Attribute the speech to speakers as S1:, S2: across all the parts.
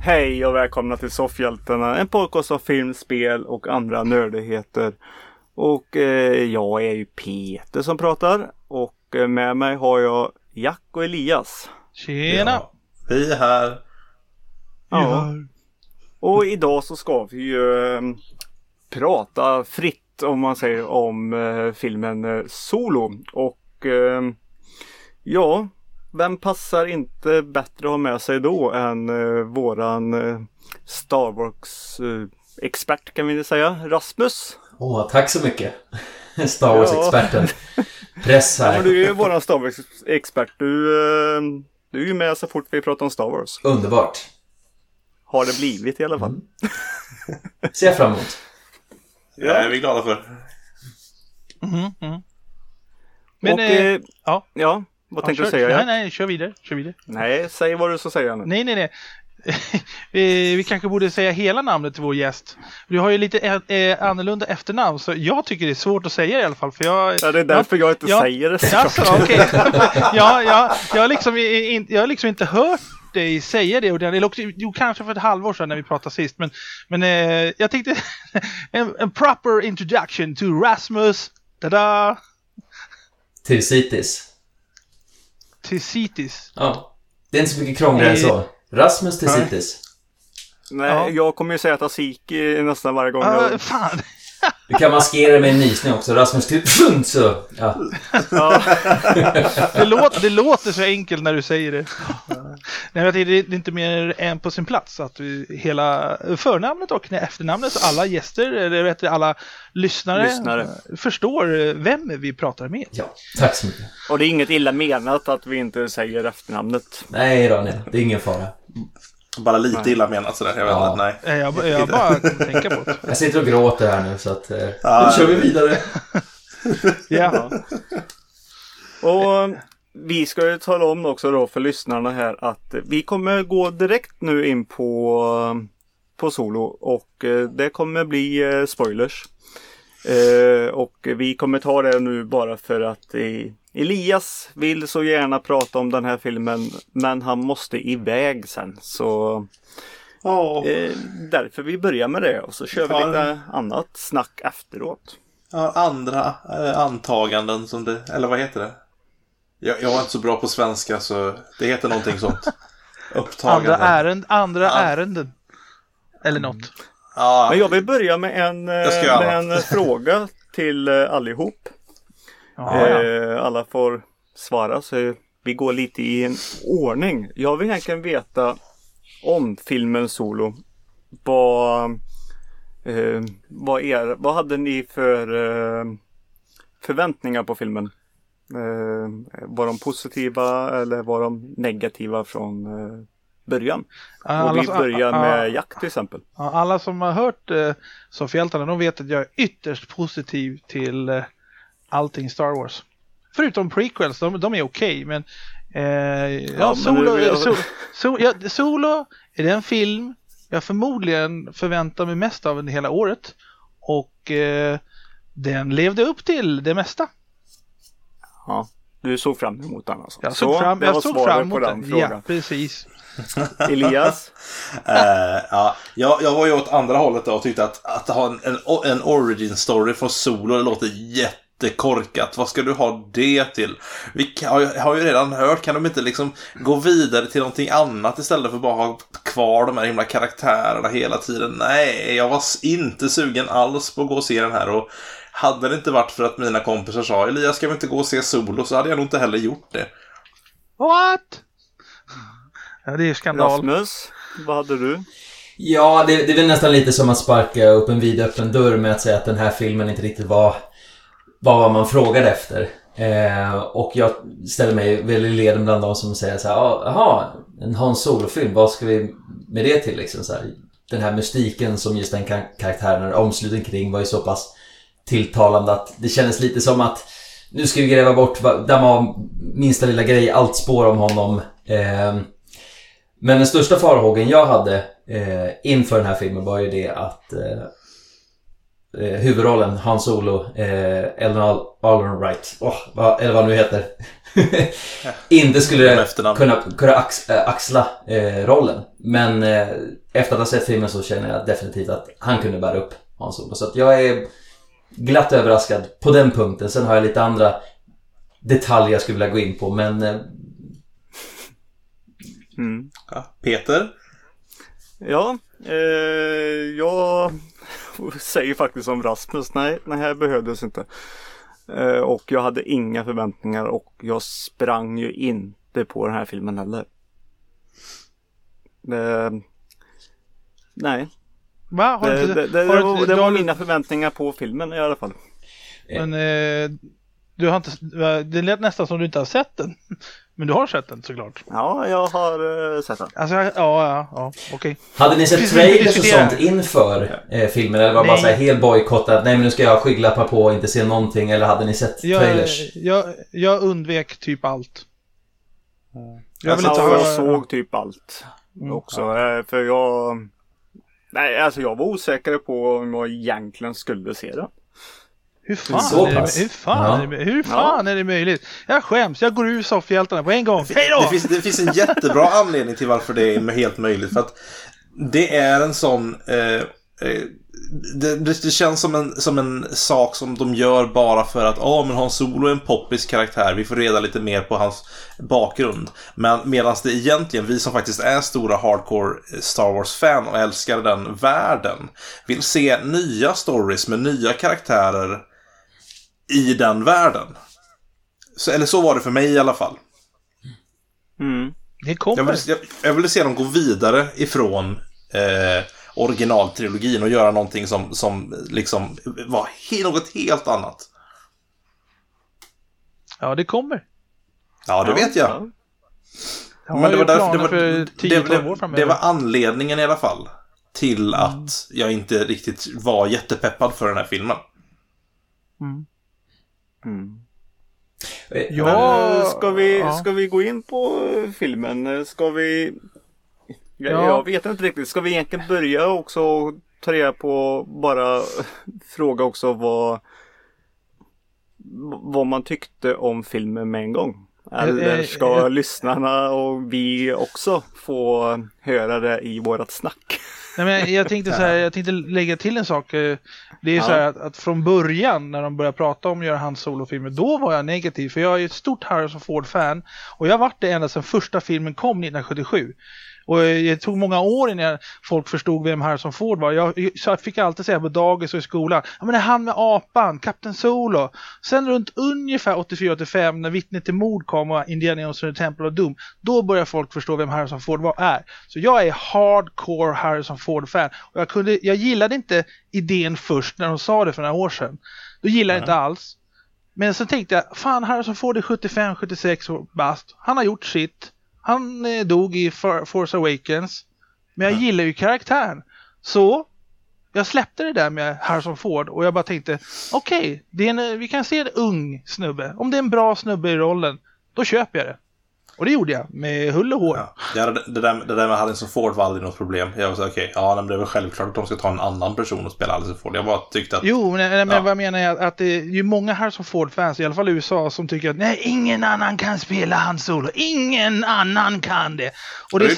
S1: Hej och välkomna till Soffhjältarna, en podcast om film, spel och andra nördigheter. Och jag är ju Peter som pratar och med mig har jag Jack och Elias.
S2: Tjena!
S3: Ja, vi är här.
S1: Ja. Och idag så ska vi ju prata fritt om man säger om filmen Solo. Och ja, vem passar inte bättre att ha med sig då än våran Star Wars-expert kan vi säga, Rasmus.
S4: Tack så mycket. Star Wars-experten. Press här.
S1: Ja, men du är ju våran Star Wars-expert. Du är ju med så fort vi pratar om Star Wars.
S4: Underbart.
S1: Har det blivit i alla fall.
S4: Ser jag fram emot.
S3: Ja, är vi glada för.
S1: Men, och, ja, vad tänkte du säga?
S2: Nej, kör vidare.
S1: Nej, säg vad du ska säga nu.
S2: Nej. Vi kanske borde säga hela namnet till vår gäst. Du har ju lite annorlunda efternamn, så jag tycker det är svårt att säga i alla fall. För
S1: det är därför jag inte säger det.
S2: Alltså, okay. Jag har liksom inte hört dig säga det. Eller också, kanske för ett halvår sedan när vi pratade sist. Men jag tänkte en proper introduction to Rasmus. Tada!
S4: Thersites. Ja, det är inte så mycket krångligare än så. Rasmus Thersites.
S1: Nej, jag kommer ju säga Tasiki nästan varje gång.
S2: Fan.
S4: Du kan maskera det med en nysning också. Rasmus så. Ja.
S2: Det låter så enkelt när du säger det. Nej, det är inte mer än på sin plats att hela förnamnet och efternamnet, alla gäster, eller alla lyssnare förstår vem vi pratar med.
S4: Ja, tack så mycket.
S1: Och det är inget illa menat att vi inte säger efternamnet.
S4: Nej, det är ingen fara.
S3: Bara lite illa menat sådär, jag vet inte, nej.
S2: Jag bara tänka på det.
S4: Jag sitter och gråter här nu så att nu kör vi vidare.
S2: Ja.
S1: Och vi ska ju tala om också då för lyssnarna här att vi kommer gå direkt nu in på Solo och det kommer bli spoilers. Och vi kommer ta det nu bara för att Elias vill så gärna prata om den här filmen, men han måste iväg sen, så därför vi börjar med det och så kör vi lite annat snack efteråt.
S3: Ja, andra antaganden som det, eller vad heter det? Jag var inte så bra på svenska så det heter någonting sånt. Upptaganden.
S2: Andra ärenden eller något.
S3: Ja,
S1: men jag vill börja med en fråga till allihop. Alla får svara så vi går lite i en ordning. Jag vill egentligen veta om filmen Solo. Vad hade ni för förväntningar på filmen? Var de positiva eller var de negativa från början? Och vi börjar med Jack till exempel.
S2: Alla som har hört Soffhjältarna, de vet att jag är ytterst positiv till allting Star Wars. Förutom prequels, de är okej, men Solo är den film jag förmodligen förväntar mig mest av hela året, och den levde upp till det mesta.
S1: Ja, du såg fram emot den alltså.
S2: Jag såg fram emot den. Ja, precis.
S1: Elias?
S3: Jag var ju åt andra hållet då och tyckte att ha en origin story från Solo, det låter jättekorkat. Vad ska du ha det till? Vi har ju redan hört, kan de inte liksom gå vidare till någonting annat istället för bara ha kvar de här himla karaktärerna hela tiden? Nej, jag var inte sugen alls på att gå och se den här, och hade det inte varit för att mina kompisar sa Elias, ska vi inte gå och se Solo, så hade jag nog inte heller gjort det.
S2: What? Ja, det är skandal.
S1: Rasmus, vad hade du?
S4: Ja, det är väl nästan lite som att sparka upp en vidöppen dörr med att säga att den här filmen inte riktigt var vad man frågade efter. Och jag ställer mig väl i leden bland de som säger så här: jaha, en Han Solo-film, vad ska vi med det till liksom så här? Den här mystiken som just den karaktären är omsluten kring var ju så pass tilltalande att det kändes lite som att nu ska vi gräva bort damma av minsta lilla grej, allt spår om honom. Men den största farhågen jag hade inför den här filmen var ju det att huvudrollen, Han Solo, Ellen Allrenwright, eller vad nu heter, inte skulle kunna axla rollen. Men efter att ha sett filmen så känner jag definitivt att han kunde bära upp Han Solo. Så att jag är glatt överraskad på den punkten. Sen har jag lite andra detaljer jag skulle vilja gå in på, men
S3: Ja, Peter?
S1: Ja, jag säger faktiskt som Rasmus, nej, det här behövdes inte. Och jag hade inga förväntningar och jag sprang ju inte på den här filmen heller. Nej.
S2: Va?
S1: Det var mina förväntningar på filmen i alla fall.
S2: Men du har inte, det lät nästan som du inte har sett den. Men du har sett den såklart.
S1: Ja, jag har sett den.
S2: Alltså, ja, okej.
S4: Hade ni sett trailers och sånt inför filmen? Eller var det bara så här helt bojkottat? Nej, men nu ska jag skygglappar på och inte se någonting. Eller hade ni sett trailers?
S2: Jag undvek typ allt.
S1: Jag såg typ allt också. För jag var osäker på om jag egentligen skulle se det.
S2: Hur fan är det möjligt? Jag skäms, jag går ur soffhjältarna på en gång. Hej då!
S3: Det finns en jättebra anledning till varför det är helt möjligt. För att det är en sån... Det känns som en sak som de gör bara för att men Han Solo är en poppis karaktär. Vi får reda lite mer på hans bakgrund. Men medan det egentligen, vi som faktiskt är stora hardcore Star Wars-fan och älskar den världen, vill se nya stories med nya karaktärer i den världen. Eller så var det för mig i alla fall.
S2: Det kommer.
S3: Jag vill se dem gå vidare ifrån originaltrilogin och göra någonting som liksom var något helt annat.
S2: Ja, det kommer.
S3: Ja, det vet jag. Men det var anledningen i alla fall till att jag inte riktigt var jättepeppad för den här filmen.
S1: Ja, ska vi gå in på filmen? Ska vi... Jag vet inte riktigt. Ska vi egentligen börja också och ta reda på, bara fråga också vad man tyckte om filmen med en gång? Eller ska lyssnarna och vi också få höra det i vårat snack?
S2: Nej, men jag tänkte lägga till en sak. Det är så här att från början när de började prata om att göra Hans Solo-filmer, då var jag negativ. För jag är ett stort Harrison Ford-fan. Och jag har varit det ända sedan första filmen kom 1977. Och det tog många år innan folk förstod vem Harrison Ford var. Jag fick alltid säga på dagis och i skolan, ja men det är han med apan, Kapten Solo. Sen runt ungefär 84-85 när Vittnet till mord kom och Indiana Jones och Temple of Doom, då började folk förstå vem Harrison Ford är. Så jag är hardcore Harrison Ford-fan. Och jag gillade inte idén först när de sa det för några år sedan. Då gillade jag inte alls. Men sen tänkte jag, fan, Harrison Ford är 75-76 år bast. Han har gjort sitt. Han dog i Force Awakens. Men jag gillar ju karaktären. Så jag släppte det där med Harrison Ford. Och jag bara tänkte, okej, vi kan se en ung snubbe. Om det är en bra snubbe i rollen, då köper jag det. Och det gjorde jag med hull och hår.
S3: Ja, det där med Harrison Ford var aldrig något problem. Jag var så men det är väl självklart att de ska ta en annan person och spela Harrison Ford. Jag bara tyckte att...
S2: Jo, men vad jag menar är att det är ju många Harrison Ford-fans, i alla fall i USA, som tycker att nej, ingen annan kan spela Han Solo. Ingen annan kan det. Och det är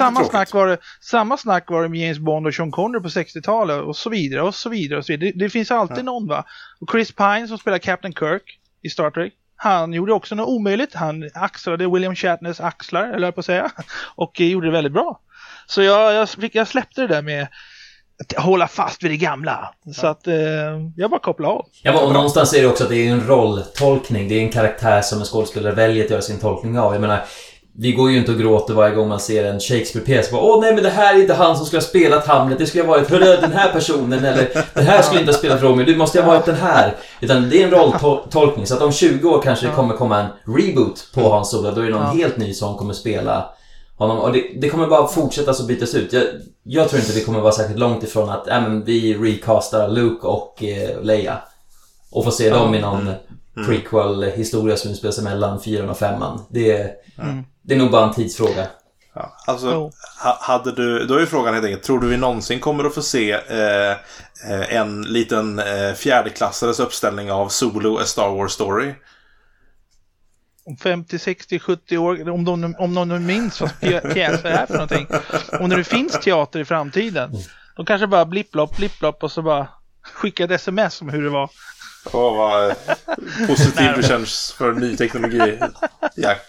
S2: samma snack var det med James Bond och Sean Connery på 60-talet och så vidare och så vidare och så vidare. Det finns alltid någon, va? Och Chris Pine som spelar Captain Kirk i Star Trek, han gjorde också något omöjligt. Han axlade William Shatners axlar, eller på att säga. Och gjorde det väldigt bra. Så jag släppte det där med att hålla fast vid det gamla. Så att jag bara kopplade av.
S4: Ja, och någonstans är det också att det är en rolltolkning. Det är en karaktär som en skådespelare väljer att göra sin tolkning av. Jag menar, vi går ju inte och gråter varje gång man ser en Shakespeare-pjäs. Nej, men det här är inte han som skulle ha spelat Hamlet. Det skulle ha varit den här personen. Eller den här skulle inte ha spelat Romeo. Du måste ha varit den här. Utan det är en rolltolkning. Så att om 20 år kanske det kommer komma en reboot på Hans Solo. Då är det någon helt ny som kommer spela honom. Och det kommer bara fortsätta så bytas ut. Jag tror inte det kommer vara särskilt långt ifrån att vi recastar Luke och Leia. Och får se dem i någon prequel-historia som spelar sig mellan 4 och 5. Det är nog bara en tidsfråga.
S3: Ja, alltså, då är ju frågan helt enkelt, tror du vi någonsin kommer att få se en liten fjärdeklassares uppställning av Solo, A Star Wars Story?
S2: Om 50, 60, 70 år, om någon nu minns vad pjäser är för någonting. Och när det finns teater i framtiden, då kanske bara blipp-blopp och så bara skicka ett sms om hur det var.
S3: Vad positiv du känns för ny teknologi, Jack.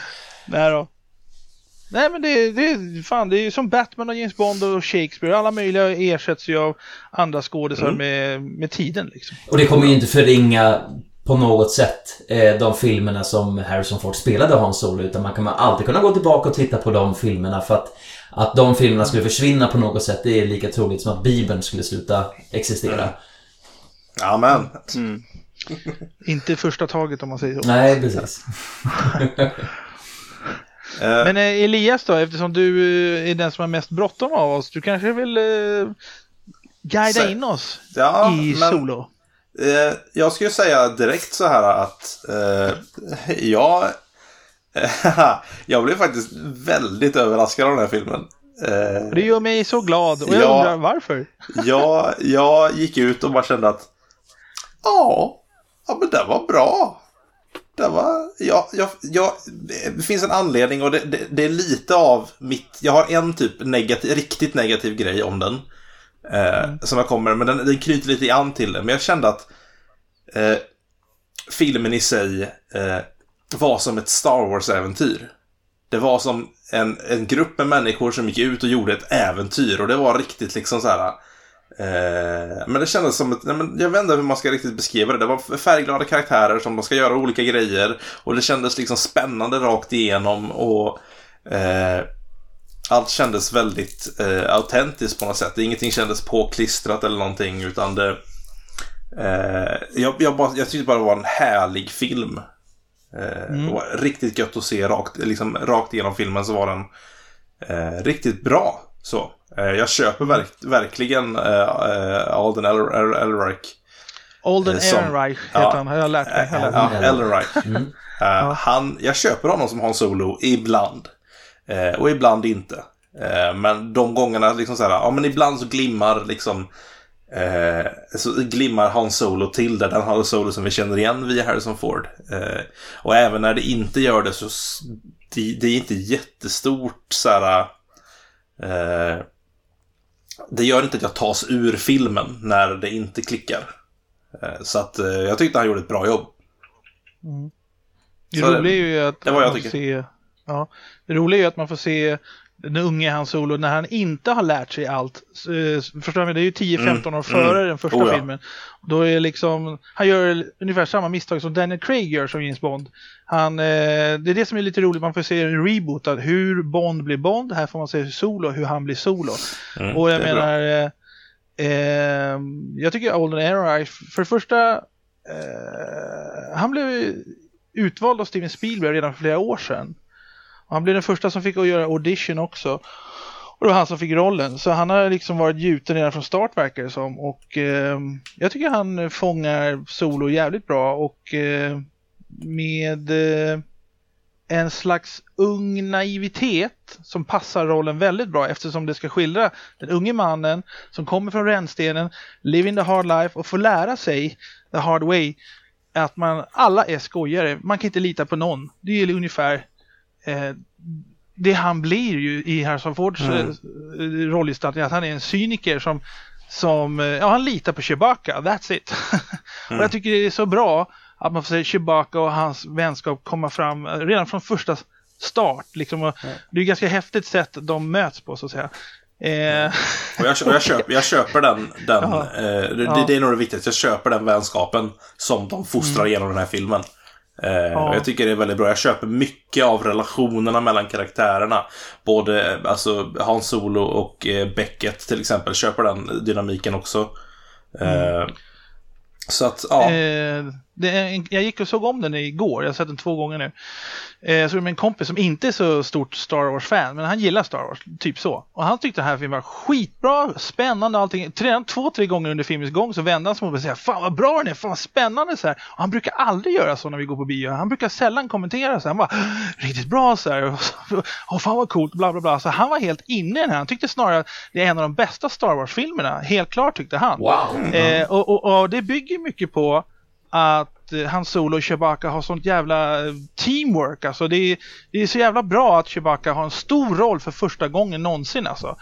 S2: Nej, men det är ju som Batman och James Bond och Shakespeare. Alla möjliga ersätts ju av andra skådespelare med tiden liksom. Och
S4: det kommer ju inte förringa på något sätt de filmerna som Harrison Ford spelade Han Solo, utan man kan alltid kunna gå tillbaka och titta på de filmerna, för att de filmerna skulle försvinna på något sätt, det är lika troligt som att Bibeln skulle sluta existera.
S3: Amen.
S2: Inte första taget om man säger så.
S4: Nej, precis.
S2: Men Elias då, eftersom du är den som har mest bråttom av oss, du kanske vill guida in oss i Solo.
S3: Jag skulle säga direkt så här att jag blev faktiskt väldigt överraskad av den här filmen.
S2: Det gör mig så glad, och jag undrar varför.
S3: Jag gick ut och bara kände att ja, men det var bra. Det var, det finns en anledning, och det är lite av jag har en typ riktigt negativ grej om den som jag kommer, men den knyter lite an till det. Men jag kände att filmen i sig var som ett Star Wars-äventyr. Det var som en grupp med människor som gick ut och gjorde ett äventyr, och det var riktigt liksom så här. Men det kändes som jag vet inte hur man ska riktigt beskriva det. Det var färgglada karaktärer som de ska göra olika grejer, och det kändes liksom spännande rakt igenom, och allt kändes väldigt autentiskt på något sätt. Ingenting kändes påklistrat eller någonting, utan det jag tyckte bara det var en härlig film. Det var riktigt gött att se rakt igenom filmen, så var den riktigt bra så. Jag köper verkligen Alden Ehrenreich.
S2: Alden Ehrenreich heter han, har jag lärt mig.
S3: Ehrenreich. Jag köper honom som Han Solo ibland. Och ibland inte. Men de gångerna liksom så här, men ibland så glimmar liksom glimmar Han Solo till den Han Solo som vi känner igen via Harrison Ford. Och även när det inte gör det, så det är inte jättestort så här. Det gör inte att jag tas ur filmen när det inte klickar. Så att jag tyckte han gjorde ett bra jobb.
S2: Det roliga är ju att man får se, det roliga är ju att man får se den unge Han Solo när han inte har lärt sig allt. Förstår du? Det är ju 10-15 år före den första filmen. Då är liksom, han gör ungefär samma misstag som Daniel Craig gör som James Bond. Det är det som är lite roligt. Man får se en reboot av hur Bond blir Bond. Här får man se Solo, hur han blir Solo. Och jag menar jag tycker Alden Ehrenreich, för det första han blev utvald av Steven Spielberg redan för flera år sedan. Och han blev den första som fick att göra audition också. Och det var han som fick rollen. Så han har liksom varit gjuten redan från start, verkar det som. Och jag tycker han fångar Solo jävligt bra. Och med en slags ung naivitet som passar rollen väldigt bra. Eftersom det ska skildra den unge mannen som kommer från rännstenen, living the hard life, och får lära sig the hard way. Att alla är skojare. Man kan inte lita på någon. Det är ungefär det han blir ju i Harrison Fords rollgestaltning, att han är en cyniker som han litar på Chewbacca, that's it. Och jag tycker det är så bra att man får se Chewbacca och hans vänskap komma fram redan från första start liksom, och det är ganska häftigt sätt de möts på, så att säga.
S3: Och jag köper den det är nog det viktigaste. Jag köper den vänskapen som de fostrar genom den här filmen. Och jag tycker det är väldigt bra. Jag köper mycket av relationerna mellan karaktärerna. Både alltså Han Solo och Beckett till exempel. Köper den dynamiken också. Så att
S2: Jag gick och såg om den igår. Jag har sett den 2 gånger nu. Så med en kompis som inte är så stort Star Wars-fan, men han gillar Star Wars, typ så. Och han tyckte den här filmen var skitbra, spännande och allting. 2-3 gånger under filmens gång så vände han sig mot och säga: fan vad bra den är, fan vad spännande så här. Och han brukar aldrig göra så när vi går på bio. Han brukar sällan kommentera så här. Han var riktigt bra så här. Och fan vad coolt, bla bla bla. Så han var helt inne i den här. Han tyckte snarare att det är en av de bästa Star Wars-filmerna. Helt klart tyckte han.
S4: Wow.
S2: Och det bygger mycket på att Han Solo och Chewbacca har sånt jävla teamwork. Alltså det är så jävla bra att Chewbacca har en stor roll för första gången någonsin. Alltså.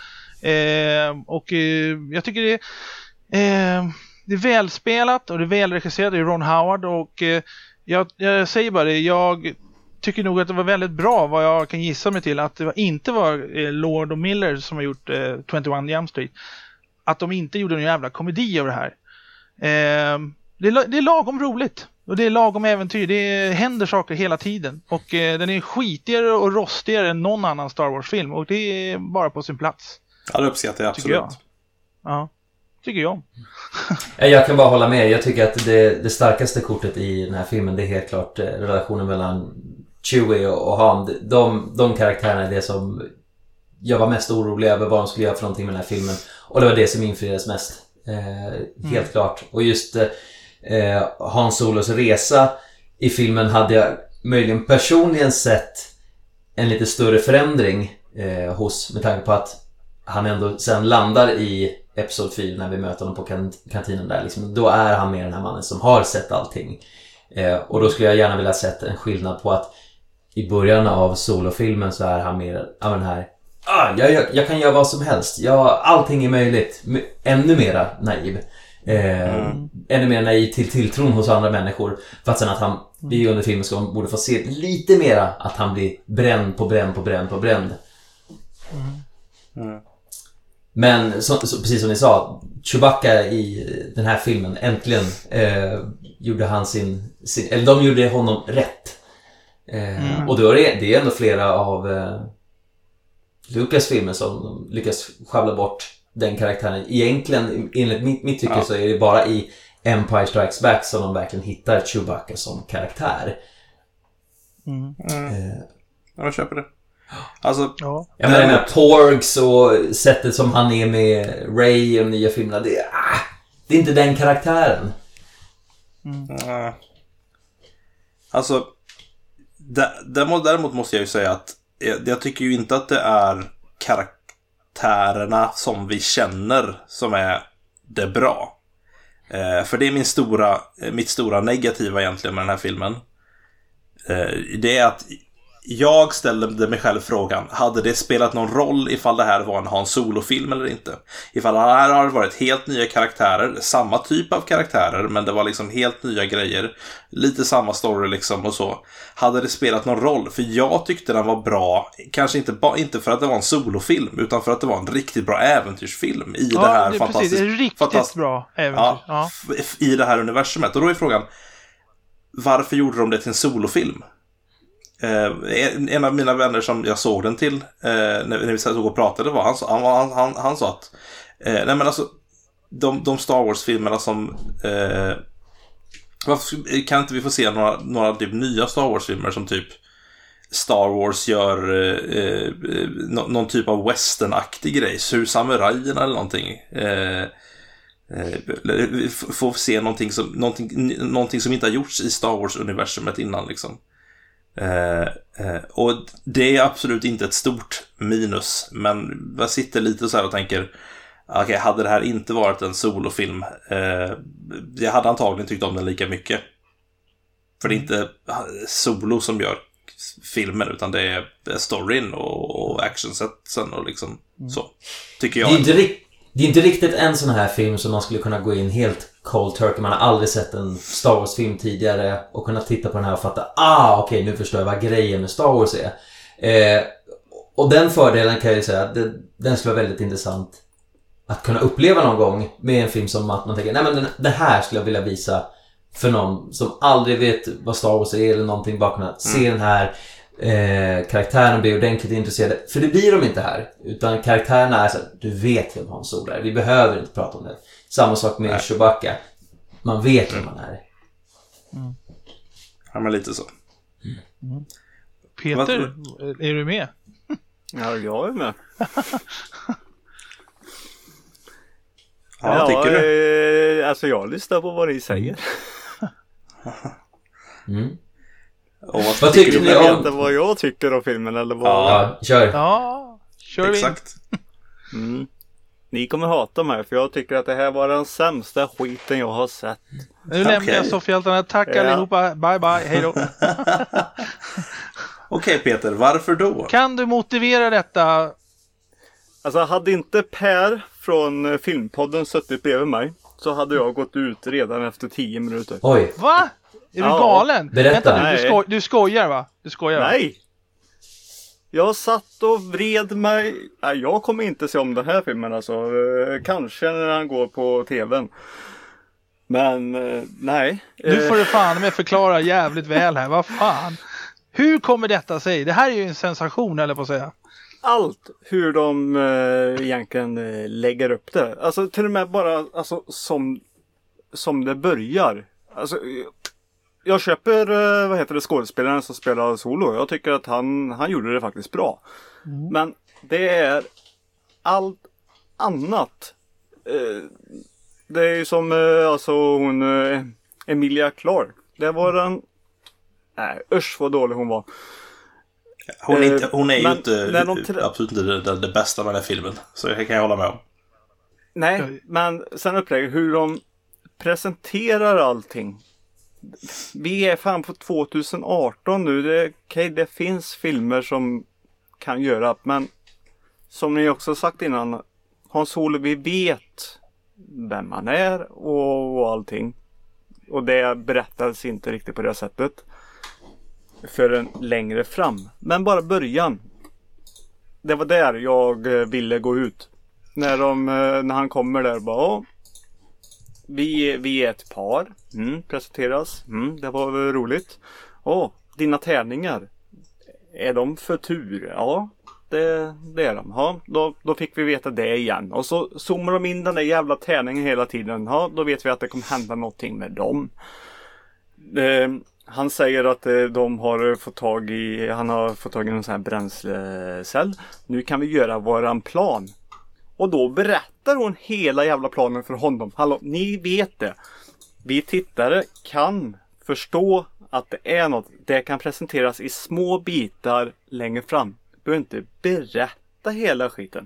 S2: Jag tycker det är välspelat och det är välregisserat. Det är Ron Howard och jag säger bara det. Jag tycker nog att det var väldigt bra, vad jag kan gissa mig till, att det inte var Lord och Miller som har gjort 21 Jump Street. Att de inte gjorde en jävla komedi av det här. Det är lagom roligt. Och det är lagom äventyr. Det händer saker hela tiden. Och den är skitigare och rostigare än någon annan Star Wars-film. Och det är bara på sin plats.
S3: Ja, det uppskattar jag absolut.
S2: Ja, tycker jag.
S4: Jag kan bara hålla med. Jag tycker att det starkaste kortet i den här filmen, det är helt klart relationen mellan Chewie och Han. De karaktärerna är det som jag var mest orolig över vad de skulle göra för någonting med den här filmen. Och det var det som infriades mest. Helt klart. Och just Han Solos resa i filmen hade jag möjligen personligen sett en lite större förändring med tanke på att han ändå sen landar i Episod 4 när vi möter honom på kantinen där liksom. Då är han mer den här mannen som har sett allting. Och då skulle jag gärna vilja sett en skillnad på att i början av Solo-filmen så är han mer av den här jag kan göra vad som helst. Allting är möjligt. Ännu mera naiv. Ännu mer naiv till tilltron hos andra människor. För att sen att han vi under filmen borde få se lite mera att han blir bränd på bränd. Men så, precis som ni sa, Chewbacca i den här filmen äntligen gjorde han eller de gjorde honom rätt. Och då är det ändå flera av Lucas filmer som lyckas sjabbla bort den karaktären. Egentligen, enligt mitt tycke så är det bara i Empire Strikes Back som de verkligen hittar Chewbacca som karaktär.
S3: Jag köper det. Alltså,
S4: jag menar med Porgs och sättet som han är med Rey i de nya filmerna, det är inte den karaktären.
S3: Alltså däremot måste jag ju säga att jag tycker ju inte att det är karaktärerna som vi känner som är det bra. För det är mitt stora negativa egentligen med den här filmen. Det är att jag ställde mig själv frågan: hade det spelat någon roll ifall det här var en Han Solo-film eller inte? Ifall det här har varit helt nya karaktärer, samma typ av karaktärer, men det var liksom helt nya grejer, lite samma story liksom och så. Hade det spelat någon roll? För jag tyckte den var bra, kanske inte för att det var en solofilm, utan för att det var en riktigt bra äventyrsfilm i det här fantastiska.
S2: Det är riktigt bra äventyr.
S3: I det här universumet. Och då är frågan: varför gjorde de det till en solofilm? En av mina vänner som jag såg den till när vi såg och pratade var han sa att nej men alltså de Star Wars-filmerna som varför kan inte vi få se några typ nya Star Wars-filmer som typ Star Wars gör någon typ av western-aktig grej, Sur samurajerna eller någonting, få se någonting som inte har gjorts i Star Wars-universumet innan liksom. Och det är absolut inte ett stort minus, men jag sitter lite så här och tänker: okej, hade det här inte varit en solofilm, jag hade antagligen tyckt om den lika mycket. För det är inte Solo som gör filmen, utan det är storyn och actionsetsen och liksom så, tycker jag.
S4: Det är inte riktigt en sån här film som man skulle kunna gå in helt cold turkey. Man har aldrig sett en Star Wars-film tidigare och kunna titta på den här och fatta: okej, nu förstår jag vad grejen med Star Wars är. Och den fördelen kan jag ju säga att den skulle vara väldigt intressant att kunna uppleva någon gång med en film som att man tänker: nej men det här skulle jag vilja visa för någon som aldrig vet vad Star Wars är eller någonting, bara kunna se den här karaktären och bli ordentligt intresserade. För det blir de inte här, utan karaktärerna är så: du vet vem Han Solo är, vi behöver inte prata om det. Samma sak med Chewbacca, man vet vem man är.
S3: Ja, men lite så.
S2: Peter, är du med?
S1: Ja, jag är med.
S3: Ja, tycker du?
S1: Alltså jag lyssnar på vad ni säger.
S3: Och
S4: Vad tycker ni
S1: Jag
S4: om...
S1: vet inte vad jag tycker om filmen eller vad...
S4: Ja, kör.
S2: Ja, kör vi.
S3: Exakt.
S1: Ni kommer hata mig för jag tycker att det här var den sämsta skiten jag har sett.
S2: Nu lämnar jag soffhjältarna. Tack allihopa. Bye bye. Hej då.
S3: Okej, Peter, varför då?
S2: Kan du motivera detta?
S1: Alltså hade inte Per från Filmpodden suttit bredvid mig så hade jag gått ut redan efter 10 minuter.
S4: Oj.
S2: Va? Är du
S1: Ja.
S2: galen?
S4: Berätta.
S2: Vänta,
S1: Nej.
S2: du skojar va? Du skojar va?
S1: Nej! Jag satt och vred mig. Nej, jag kommer inte se om den här filmen alltså. Kanske när han går på tvn. Men nej.
S2: Nu får du fan med förklara jävligt väl här. Vad fan? Hur kommer detta sig? Det här är ju en sensation eller på att säga.
S1: Allt hur de egentligen lägger upp det. Alltså till och med bara alltså, som det börjar. Alltså, jag köper skådespelaren som spelar Solo. Jag tycker att han gjorde det faktiskt bra. Men det är allt annat. Det är ju som alltså hon Emilia Clarke. Det var den... Nej, usch vad dålig hon var.
S3: Hon är ju
S1: men
S3: inte absolut inte det bästa med den här filmen. Så det kan jag hålla med om.
S1: Nej, men sen upplägger hur de presenterar allting. Vi är fan på 2018 nu. Det finns filmer som kan göra. Men som ni också sagt innan. Hans Solo, vi vet vem man är och allting. Och det berättas inte riktigt på det sättet. Förrän längre fram. Men bara början. Det var där jag ville gå ut. När han kommer där bara. Vi är ett par. Presenteras. Det var väl roligt. Dina tärningar. Är de för tur? Ja, det är de. Ja, då fick vi veta det igen. Och så zoomar de in den där jävla tärningen hela tiden. Ja, då vet vi att det kommer hända någonting med dem. Han säger att han har fått tag i en sån här bränslecell. Nu kan vi göra våran plan. Och då berättar hon hela jävla planen för honom. Hallå, ni vet det. Vi tittare kan förstå att det är något. Det kan presenteras i små bitar längre fram. Du behöver inte berätta hela skiten.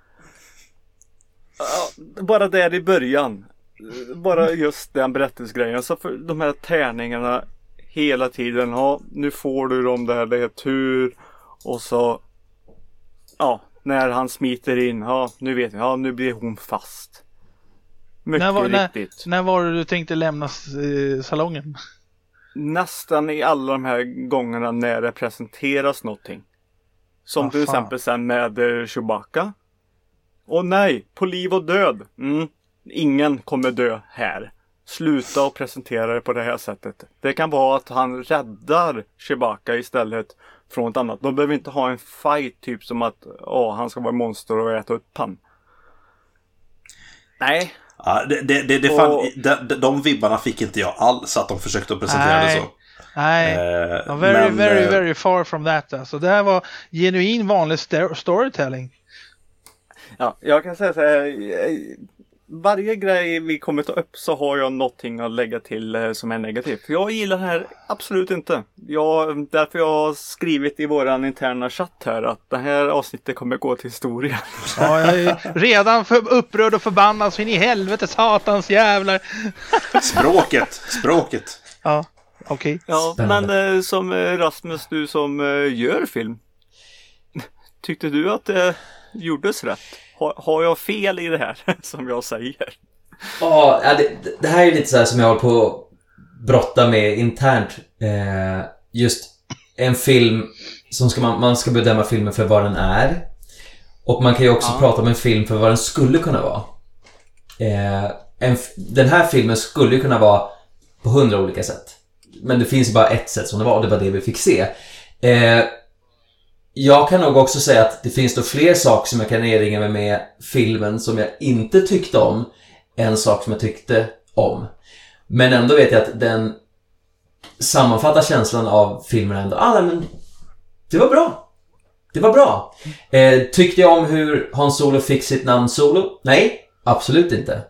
S1: Bara där i början. Bara just den berättelsegrejen. Så för de här tärningarna hela tiden. Ja, nu får du dem där. Det är tur. Och så... Ja, när han smiter in. Ja, nu vet vi. Ja, nu blir hon fast. Riktigt.
S2: När var det du tänkte lämna salongen?
S1: Nästan i alla de här gångerna när det presenteras någonting. Som till exempel sen med Chewbacca. Och nej, på liv och död. Ingen kommer dö här. Sluta och presentera det på det här sättet. Det kan vara att han räddar Chewbacca istället från ett annat. De behöver inte ha en fight typ som att han ska vara monster och äta upp han. Nej.
S3: Ja, de vibbarna fick inte jag alls att de försökte presentera det så.
S2: Nej, very far from that. Alltså, det här var genuin vanlig storytelling.
S1: Ja, jag kan säga så här. Varje grej vi kommer ta upp så har jag någonting att lägga till som är negativt. För jag gillar det här absolut inte. Därför jag har skrivit i våran interna chatt här att det här avsnittet kommer gå till historien.
S2: Ja, jag är redan upprörd och förbannad så in i helvete, satans jävlar.
S3: Språket.
S2: Ja, okej.
S1: Ja, men som Rasmus, du som gör film. Tyckte du att det gjordes rätt? Har jag fel i det här som jag säger?
S4: Ja, det här är lite så här som jag håller på att brotta med internt. Just en film som man ska bedöma filmen för vad den är. Och man kan ju också prata om en film för vad den skulle kunna vara. Den här filmen skulle ju kunna vara på 100 olika sätt. Men det finns ju bara ett sätt som det var, och det var det vi fick se. Jag kan nog också säga att det finns då fler saker som jag kan erinra mig med filmen som jag inte tyckte om, en sak som jag tyckte om. Men ändå vet jag att den sammanfatta känslan av filmen ändå. Nej, men det var bra. Det var bra. Tyckte jag om hur Han Solo fick sitt namn Solo? Nej, absolut inte.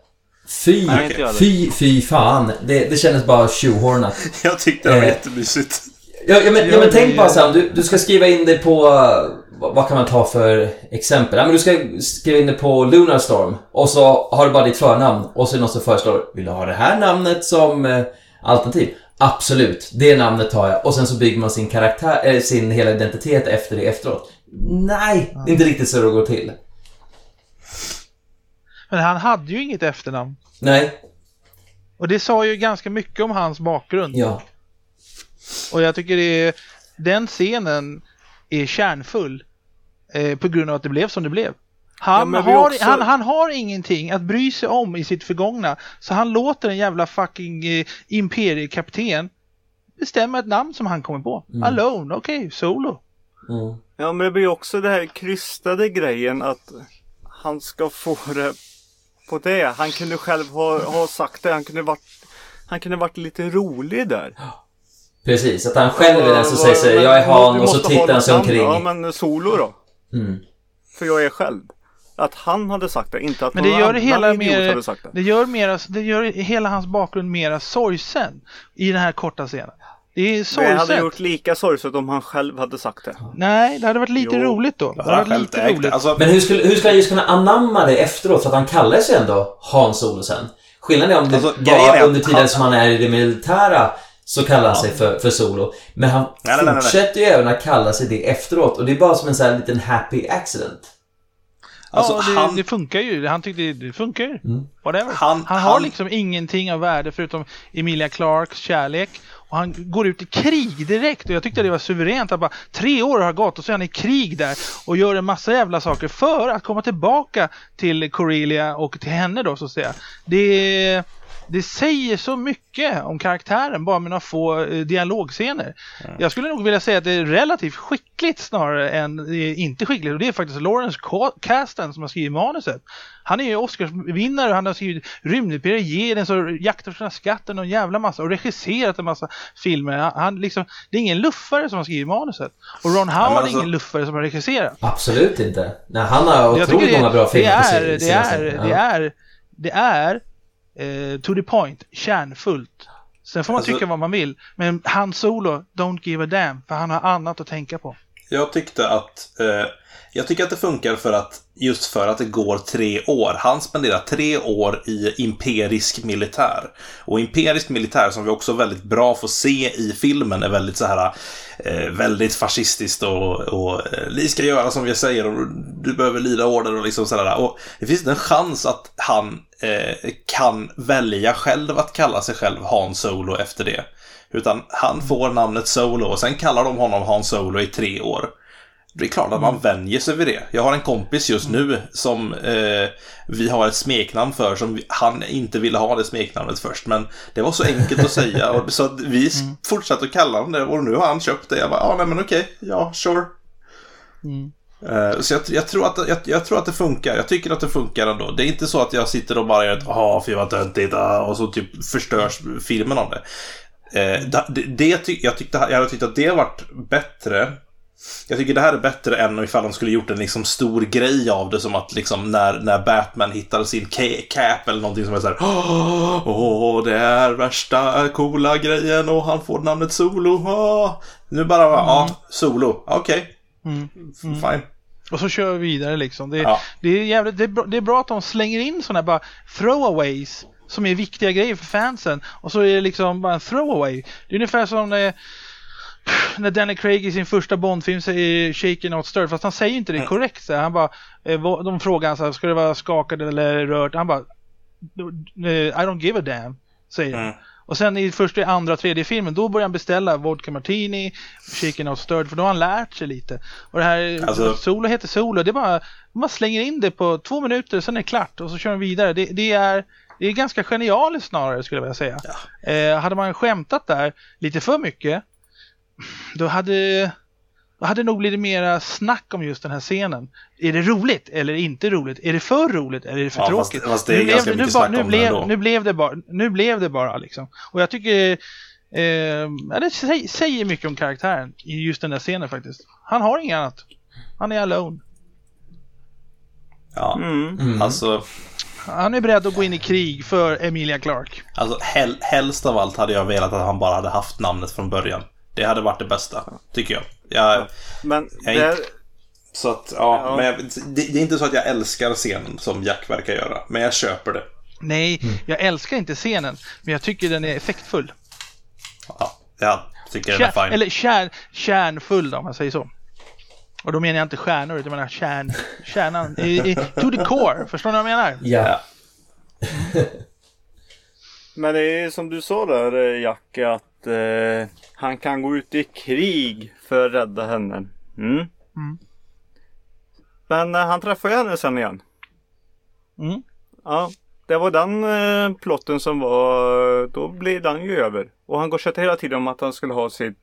S4: Fy fan. Det kändes bara tjohornat.
S3: Jag tyckte det var jättemysigt.
S4: Men tänk bara så här, du ska skriva in det på, vad kan man ta för exempel? Ja, men du ska skriva in det på Lunar Storm och så har du bara ditt förnamn och så är det någon som föreslår, vill du ha det här namnet som alternativ? Absolut, det namnet tar jag. Och sen så bygger man sin karaktär, sin hela identitet efter det efteråt. Nej, inte riktigt så det går till.
S2: Men han hade ju inget efternamn.
S4: Nej.
S2: Och det sa ju ganska mycket om hans bakgrund.
S4: Ja.
S2: Och jag tycker den scenen är kärnfull på grund av att det blev som det blev. Han har ingenting att bry sig om i sitt förgångna. Så han låter en jävla fucking imperiekapten bestämma ett namn som han kommer på. Alone, okej, Solo.
S1: Ja, men det blir också det här krystade grejen att han ska få det på det. Han kunde själv ha sagt det. Han kunde varit lite rolig där.
S4: Precis, att han själv är den som säger sig, jag är Han, och så tittar han sig omkring.
S1: Ja, men Solo då? För jag är själv. Att han hade sagt det, inte att
S2: men det gör hela hade sagt det. Det gör hela hans bakgrund mera sorgsen i den här korta scenen. Det är sorgset.
S1: Det hade gjort lika sorgset om han själv hade sagt det.
S2: Nej, det hade varit lite roligt då. Det hade varit lite roligt.
S3: Alltså,
S4: men hur skulle han just kunna anamma det efteråt? För att han kallar sig ändå Han Solo sen. Skillnaden är om det var under tiden som han är i det militära så kallar han sig för Solo. Men han fortsätter ju även att kalla sig det efteråt. Och det är bara som en sån här liten happy accident.
S2: Alltså, det funkar ju. Han tyckte det funkar ju. Whatever. Han har liksom ingenting av värde förutom Emilia Clarkes kärlek. Och han går ut i krig direkt. Och jag tyckte det var suveränt att bara 3 år har gått och så är han i krig där. Och gör en massa jävla saker för att komma tillbaka till Corellia och till henne då så att säga. Det säger så mycket om karaktären bara med några få dialogscener. Jag skulle nog vilja säga att det är relativt skickligt snarare än inte skickligt. Och det är faktiskt Lawrence Kasdan som har skrivit manuset. Han är ju Oscarsvinnare och han har skrivit Rymdimperiet, ger den så jaktar för skatten och en jävla massa och regisserat en massa filmer. Det är ingen luffare som har skrivit manuset. Och Ron Howard är ingen luffare som har regisserat.
S4: Absolut inte. Nej, han har otroligt många bra filmer.
S2: Det är to the point, kärnfullt. Sen får man tycka vad man vill. Men Han Solo, don't give a damn. För han har annat att tänka på.
S3: Jag tycker att det funkar för att det går 3 år. Han spenderar 3 år i imperisk militär. Och imperisk militär som vi också väldigt bra får se i filmen är väldigt så här väldigt fascistiskt och ni ska göra som jag säger och du behöver lyda order och liksom sådär. Och det finns en chans att han kan välja själv att kalla sig själv Han Solo efter det. Utan han får namnet Solo och sen kallar de honom Han Solo i 3 år. Det är klart att man vänjer sig vid det. Jag har en kompis just nu som vi har ett smeknamn för som han inte ville ha det smeknamnet först. Men det var så enkelt att säga. Och så att vi fortsatte att kalla honom det och nu har han köpt det. Jag bara, nej men okej, ja, sure. Så jag tror att det funkar. Jag tycker att det funkar ändå. Det är inte så att jag sitter och bara gör för jag var töntigt och så typ förstörs filmen av det. Jag hade tyckt att det varit bättre. Jag tycker det här är bättre än ifall de skulle gjort en liksom stor grej av det, som att liksom när Batman hittar sin cap eller någonting som är så här, det är värsta coola grejen och han får namnet Solo. Nu bara Solo. Okej. Fine.
S2: Och så kör vi vidare liksom. Det är bra att de slänger in såna bara throwaways som är viktiga grejer för fansen. Och så är det liksom bara en throwaway. Det är ungefär som när Danny Craig i sin första Bondfilm säger shaken not stirred, fast han säger inte det korrekt. Så han bara, de frågar han så här, ska det vara skakad eller rört? Han bara, I don't give a damn, säger han. Och sen i första, andra, tredje filmen, då börjar han beställa vodka martini, shaken not stirred, för då har han lärt sig lite. Och det här, Solo heter Solo, det är bara, man slänger in det på 2 minuter, sen är det klart, och så kör man vidare. Det är ganska genialiskt snarare, skulle jag vilja säga. Hade man skämtat där lite för mycket, då hade nog blivit mera snack om just den här scenen. Är det roligt eller inte roligt? Är det för roligt eller är det för tråkigt?
S3: Fast det är ganska mycket snack om det ändå.
S2: Nu blev det bara liksom. Och jag tycker Det säger mycket om karaktären i just den där scenen faktiskt. Han har inget annat. Han är alone.
S3: Ja, alltså...
S2: Han är beredd att gå in i krig för Emilia Clarke.
S3: Alltså helst av allt hade jag velat att han bara hade haft namnet från början. Det hade varit det bästa, tycker jag. Så att, men det är inte så att jag älskar scenen som Jack verkar göra, men jag köper det.
S2: Nej, jag älskar inte scenen, men jag tycker den är effektfull.
S3: Ja, jag tycker den är fine.
S2: Eller kärnfull då, om man säger så. Och då menar jag inte stjärnor, utan jag menar kärnan to the core, förstår ni vad jag menar?
S4: Ja.
S1: Men det är som du sa där, Jack, att han kan gå ut i krig för att rädda henne. Men han träffar ju henne sen igen. Ja, det var den plotten som var... Då blir den ju över. Och han går och hela tiden om att han skulle ha sitt...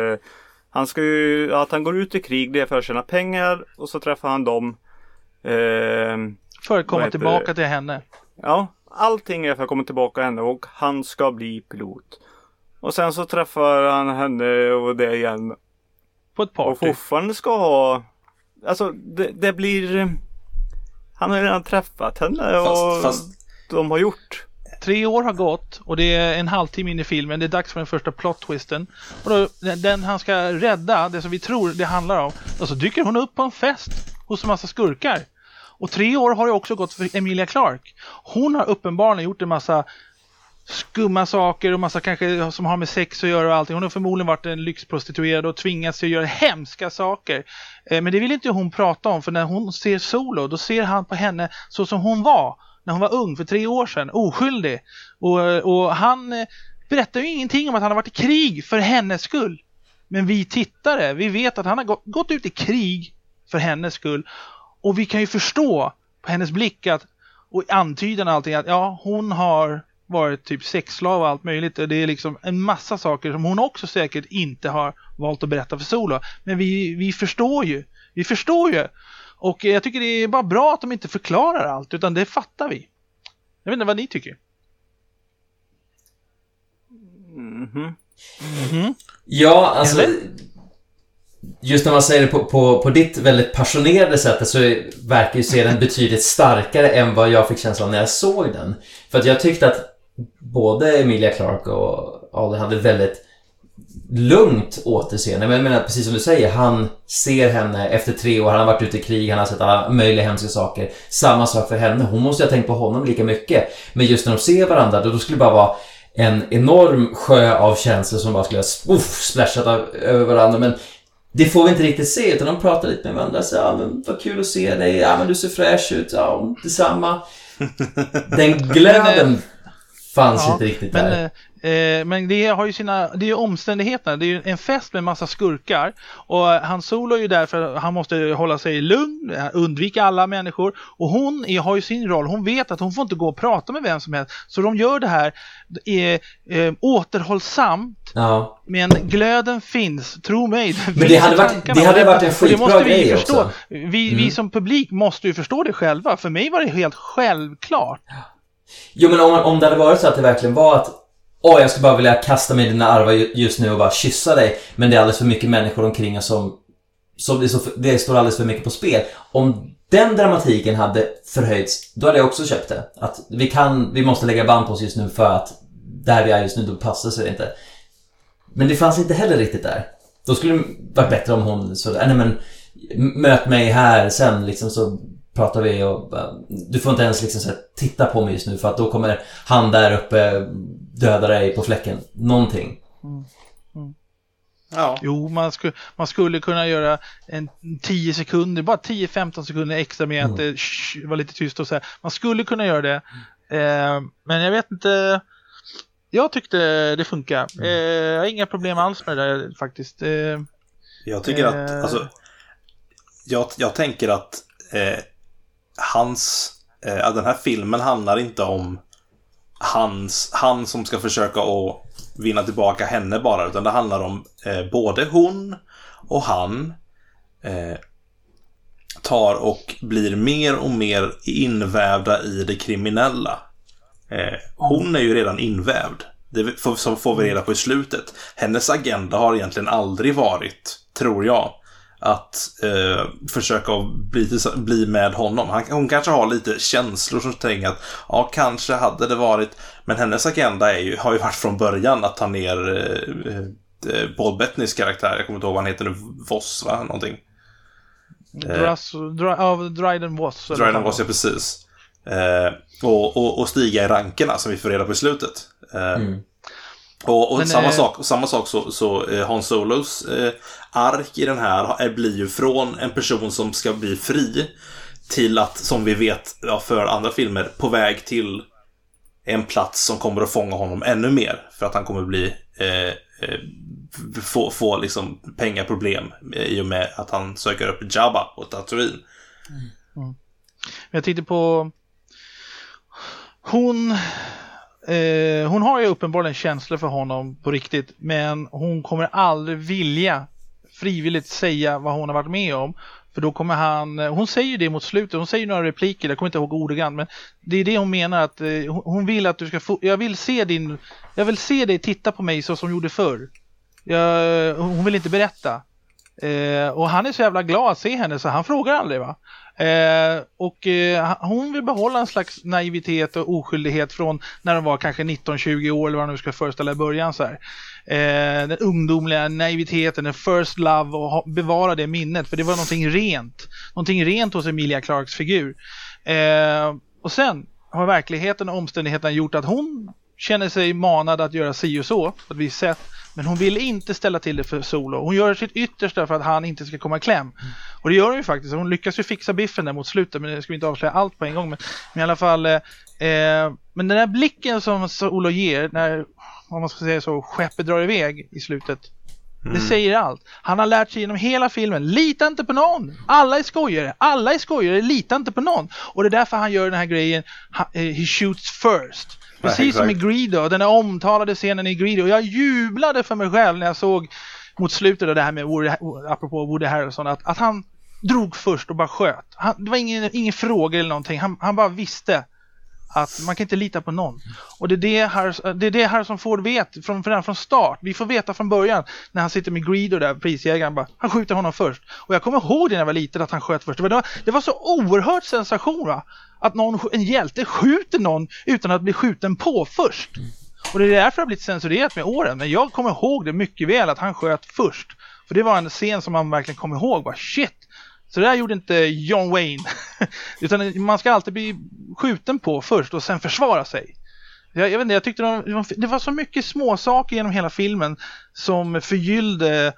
S1: att han går ut i krig, det är för att tjäna pengar. Och så träffar han dem.
S2: För att komma tillbaka till henne.
S1: Ja, allting är för att komma tillbaka till henne. Och han ska bli pilot. Och sen så träffar han henne och det igen.
S2: På ett party.
S1: Och fortfarande ska ha... Alltså, det blir... Han har redan träffat henne och de har gjort.
S2: 3 år har gått och det är en halvtimme in i filmen. Det är dags för den första plot-twisten. Och då, den han ska rädda, det som vi tror det handlar om. Och så dyker hon upp på en fest hos en massa skurkar. Och 3 år har det också gått för Emilia Clarke. Hon har uppenbarligen gjort en massa skumma saker och massa kanske som har med sex att göra och allting. Hon har förmodligen varit en lyxprostituerad och tvingats att göra hemska saker. Men det vill inte hon prata om, för när hon ser Solo, då ser han på henne så som hon var när hon var ung för 3 år sedan, oskyldig. Och han berättar ju ingenting om att han har varit i krig för hennes skull. Men vi tittare, vi vet att han har gått ut i krig för hennes skull. Och vi kan ju förstå på hennes blick och antydan och allting att ja, hon har varit typ sexslav och allt möjligt. Och det är liksom en massa saker som hon också säkert inte har valt att berätta för Solo. Men vi förstår ju. Vi förstår ju. Och jag tycker det är bara bra att de inte förklarar allt, utan det fattar vi. Jag vet inte vad ni tycker.
S4: Ja, alltså... Eller? Just när man säger det på ditt väldigt passionerade sätt, så verkar ju serien betydligt starkare än vad jag fick känslan när jag såg den. För att jag tyckte att både Emilia Clarke och Alden hade väldigt lugnt återseende. Men jag menar, precis som du säger, han ser henne efter 3 år, han har varit ute i krig, han har sett alla möjliga hemska saker. Samma sak för henne, hon måste ha tänkt på honom lika mycket. Men just när de ser varandra, då skulle det bara vara en enorm sjö av känslor som bara skulle ha splashat över varandra. Men det får vi inte riktigt se, utan de pratar lite med varandra. Så, ja, men vad kul att se dig, ja men du ser fräsch ut, ja detsamma. Den glöden fanns inte riktigt där.
S2: Men det har ju det är ju omständigheterna. Det är ju en fest med en massa skurkar. Och Han Solo är ju där för att han måste hålla sig lugn, undvika alla människor. Och hon har ju sin roll. Hon vet att hon får inte gå och prata med vem som helst. Så de gör det här återhållsamt. Ja. Men glöden finns, tro mig.
S4: Men det hade varit en skitbra grej också.
S2: Vi som publik måste ju förstå det själva. För mig var det helt självklart.
S4: Jo, men om det hade varit så att det verkligen var att jag skulle bara vilja kasta mig i dina arvar just nu och bara kyssa dig, men det är alldeles för mycket människor omkring oss som det står alldeles för mycket på spel. Om den dramatiken hade förhöjts, då hade jag också köpt det. Att vi måste lägga band på oss just nu för att där vi är just nu, då passar sig det inte. Men det fanns inte heller riktigt där. Då skulle det varit bättre om hon nej men möt mig här sen liksom, så pratar vi och du får inte ens liksom så här, titta på mig just nu, för att då kommer han där uppe döda dig på fläcken. Någonting.
S2: Ja. Jo, man skulle kunna göra en 10 sekunder, bara 10-15 sekunder extra med att vara lite tyst och så här. Man skulle kunna göra det. Men jag vet inte. Jag tyckte det funkar. Jag har inga problem alls med det där faktiskt.
S3: Jag tycker att alltså, jag tänker att den här filmen handlar inte om han som ska försöka att vinna tillbaka henne bara, utan det handlar om både hon och han tar och blir mer och mer invävda i det kriminella. Hon är ju redan invävd. Det får vi reda på i slutet. Hennes agenda har egentligen aldrig varit, tror jag, att försöka bli med honom. Hon kanske har lite känslor som tänker att ja, kanske hade det varit, men hennes agenda har ju varit från början att ta ner Paul Bettnys karaktär. Jag kommer inte ihåg vad han heter nu, Voss, va? Någonting.
S2: Dryden Voss.
S3: Dryden Voss, ja, precis. Och stiga i rankerna, som vi får reda på i slutet. Och samma sak så Han Solos ark i den här blir ju från en person som ska bli fri till att, som vi vet för andra filmer, på väg till en plats som kommer att fånga honom ännu mer, för att han kommer bli få liksom pengaproblem i och med att han söker upp Jabba på Tatooine.
S2: Jag tänkte på hon har ju uppenbarligen känslor för honom på riktigt, men hon kommer aldrig vilja frivilligt säga vad hon har varit med om, för då kommer hon säger det mot slutet, hon säger några repliker, jag kommer inte ihåg ordagrant, men det är det hon menar, att hon vill att du ska jag vill se dig titta på mig så som gjorde förr. Hon vill inte berätta. Och han är så jävla glad att se henne så han frågar aldrig, va? Hon vill behålla en slags naivitet och oskyldighet från när de var kanske 19-20 år eller vad nu ska föreställa i början så här. Den ungdomliga naiviteten, den first love, och bevara det minnet, för det var någonting rent hos Emilia Clarkes figur. Och sen har verkligheten och omständigheterna gjort att hon känner sig manad att göra si och så på ett visst sätt. Men hon vill inte ställa till det för Solo. Hon gör sitt yttersta för att han inte ska komma i kläm. Och det gör hon ju faktiskt. Hon lyckas ju fixa biffen där mot slutet. Men det ska vi inte avslöja allt på en gång. Men i alla fall. Men den där blicken som Solo ger när, om man ska säga så, skeppet drar iväg i slutet. Det säger allt. Han har lärt sig genom hela filmen. Lita inte på någon. Alla är skojare. Lita inte på någon. Och det är därför han gör den här grejen. He shoots first. Precis som i Greedo, den här omtalade scenen i Greedo. Och jag jublade för mig själv när jag såg mot slutet av det här med apropå Woody Harrelson, att han drog först och bara sköt. Det var ingen fråga eller någonting. Han bara visste att man kan inte lita på någon. Och det är det här som Ford vet från start. Vi får veta från början när han sitter med Greedo där, prisjägaren, bara, han skjuter honom först. Och jag kommer ihåg det när jag var liten att han sköt först. Det var så oerhört sensation, va? Att en hjälte skjuter någon utan att bli skjuten på först. Och det är därför det har blivit censurerat med åren. Men jag kommer ihåg det mycket väl att han sköt först. För det var en scen som man verkligen kommer ihåg. Bara, shit! Så det där gjorde inte John Wayne. Utan man ska alltid bli skjuten på först och sen försvara sig. Jag vet inte, jag tyckte det var så mycket små saker genom hela filmen som förgyllde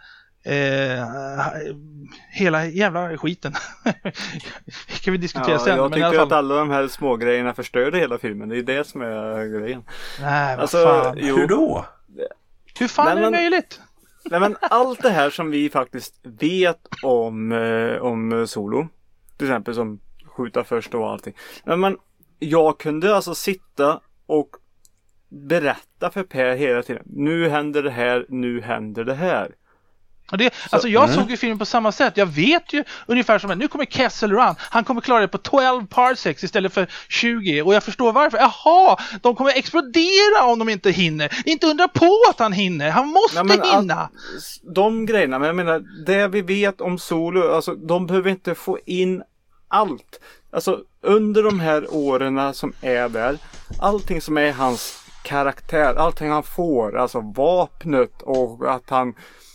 S2: hela jävla skiten. Kan vi diskutera sen.
S1: Jag
S2: men
S1: tycker att alla de här små grejerna förstörde hela filmen. Det är det som är grejen.
S2: Nej, vad fan.
S3: Hur då?
S2: Hur fan är det möjligt?
S1: Nej, men allt det här som vi faktiskt vet om Solo, till exempel som skjuta först och allting. Men jag kunde alltså sitta och berätta för Per hela tiden. Nu händer det här, nu händer det här.
S2: Alltså jag såg ju filmen på samma sätt. Jag vet ju ungefär som nu kommer Kessel Run. Han kommer klara det på 12 parsecs istället för 20. Och jag förstår varför. Jaha, de kommer explodera om de inte hinner. Inte undra på att han hinner. Han måste hinna.
S1: De grejerna, men jag menar, det vi vet om Solo, alltså de behöver inte få in allt. Alltså under de här åren som är där, allting som är hans karaktär, allting han får, alltså vapnet och att han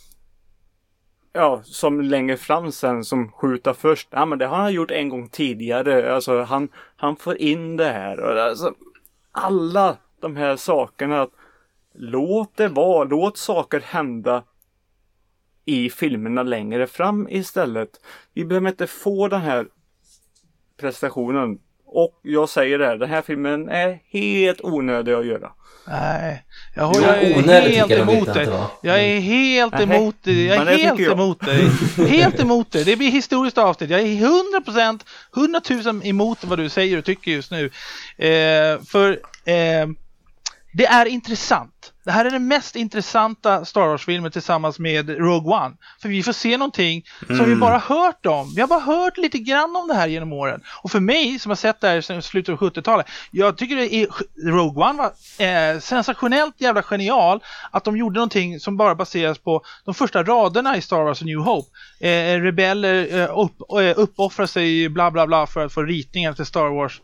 S1: som längre fram sen som skjuter först. Ja, men det har han gjort en gång tidigare. Alltså han får in det här. Och alltså, alla de här sakerna. Att låt saker hända i filmerna längre fram istället. Vi behöver inte få den här prestationen. Och jag säger det här, den här filmen är helt onödig att göra.
S2: Nej, jag är helt emot det. Jag är helt emot det. Jag är helt emot det. Helt emot det. Det blir historiskt avsnitt. Jag är 100%, 100 000 emot vad du säger och tycker just nu. För det är intressant. det här är den mest intressanta Star Wars-filmen tillsammans med Rogue One. För vi får se någonting som vi bara hört om. Vi har bara hört lite grann om det här genom åren. Och för mig, som har sett det här sedan slutet av 70-talet, jag tycker Rogue One var sensationellt jävla genial att de gjorde någonting som bara baseras på de första raderna i Star Wars A New Hope. Rebeller uppoffrar sig bla bla bla för att få ritningar till Star Wars.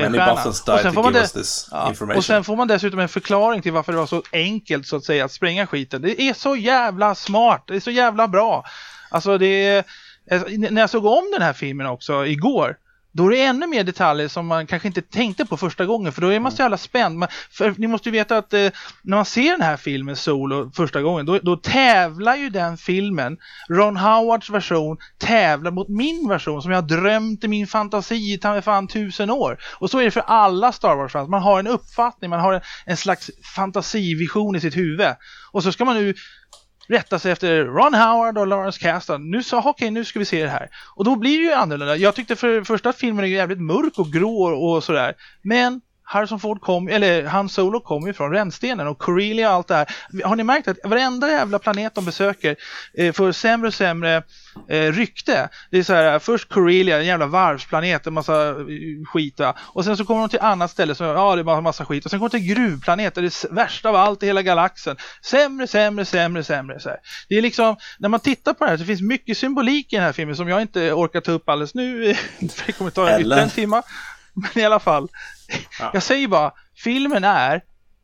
S2: Och sen får man dessutom en förklaring till varför det var så enkelt så att säga att spränga skiten. Det är så jävla smart, det är så jävla bra. Alltså när jag såg om den här filmen också igår, då är det ännu mer detaljer som man kanske inte tänkte på första gången, för då är man så jävla spänd. För ni måste ju veta att när man ser den här filmen Solo första gången, då tävlar ju den filmen, Ron Howards version tävlar mot min version som jag har drömt i min fantasi i 1000 år. Och så är det för alla Star Wars-fans. Man har en uppfattning, man har en slags fantasivision i sitt huvud. Och så ska man nu rätta sig efter Ron Howard och Lawrence Kasdan. Nu sa okej, nu ska vi se det här. Och då blir det ju annorlunda. Jag tyckte för första filmen är ju jävligt mörk och grå och sådär. Men Harrison Ford Han Solo kom ju från rännstenen och Corellia och allt det här. Har ni märkt att varenda jävla planet de besöker får sämre och sämre rykte? Det är så här, först Corellia, en jävla varvsplanet, en massa skit, va? Och sen så kommer de till annat ställe så det är bara en massa skit. Och sen kommer de till gruvplanet, det är det värsta av allt i hela galaxen. Sämre. Så här. Det är liksom, när man tittar på det här så finns mycket symbolik i den här filmen som jag inte orkar ta upp alldeles nu. Det kommer ta ytterligare en timme. Men i alla fall, jag säger bara, filmen är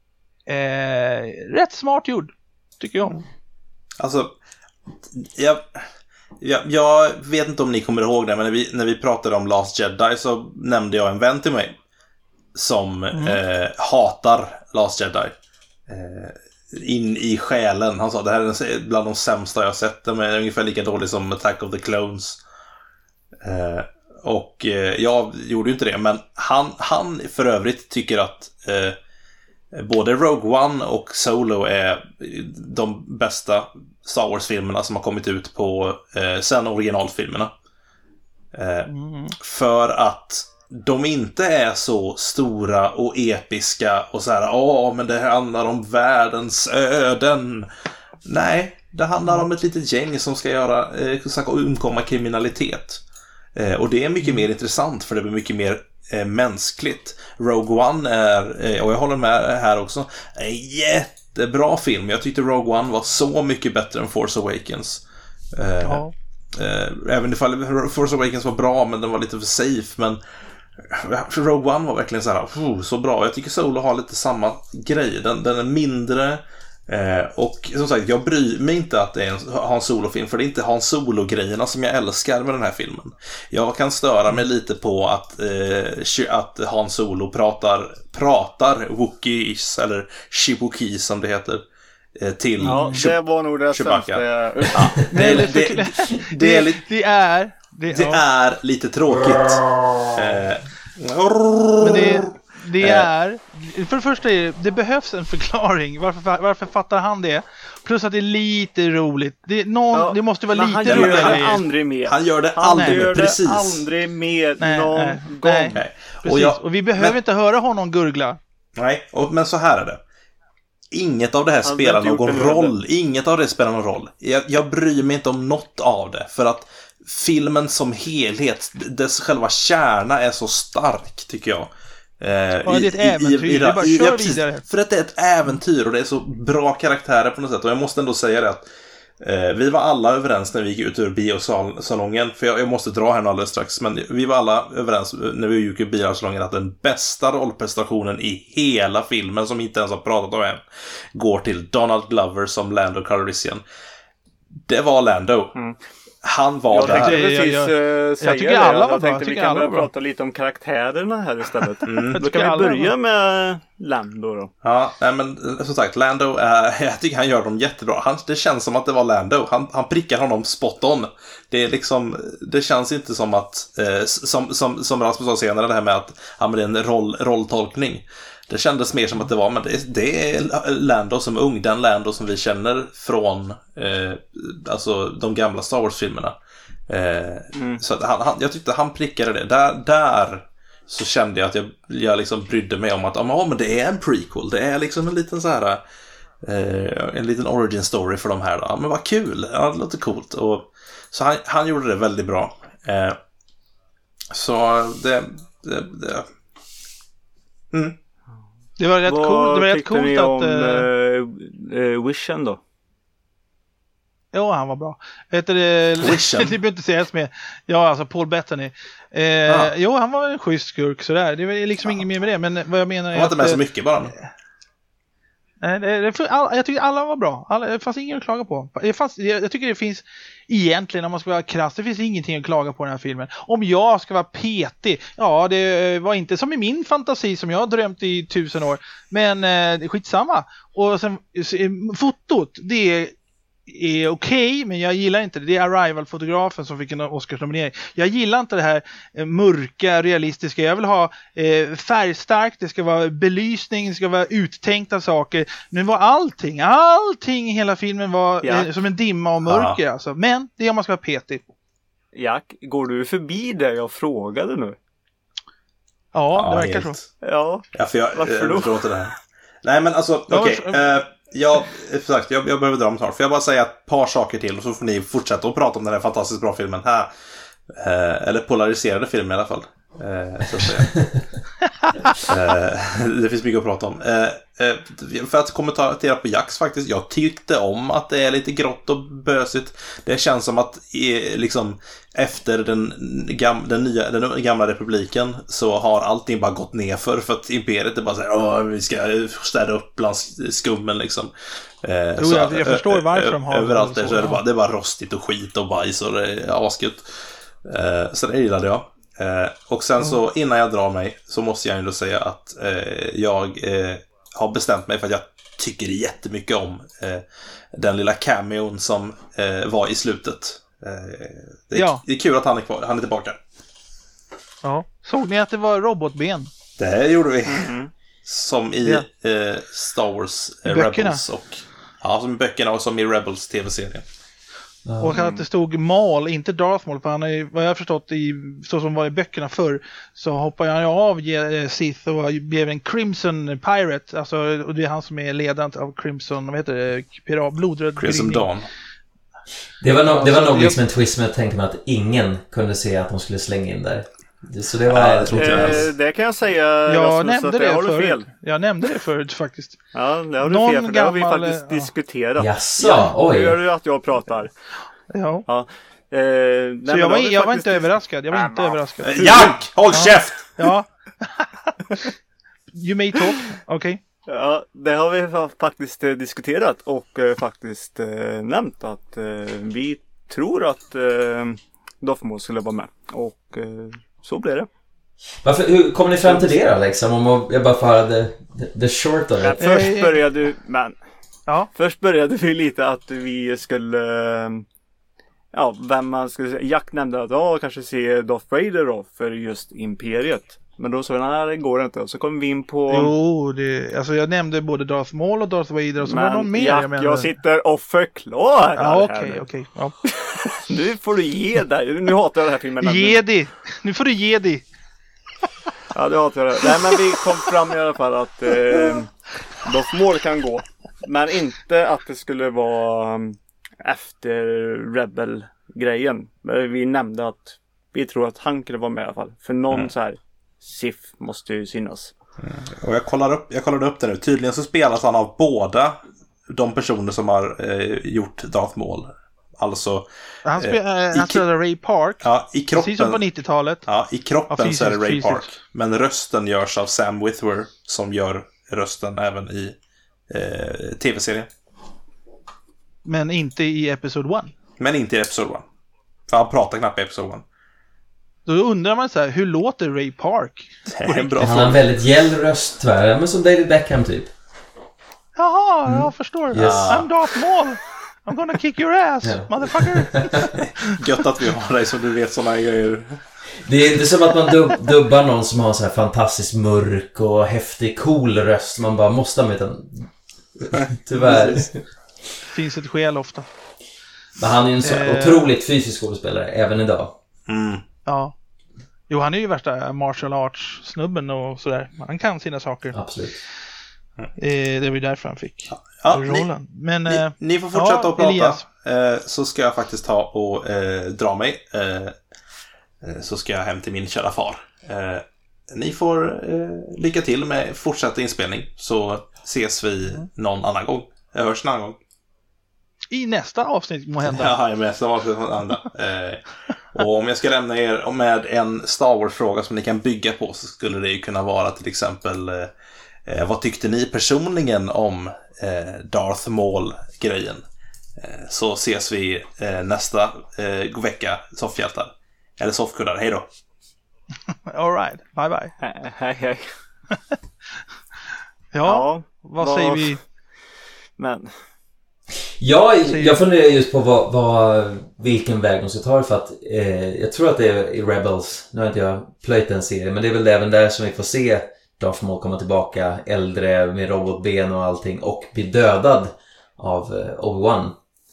S2: rätt smart gjord, tycker jag.
S3: Alltså, jag vet inte om ni kommer ihåg det, men när vi pratade om Last Jedi så nämnde jag en vän till mig som hatar Last Jedi. In i själen. Han sa, det här är bland de sämsta jag sett. De är ungefär lika dålig som Attack of the Clones. Och jag gjorde ju inte det, men han för övrigt tycker att både Rogue One och Solo är de bästa Star Wars-filmerna som har kommit ut på sen originalfilmerna. För att de inte är så stora och episka och så här, men det handlar om världens öden. Nej, det handlar om ett litet gäng som ska undkomma kriminalitet. Och det är mycket mer intressant, för det blir mycket mer mänskligt. Rogue One är, och jag håller med här också, en jättebra film. Jag tyckte Rogue One var så mycket bättre än Force Awakens. Även ifall Force Awakens var bra, men den var lite för safe. Men Rogue One var verkligen så här, så bra. Jag tycker Solo har lite samma grej. Den är mindre. Och som sagt, jag bryr mig inte att det är en Han Solo-film, för det är inte Han Solo-grejerna som jag älskar med den här filmen. Jag kan störa mig lite på att Han Solo pratar Wookiees eller Chewbacca som det heter till
S1: det var nog det
S3: Chewbacca.
S1: Det
S3: är lite tråkigt.
S2: Men det är, för det första det behövs en förklaring. Varför fattar han det? Plus att det är lite roligt. Det måste vara lite roligt.
S3: Han gör det aldrig precis.
S1: Aldrig mer någon gång.
S2: Nej. Och vi behöver inte höra honom gurgla.
S3: Nej, men så här är det. Inget av det här spelar någon roll. Inget av det spelar någon roll. Jag bryr mig inte om något av det. För att filmen som helhet, dess själva kärna är så stark, tycker jag.
S2: Det är ett äventyr, det bara kör vidare.
S3: För att det är ett äventyr och det är så bra karaktärer på något sätt. Och jag måste ändå säga det att vi var alla överens när vi gick ut ur biosalongen. För jag måste dra här alldeles strax. Men vi var alla överens när vi gick ur biosalongen att den bästa rollprestationen i hela filmen, som inte ens har pratat om än, går till Donald Glover som Lando Calrissian. Det var Lando. Han var där.
S2: Jag tycker alla var bra.
S1: Jag tänkte vi kan prata lite om karaktärerna här istället. Då kan vi börja med Lando då.
S3: Ja, men som sagt, Lando, jag tycker han gör dem jättebra. Det känns som att det var Lando. Han prickar honom spot on. Det är liksom, det känns inte som att som Rasmus sa senare, det här med att det är en rolltolkning. Det kändes mer som att det var, men det är Lando som ung, den Lando som vi känner från alltså de gamla Star Wars-filmerna. Så att jag tyckte han prickade det. Där så kände jag att jag liksom brydde mig om att men det är en prequel. Det är liksom en liten så här en liten origin story för de här då. Men vad kul, ja, det låter coolt. Och så han gjorde det väldigt bra. Så det
S2: Det var rätt coolt. Det var rätt coolt
S1: ni
S2: att
S1: om Wishen då?
S2: ja, han var bra. Heter det
S3: Wishen?
S2: det behöver inte sägas mer. Ja, alltså Paul Bettany. Jo, han var en schysst skurk sådär. Det var liksom inget mer med det, men vad jag menar är
S3: han var inte med
S2: att
S3: så mycket bara.
S2: jag tycker alla var bra. Det fanns ingen att klaga på. Jag tycker det finns egentligen, om man ska vara krass, det finns ingenting att klaga på den här filmen. Om jag ska vara petig, ja, det var inte som i min fantasi som jag har drömt i 1000 år. Men det är skitsamma. Och sen fotot, det är okej, men jag gillar inte det. Det är Arrival-fotografen som fick en Oscarsnominering. Jag gillar inte det här mörka, realistiska. Jag vill ha färgstarkt, det ska vara belysning, det ska vara uttänkta saker. Nu var allting i hela filmen var som en dimma och mörker. Alltså. Men det är om man ska vara petig.
S1: Jack, går du förbi det jag frågade nu?
S2: Ja, det verkar
S3: helt.
S2: så.
S1: Ja,
S3: Varför då? Förstår inte det här. Nej, men alltså, okej. Jag behöver dra om snart. Får jag bara säga ett par saker till, och så får ni fortsätta att prata om den här fantastiskt bra filmen här. Eller polariserade film i alla fall. Så att säga. Det finns mycket att prata om. För att kommentera på Jax faktiskt. Jag tyckte om att det är lite grått och bösigt. Det känns som att liksom efter den gamla republiken så har allting bara gått ner för att imperiet är bara såhär, vi ska städa upp bland skummen liksom.
S2: Så jag förstår varför de har
S3: överallt där så är det bara rostigt och skit och bajs och det är askutt. Så det gillade jag. Och sen så innan jag drar mig så måste jag ändå säga att jag har bestämt mig för att jag tycker jättemycket om den lilla cameon som var i slutet. Det är kul att han är kvar, han är tillbaka.
S2: Ja. Såg ni att det var robotben?
S3: Det gjorde vi. Som i Star Wars Rebels och som i böckerna och som i Rebels tv-serien.
S2: Och att det stod Maul, inte Darth Maul, för han är, vad jag har förstått så som var i böckerna förr, så hoppar han av Sith och blev en Crimson Pirate, alltså, och det är han som är ledaren av Crimson, vad heter det, blodröd
S3: Crimson Dawn.
S4: Det var nog liksom en twist, men jag tänkte mig att ingen kunde se att de skulle slänga in där. Så det var
S1: det kan jag säga.
S2: Jag nämnde det förut. Jag nämnde det förut faktiskt.
S1: Ja, det har du fel för. Det har vi faktiskt diskuterat.
S4: Jaså, oj.
S1: Nu gör du att jag pratar.
S2: Ja.
S1: Så
S2: jag var inte överraskad.
S3: Jack, håll käft!
S2: Ja. You may talk. Okej.
S1: Ja, det har vi faktiskt diskuterat och faktiskt nämnt att vi tror att Darth Maul skulle vara med. Och så blev det.
S4: Hur kom ni fram till det då, liksom? Om jag bara får höra the short of it.
S1: Först började vi lite att vi skulle vem man skulle säga. Jack nämnde att kanske se Darth Vader då för just Imperiet. Men då sa vi, nej, det går inte. Och så kom vi in på...
S2: Jo, alltså jag nämnde både Darth Maul och Darth Vader och så var det någon mer.
S1: Jag sitter och förklarar.
S2: Ja, okej. Ja.
S1: Nu får du ge dig. Nu hatar jag den här filmen.
S2: Nu får du ge dig.
S1: Ja, det hatar jag det. Nej, men vi kom fram i alla fall att Darth Maul kan gå. Men inte att det skulle vara efter Rebel-grejen. Men vi nämnde att vi tror att han kunde vara med i alla fall. För någon så här Sith måste ju synas.
S3: Och jag kollade upp det nu. Tydligen så spelas han av båda de personer som har gjort Darth Maul. Alltså
S2: han spelar Ray Park.
S3: Ja, i kroppen.
S2: Precis som på 90-talet.
S3: Ja, i kroppen så är det Ray Park. Men rösten görs av Sam Witwer som gör rösten även i tv-serien.
S2: Men inte i Episode 1.
S3: För han pratar knappt i Episode 1.
S2: Då undrar man så här, hur låter Ray Park?
S3: Det är en bra
S4: han har en väldigt gäll röst tyvärr, men som David Beckham typ.
S2: Jaha, jag förstår.
S4: Yes.
S2: I'm Darth Maul. I'm gonna kick your ass, motherfucker.
S3: Gött att vi har dig som du vet såna grejer.
S4: Det är inte som att man dubbar någon som har så här fantastiskt mörk och häftig, cool röst. Man bara måste ha med den. Tyvärr.
S2: Finns ett skäl ofta.
S4: Men han är ju en så otroligt fysisk skådespelare även idag.
S2: Ja. Jo, han är ju värsta martial arts snubben och sådär. Han kan sina saker.
S4: Absolut.
S2: Det var ju därför han fick rollen.
S3: Ni får fortsätta att prata.
S2: Elias.
S3: Så ska jag faktiskt ta och dra mig. Så ska jag hem till min kära far. Ni får lycka till med fortsatt inspelning. Så ses vi någon annan gång. Jag hörs en annan gång.
S2: I nästa avsnitt må hända.
S3: Ja, i nästa avsnitt må hända. Och om jag ska lämna er med en Star Wars-fråga som ni kan bygga på, så skulle det ju kunna vara till exempel vad tyckte ni personligen om Darth Maul-grejen? Så ses vi nästa vecka, soffhjältar. Eller soffkuddar, hej då.
S2: All right, bye bye.
S1: Hej.
S2: Ja, vad säger vi?
S1: Men
S4: Ja, jag funderar just på vilken väg de ska ta det, för att jag tror att det är i Rebels, nu har inte jag plöjt en serie, men det är väl även där som vi får se Darth Maul komma tillbaka äldre med robotben och allting och bli dödad av Obi-Wan.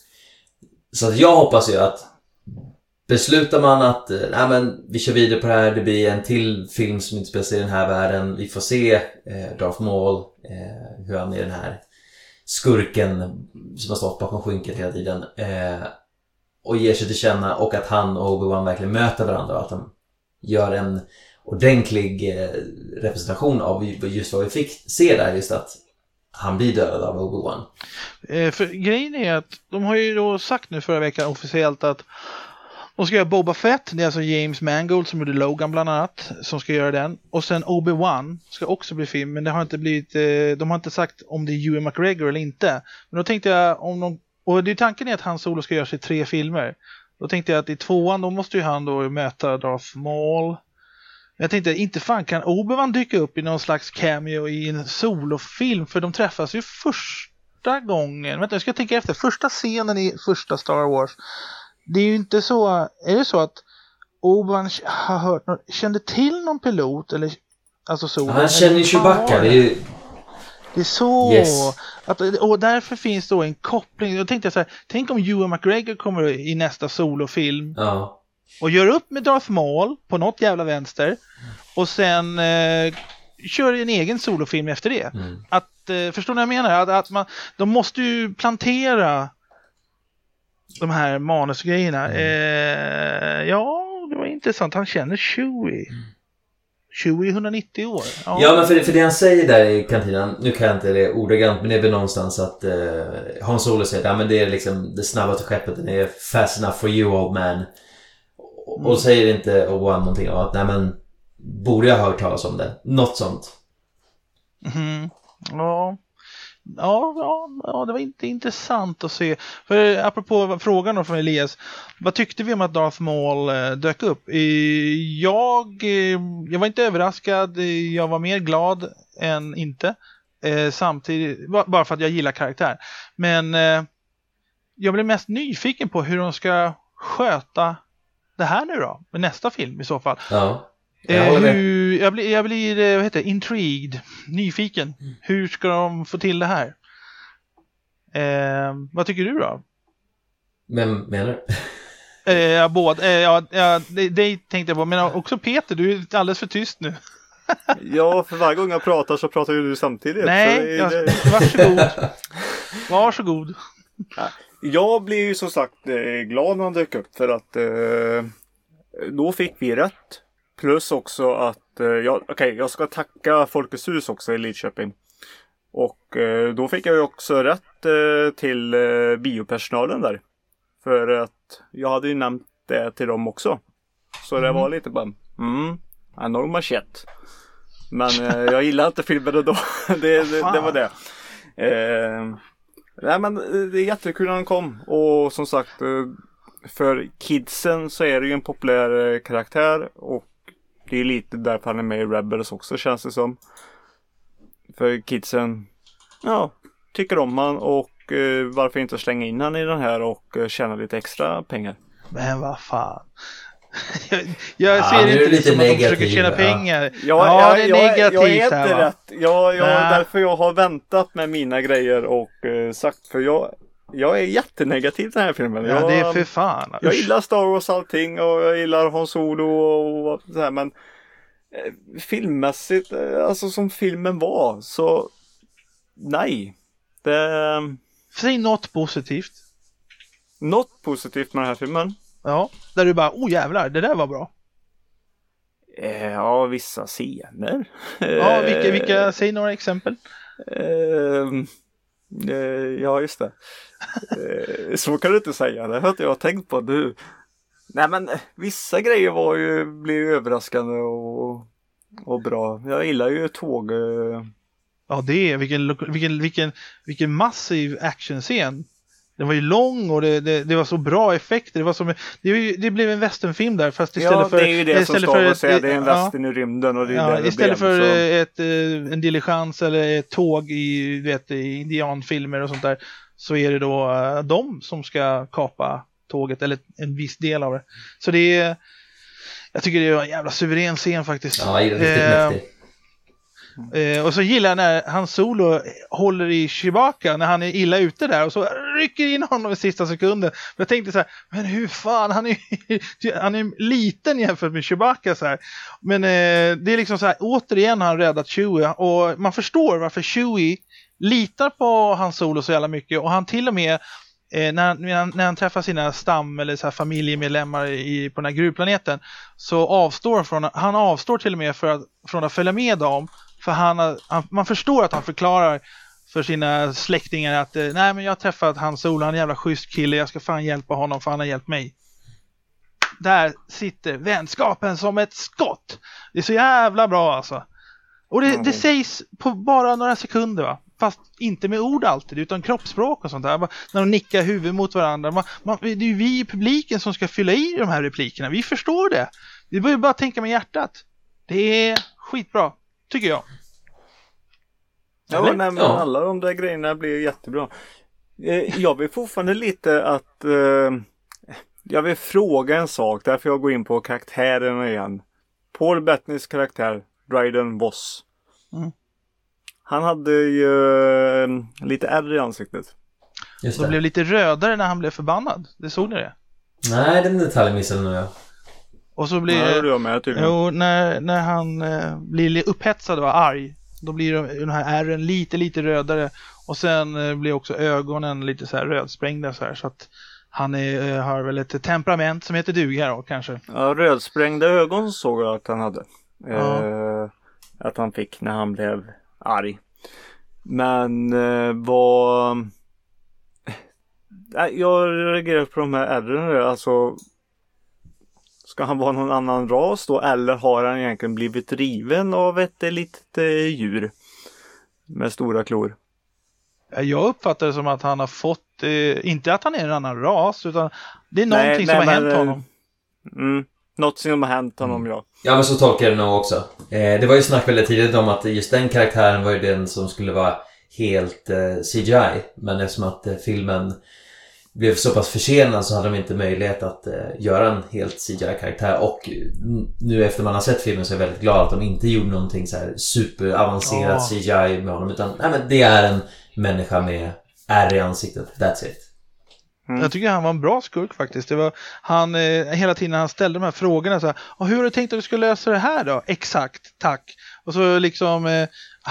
S4: Så att jag hoppas ju att beslutar man att men vi kör vidare på det här, det blir en till film som inte spelar sig i den här världen, vi får se Darth Maul, hur han är den här skurken som har stått bakom skynket hela tiden, och ger sig till känna, och att han och Obi-Wan verkligen möter varandra och att de gör en ordentlig representation av just vad vi fick se där, just att han blir dödad av Obi-Wan.
S2: För grejen är att de har ju då sagt nu förra veckan officiellt att de ska göra Boba Fett, det är alltså James Mangold som gjorde Logan bland annat, som ska göra den. Och sen Obi-Wan ska också bli film, men det har inte blivit, de har inte sagt om det är Ewan McGregor eller inte. Men då tänkte jag, och det är tanken är att Han Solo ska göra sig 3 filmer. Då tänkte jag att i 2:an, då måste ju han då möta Darth Maul. Jag tänkte, inte fan kan Obi-Wan dyka upp i någon slags cameo i en solofilm, för de träffas ju första gången. Vänta, jag ska tänka efter. Första scenen i första Star Wars. Det är ju inte så, är det så att Obi-Wan har hört kände till någon pilot eller alltså så?
S4: Han känner ju Chewbacca, det är
S2: så
S4: yes.
S2: Och därför finns då en koppling. Jag tänkte så här, tänk om Ewan McGregor kommer i nästa solofilm och gör upp med Darth Maul på något jävla vänster och sen kör en egen solofilm efter det. Förstår ni vad jag menar? Att de måste ju plantera de här manusgrejerna. Ja, det var intressant. Han känner Chewie. Chewie är 190 år.
S4: Ja, men för det han säger där i kantinan, nu kan jag inte det ordagrant, men det är väl någonstans att Han Solo säger men det är liksom det snabbaste skeppet, det är fast enough for you old man. Och säger inte Obi-Wan någonting om att men borde jag ha hört talas om det? Något sånt.
S2: Ja, det var inte intressant att se. För apropå frågan då från Elias, vad tyckte vi om att Darth Maul dök upp? Jag var inte överraskad, jag var mer glad än inte. Samtidigt, bara för att jag gillar karaktär. Men jag blev mest nyfiken på hur de ska sköta det här nu då, med nästa film i så fall.
S4: Ja.
S2: Jag blir vad heter det, intrigued, nyfiken. Hur ska de få till det här? Vad tycker du då?
S4: Vem menar
S2: du? Det tänkte jag på, men också Peter, du är alldeles för tyst nu.
S1: Ja, för varje gång jag pratar så pratar ju du samtidigt.
S2: Nej, varsågod.
S1: Jag blir ju som sagt glad när han dök upp, för att då fick vi rätt. Plus också att jag ska tacka Folkets hus också i Lidköping. Och då fick jag ju också rätt till biopersonalen där. För att jag hade ju nämnt det till dem också. Så det var lite bara I know my shit. Men jag gillar inte filmen då. det var det. Nej, men det är jättekul när han kom. Och som sagt, för kidsen så är det ju en populär karaktär. Och det är lite därför han är med i Rebels också, känns det som. För kidsen, tycker om han. Och varför inte slänga in han i den här och tjäna lite extra pengar.
S2: Men vad fan. jag ser inte det som att de försöker tjäna pengar.
S1: Det är negativt. Jag är inte rätt. Därför jag har väntat med mina grejer och sagt, för jag är jättenegativ till den här filmen.
S2: Ja, det är för fan.
S1: Jag gillar Star Wars allting och jag gillar Han Solo och så här, men filmmässigt, alltså som filmen var, så nej.
S2: Säg något positivt.
S1: Något positivt med den här filmen?
S2: Ja, där du bara, jävlar, det där var bra.
S1: Ja, vissa scener.
S2: Ja, vilka säg några exempel.
S1: Ja, just det. Så kan du inte säga, det har inte jag tänkt på nu. Nej, men vissa grejer blev överraskande och bra. Jag gillar ju tåg.
S2: Ja, det är vilken massiv actionscen. Den var ju lång och det var så bra effekter. Det blev en westernfilm där, fast istället för...
S1: Ja, det är ju det som står att säga. Det är en western i rymden och det är där
S2: istället för
S1: så.
S2: En diligens eller ett tåg i indianfilmer och sånt där, så är det då de som ska kapa tåget, eller en viss del av det. Så det är... Jag tycker det är en jävla suverän scen faktiskt.
S4: Ja, det är riktigt mäktigt.
S2: Och så gillar jag när Han Solo håller i Chewbacca när han är illa ute där och så rycker in honom i sista sekunden. Jag tänkte så här, men hur fan, han är liten jämfört med Chewbacca så här. Men det är liksom så här, återigen har han räddat Chewie och man förstår varför Chewie litar på Han Solo så jävla mycket, och han till och med när han träffar sina stam eller så här familjemedlemmar på den här gruvplaneten, så han avstår till och med från att följa med dem. För man förstår att han förklarar för sina släktingar att nej, men jag har träffat Han Solo, han är en jävla schysst kille, jag ska fan hjälpa honom för han har hjälpt mig. Där sitter vänskapen som ett skott. Det är så jävla bra alltså. Och det sägs på bara några sekunder, va? Fast inte med ord alltid, utan kroppsspråk och sånt där. När de nickar huvudet mot varandra. Det är ju vi i publiken som ska fylla i de här replikerna. Vi förstår det. Vi behöver bara tänka med hjärtat. Det är skitbra, tycker jag.
S1: Ja, nej, men alla de där grejerna blir jättebra. Jag vill fortfarande lite att... jag vill fråga en sak, därför jag går in på karaktärerna igen. Paul Bettnys karaktär, Dryden Voss. Mm. Han hade ju lite ärr i ansiktet.
S2: Just det. Så blev lite rödare när han blev förbannad. Det såg ni det?
S4: Nej, den detaljen missade nog jag.
S2: Och så blir när han blir upphetsad och arg, då blir de här ärren lite rödare, och sen blir också ögonen lite så här rödsprängda så här, så att han har väl ett temperament som heter duga då kanske. Ja,
S1: rödsprängda ögon såg jag att han hade. Att han fick när han blev arg. Men jag reagerar på de här ärren, alltså ska han vara någon annan ras då, eller har han egentligen blivit riven av ett litet djur med stora klor?
S2: Jag uppfattar det som att han har fått, inte att han är en annan ras, utan det är någonting som har hänt honom.
S1: Något som har hänt honom, ja.
S4: Ja, men så tolkar jag det nog också. Det var ju snack väldigt tidigt om att just den karaktären var ju den som skulle vara helt CGI. Men eftersom att filmen blev så pass försenad så hade de inte möjlighet att göra en helt CGI-karaktär. Och nu efter man har sett filmen så är jag väldigt glad att de inte gjorde någonting så här superavancerat CGI med honom. Utan men det är en människa med ärr i ansiktet. That's it.
S2: Jag tycker han var en bra skurk faktiskt. Det var han hela tiden han ställde de här frågorna så här, och hur har du tänkt att du ska lösa det här då? Exakt, tack. Och så liksom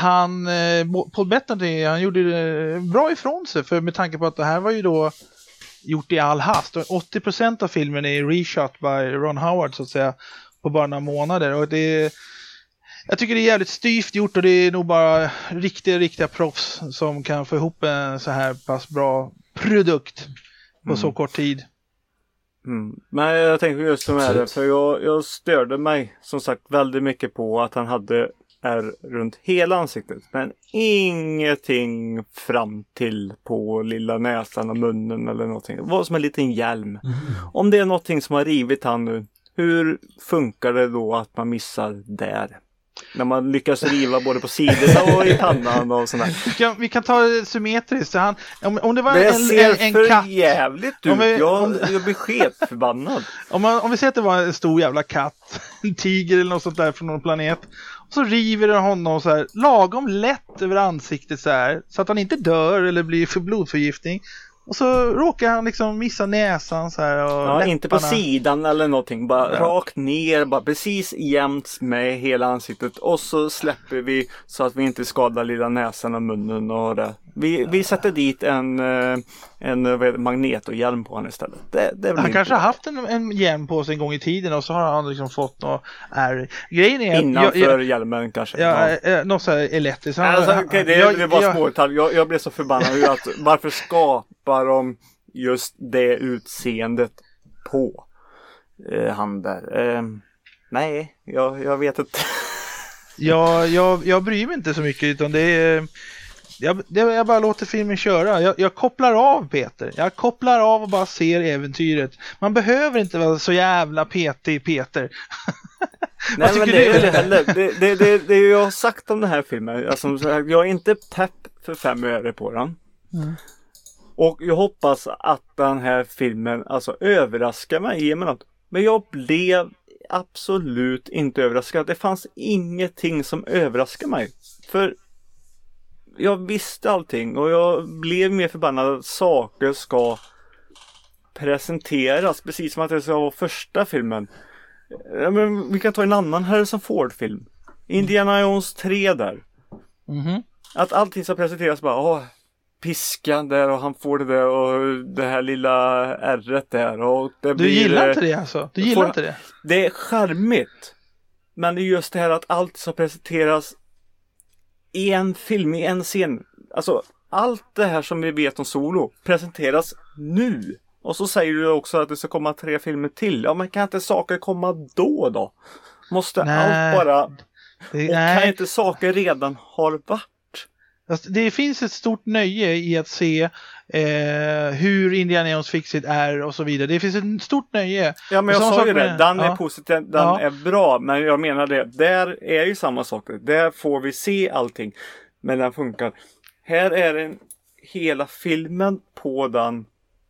S2: Paul Bettany, han gjorde det bra ifrån sig, för med tanke på att det här var ju då gjort i all hast. 80% av filmen är reshot by Ron Howard så att säga på bara några månader, och jag tycker det är jävligt styvt gjort, och det är nog bara riktiga proffs som kan få ihop en så här pass bra produkt på så kort tid.
S1: Men jag tänker just som är det, för jag störde mig som sagt väldigt mycket på att han hade ärr runt hela ansiktet, men ingenting fram till på lilla näsan och munnen eller någonting. Det var som en liten hjälm. Om det är någonting som har rivit han nu, hur funkar det då att man missar där? När man lyckas riva både på sidorna och i pannan och sådär.
S2: Vi kan ta det symmetriskt. Om det var
S1: det ser
S2: en
S1: för
S2: katt.
S1: Jävligt ut. Jag blir sketförbannad.
S2: Om vi säger att det var en stor jävla katt, en tiger eller något sånt där från någon planet, och så river det honom så här lagom lätt över ansiktet så här, så att han inte dör eller blir för blodförgiftning. Och så råkar han liksom missa näsan så här och läpparna.
S1: Inte på sidan eller någonting. Bara rakt ner. Bara precis jämnt med hela ansiktet. Och så släpper vi så att vi inte skadar lilla näsan och munnen och det. Vi sätter dit en magnetohjälm på honom istället.
S2: Han kanske har haft en hjälm på sig en gång i tiden och så har han liksom fått något grejen är
S1: innanför hjälmen kanske.
S2: Något så här elektriskt.
S1: Det var smådetalj. Jag blev så förbannad att varför skapar de just det utseendet på han där? Nej, jag vet inte.
S2: Jag bryr mig inte så mycket utan det är jag bara låter filmen köra. Jag kopplar av Peter. Jag kopplar av och bara ser äventyret. Man behöver inte vara så jävla petig Peter.
S1: Nej, men det är det heller. Det jag har sagt om den här filmen. Alltså, jag är inte pepp för 5 öre på den. Och jag hoppas att den här filmen alltså överraskar mig. Ge mig något. Men jag blev absolut inte överraskad. Det fanns ingenting som överraskade mig. För jag visste allting och jag blev mer förbannad att saker ska presenteras precis som att det ska vara första filmen. Men vi kan ta en annan Harrison Ford-film. Indiana Jones 3 där. Att allting ska presenteras bara piskan där och han får det där och det här lilla ärret där. Och det
S2: du gillar inte det alltså? Du gillar inte det?
S1: Det är charmigt. Men det är just det här att allt ska presenteras i en film, i en scen. Alltså allt det här som vi vet om Solo presenteras nu. Och så säger du också att det ska komma 3 filmer till. Ja, men kan inte saker komma då? Måste allt bara... kan inte saker redan ha varit?
S2: Alltså, det finns ett stort nöje i att se hur Indiana Jones fick sitt är och så vidare. Det finns ett stort nöje.
S1: Ja, men jag sa ju det. Den är positiv, den är bra. Men jag menar det. Där är ju samma sak. Där får vi se allting. Men den funkar. Här är det hela filmen på den.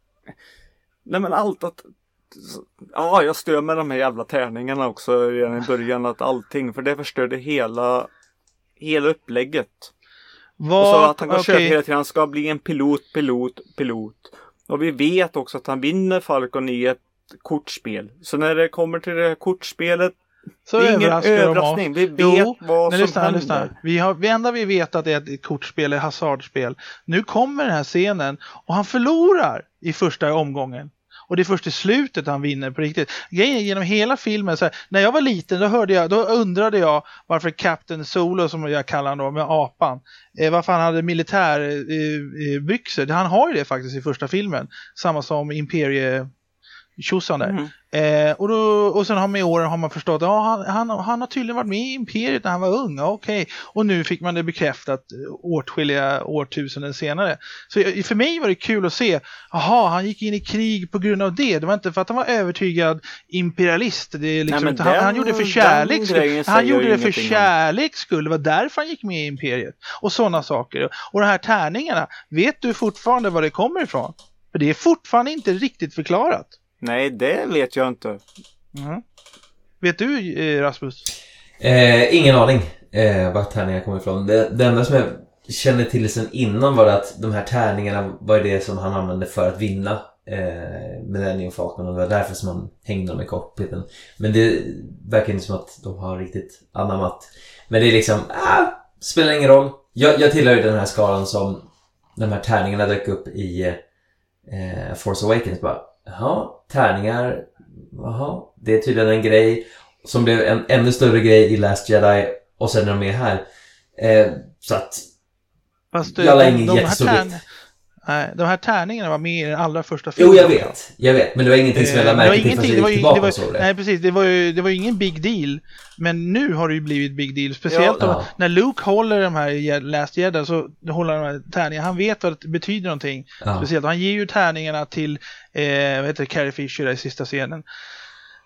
S1: Nej, men allt att... Ja, jag stör med de här jävla tärningarna också redan i början. Att allting. För det förstörde hela upplägget. Och så att han går köp hela tiden. Han ska bli en pilot. Och vi vet också att han vinner Falcon i ett kortspel. Så när det kommer till det här kortspelet så det är ingen överraskning. Vi vet vad som händer.
S2: Det enda vi vet att det är ett kortspel, ett hasardspel. Nu kommer den här scenen och han förlorar i första omgången. Och det är först i slutet han vinner på riktigt. Grejen genom hela filmen, så här, när jag var liten då undrade jag varför Captain Solo, som jag kallar honom med apan, varför han hade militärbyxor. Han har ju det faktiskt i första filmen. Samma som Imperie-tjosan där. Och sen har med åren har man förstått att han har tydligen varit med i Imperiet när han var ung. Okej. Och nu fick man det bekräftat åtskilliga årtusenden senare. Så för mig var det kul att se, han gick in i krig på grund av det. Det var inte för att han var övertygad imperialist. Det är liksom, han gjorde det för kärlek skull. Han gjorde det för kärlek skull. Det var därför han gick med i Imperiet. Och sådana saker. Och de här tärningarna, vet du fortfarande var det kommer ifrån? För det är fortfarande inte riktigt förklarat.
S1: Nej, det vet jag inte.
S2: Vet du, Rasmus?
S4: Ingen aning var tärningarna kommer ifrån. Det enda som jag kände till sen innan var att de här tärningarna var det som han använde för att vinna Millennium Falcon. Och det var därför som han hängde dem i cockpiten. Men det verkar inte som att de har riktigt anammat. Men det är liksom, spelar ingen roll. Jag tillhör ju den här skalan som de här tärningarna dök upp i Force Awakens bara. Tärningar. Det är tydligen en grej som blev en ännu större grej i Last Jedi. Och sen är de med här. Så att jag la ingen jättestor vikt.
S2: Nej, de här tärningarna var med i den allra första filmen.
S4: Jo, jag vet. Men det var ingenting som jag lade märke till förrän jag gick tillbaka och såg det.
S2: Nej, precis. Det var ju ingen big deal. Men nu har det ju blivit big deal. Speciellt när Luke håller de här Last Jedi, så håller de här tärningarna. Han vet vad det betyder någonting. Speciellt. Han ger ju tärningarna till Carrie Fisher i sista scenen.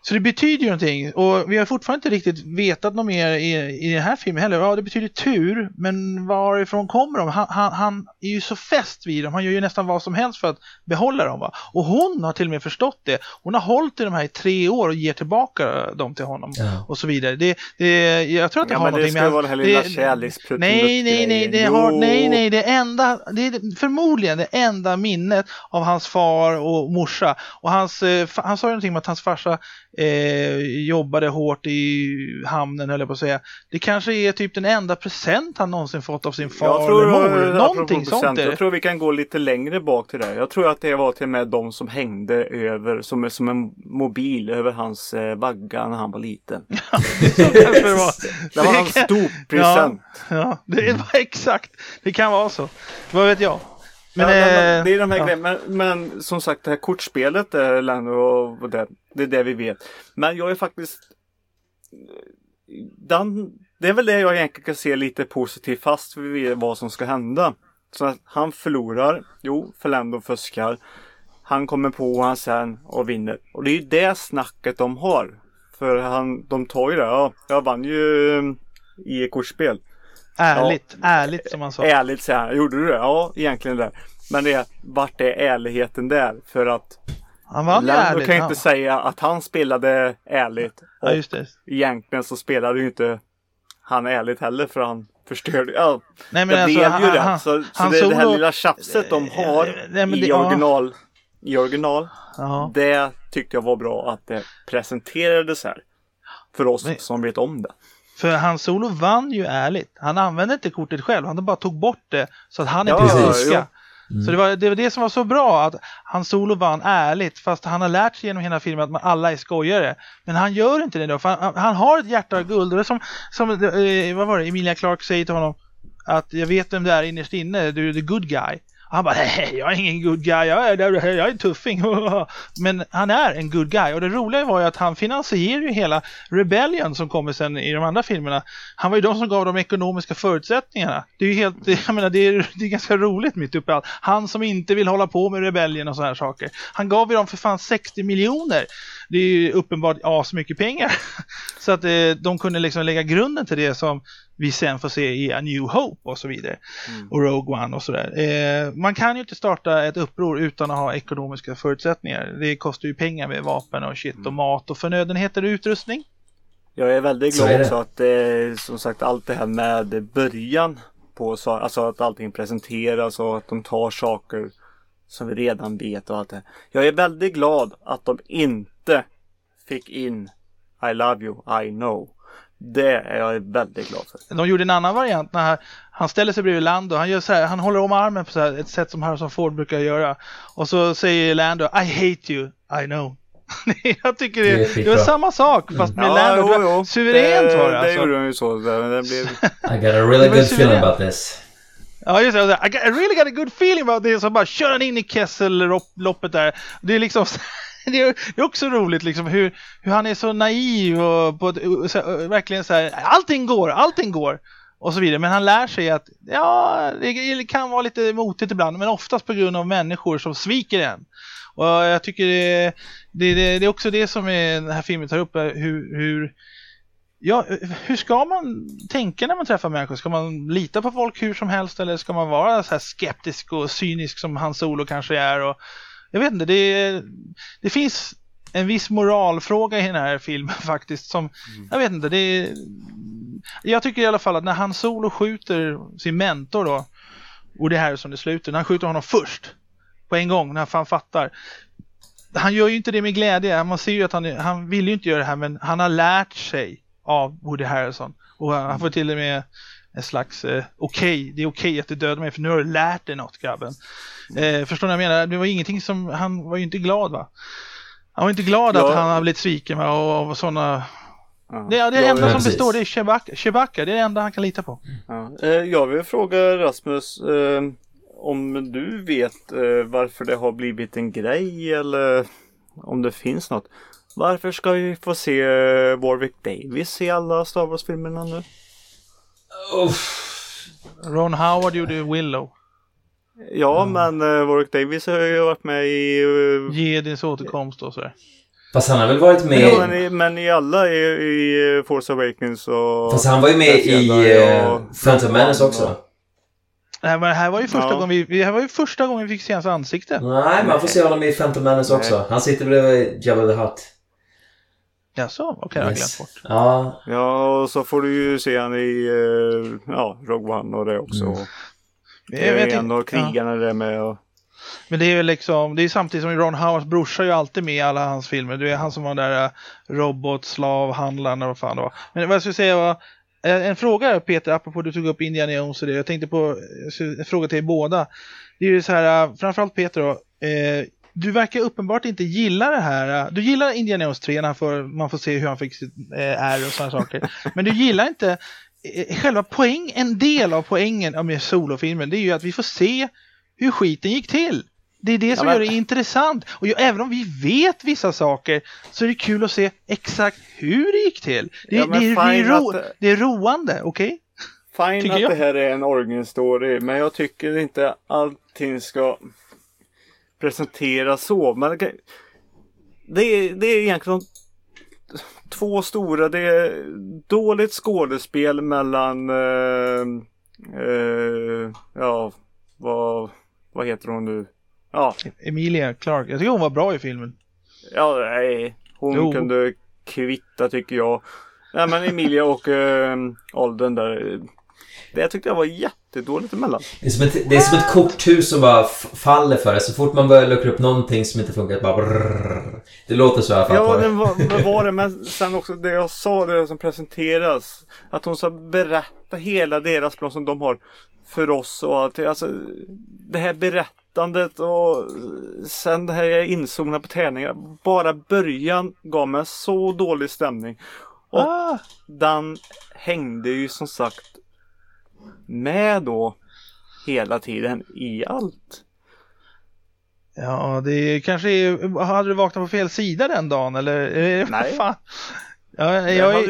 S2: Så det betyder ju någonting. Och vi har fortfarande inte riktigt vetat något mer i den här filmen heller. Ja, det betyder tur. Men varifrån kommer de? Han är ju så fäst vid dem. Han gör ju nästan vad som helst för att behålla dem. Va? Och hon har till och med förstått det. Hon har hållit i de här i 3 år och ger tillbaka dem till honom. Ja. Och så vidare. Jag tror att det har någonting med...
S1: Ja, men det ska vara den här lilla kärleksprutten.
S2: Nej. Det är förmodligen det enda minnet av hans far och morsa. Och han sa ju någonting om att hans farsa jobbade hårt i hamnen, höll jag på att säga. Det kanske är typ den enda present han någonsin fått av sin far eller mor. Någonting sånt.
S1: Jag tror vi kan gå lite längre bak till det. Jag tror att det var till och med de som hängde över som en mobil över hans vagga när han var liten. Det var hans storpresent.
S2: Ja, det var exakt. Det kan vara så. Vad vet jag.
S1: Men, det är de här grejerna. Men som sagt, det här kortspelet och det är det vi vet. Men jag är faktiskt... Det är väl det jag egentligen kan se lite positivt fast vi vet vad som ska hända. Så att han förlorar. För Lando fuskar. Han kommer på han sen och vinner. Och det är ju det snacket de har. För de tar ju det. Ja, jag vann ju i kortspel.
S2: Ärligt som man sa.
S1: Ärligt säger han. Gjorde du det? Ja, egentligen det. Men vart är ärligheten där? För att
S2: han var ärlig.
S1: kan ju inte säga att han spelade ärligt. Och
S2: just det.
S1: Egentligen så spelade ju inte han ärligt heller för han förstörde. Ja,
S2: nej, men
S1: det
S2: alltså,
S1: blev ju det. Så det här lilla tjafset de har i original. Det tyckte jag var bra att det presenterades här. För oss som vet om det.
S2: För Han Solo vann ju ärligt. Han använde inte kortet själv. Han bara tog bort det så att han inte fuska. Så det var det som var så bra, att Han Solo vann ärligt, fast han har lärt sig genom hela filmen att alla är skojare. Men han gör inte det då, för han har ett hjärta av guld. Och det är som vad var det, Emilia Clarke säger till honom, att jag vet vem det är innerst inne, du är the good guy. Och han bara, nej, jag är ingen good guy, jag är en tuffing. Men han är en good guy. Och det roliga var ju att han finansierar ju hela Rebellion som kommer sen i de andra filmerna. Han var ju de som gav de ekonomiska förutsättningarna. Det är ju helt, jag menar, det är ganska roligt mitt uppe allt. Han som inte vill hålla på med Rebellion och så här saker. Han gav ju dem för fan 60 miljoner. Det är ju uppenbart så mycket pengar. Så att de kunde liksom lägga grunden till det som vi sen får se i A New Hope och så vidare. Och Rogue One och sådär. Man kan ju inte starta ett uppror utan att ha ekonomiska förutsättningar. Det kostar ju pengar med vapen och shit och mat och förnödenheter och utrustning.
S1: Jag är väldigt glad också att som sagt allt det här med början på, alltså att allting presenteras och att de tar saker som vi redan vet och allt det. Jag är väldigt glad att de inte fick in I love you, I know. Det är jag väldigt glad för.
S2: De gjorde en annan variant när han ställer sig bredvid Lando. Han gör så här, han håller om armen på så här, ett sätt som Harrison Ford brukar göra. Och så säger Lando, I hate you, I know. Jag tycker det var samma sak fast med Lando. Suveränt var det alltså.
S1: Det gjorde de ju så. Det blev...
S4: I got a really good feeling about this.
S2: Ja, just det. I really got a good feeling about this. Så bara kör han in i Kessel-loppet där. Det är liksom... Det är också roligt liksom hur han är så naiv och på verkligen så här, allting går och så vidare, men han lär sig att det kan vara lite motigt ibland, men oftast på grund av människor som sviker en. Och jag tycker det är också det som den här filmen tar upp, hur ska man tänka när man träffar människor? Ska man lita på folk hur som helst, eller ska man vara så här skeptisk och cynisk som Han Solo kanske är? Och jag vet inte, det finns en viss moralfråga i den här filmen faktiskt som, jag vet inte, jag tycker i alla fall att när Han Solo skjuter sin mentor då, och det här är som det slutar, när han skjuter honom först på en gång, när han fattar, han gör ju inte det med glädje, man ser ju att han vill ju inte göra det här, men han har lärt sig av Woody Harrelson, och han får till och med en slags det är okej att du dödar mig, för nu har du lärt dig något, grabben. Förstår ni vad jag menar? Det var ingenting som, han var ju inte glad, va? Han var inte glad att han har blivit sviken med och sådana. Det är det enda som består, det är Chewbacca, det är det enda han kan lita på.
S1: Jag vill fråga Rasmus om du vet varför det har blivit en grej, eller om det finns något. Varför ska vi få se Warwick Davis i alla Star Wars-filmerna nu?
S2: Ron Howard gjorde Willow.
S1: Ja, men Warwick Davis har ju varit med i...
S2: Jedins återkomst och sådär.
S4: Fast han har väl varit med...
S1: Ja, men i alla i Force Awakens och...
S4: Fast han var ju med i Phantom Menace också.
S2: Nej, men här var ju första gången vi fick se hans ansikte.
S4: Nej, man får se honom i Phantom Menace också. Han sitter bredvid Jabba the Hutt.
S2: Jaså? Okej, jag har glömt bort.
S1: Ja, och så får du ju se han i Rogue One och det också. Det är en av krigarna där med. Och...
S2: Men det är ju liksom, det är samtidigt som Ron Howards brorsa är ju alltid med i alla hans filmer. Det är han som var där robotslav-handlaren och vad fan det var. Men vad jag skulle säga var, en fråga Peter, apropå du tog upp Indiana Jones och det. Jag tänkte på en fråga till er båda. Det är ju så här, framförallt Peter då. Du verkar uppenbart inte gilla det här. Du gillar Indiana Jones 3 när man får se hur han fick sitt är och sådana saker. Men du gillar inte själva en del av poängen med solofilmen. Det är ju att vi får se hur skiten gick till. Det är det som gör det intressant. Och även om vi vet vissa saker så är det kul att se exakt hur det gick till. Det är roande, okej?
S1: Okay? Fine att det här är en origin story, men jag tycker inte allting ska presenteras så. Men det är egentligen två stora. Det är dåligt skådespel mellan vad heter hon nu? Ja.
S2: Emilia Clarke. Jag tycker hon var bra i filmen.
S1: Ja, nej. Hon kunde kvitta tycker jag. Nej, men Emilia och Alden där. Det tyckte jag var jättedåligt emellan. Det
S4: är som ett korthus som bara faller för det. Så fort man börjar luckra upp någonting som inte funkar, bara brrr. Det låter så i alla fall.
S1: Ja, det var det. Men sen också det jag sa, det som presenteras. Att hon ska berätta hela deras plan som de har för oss och allt. Alltså, det här berättandet och sen det här inzoomna på tärningar. Bara början gav mig så dålig stämning. Och den hängde ju som sagt med då hela tiden i allt.
S2: Ja, det kanske är... Hade du vaknat på fel sida den dagen? Eller?
S1: Nej.
S2: Fan? Ja,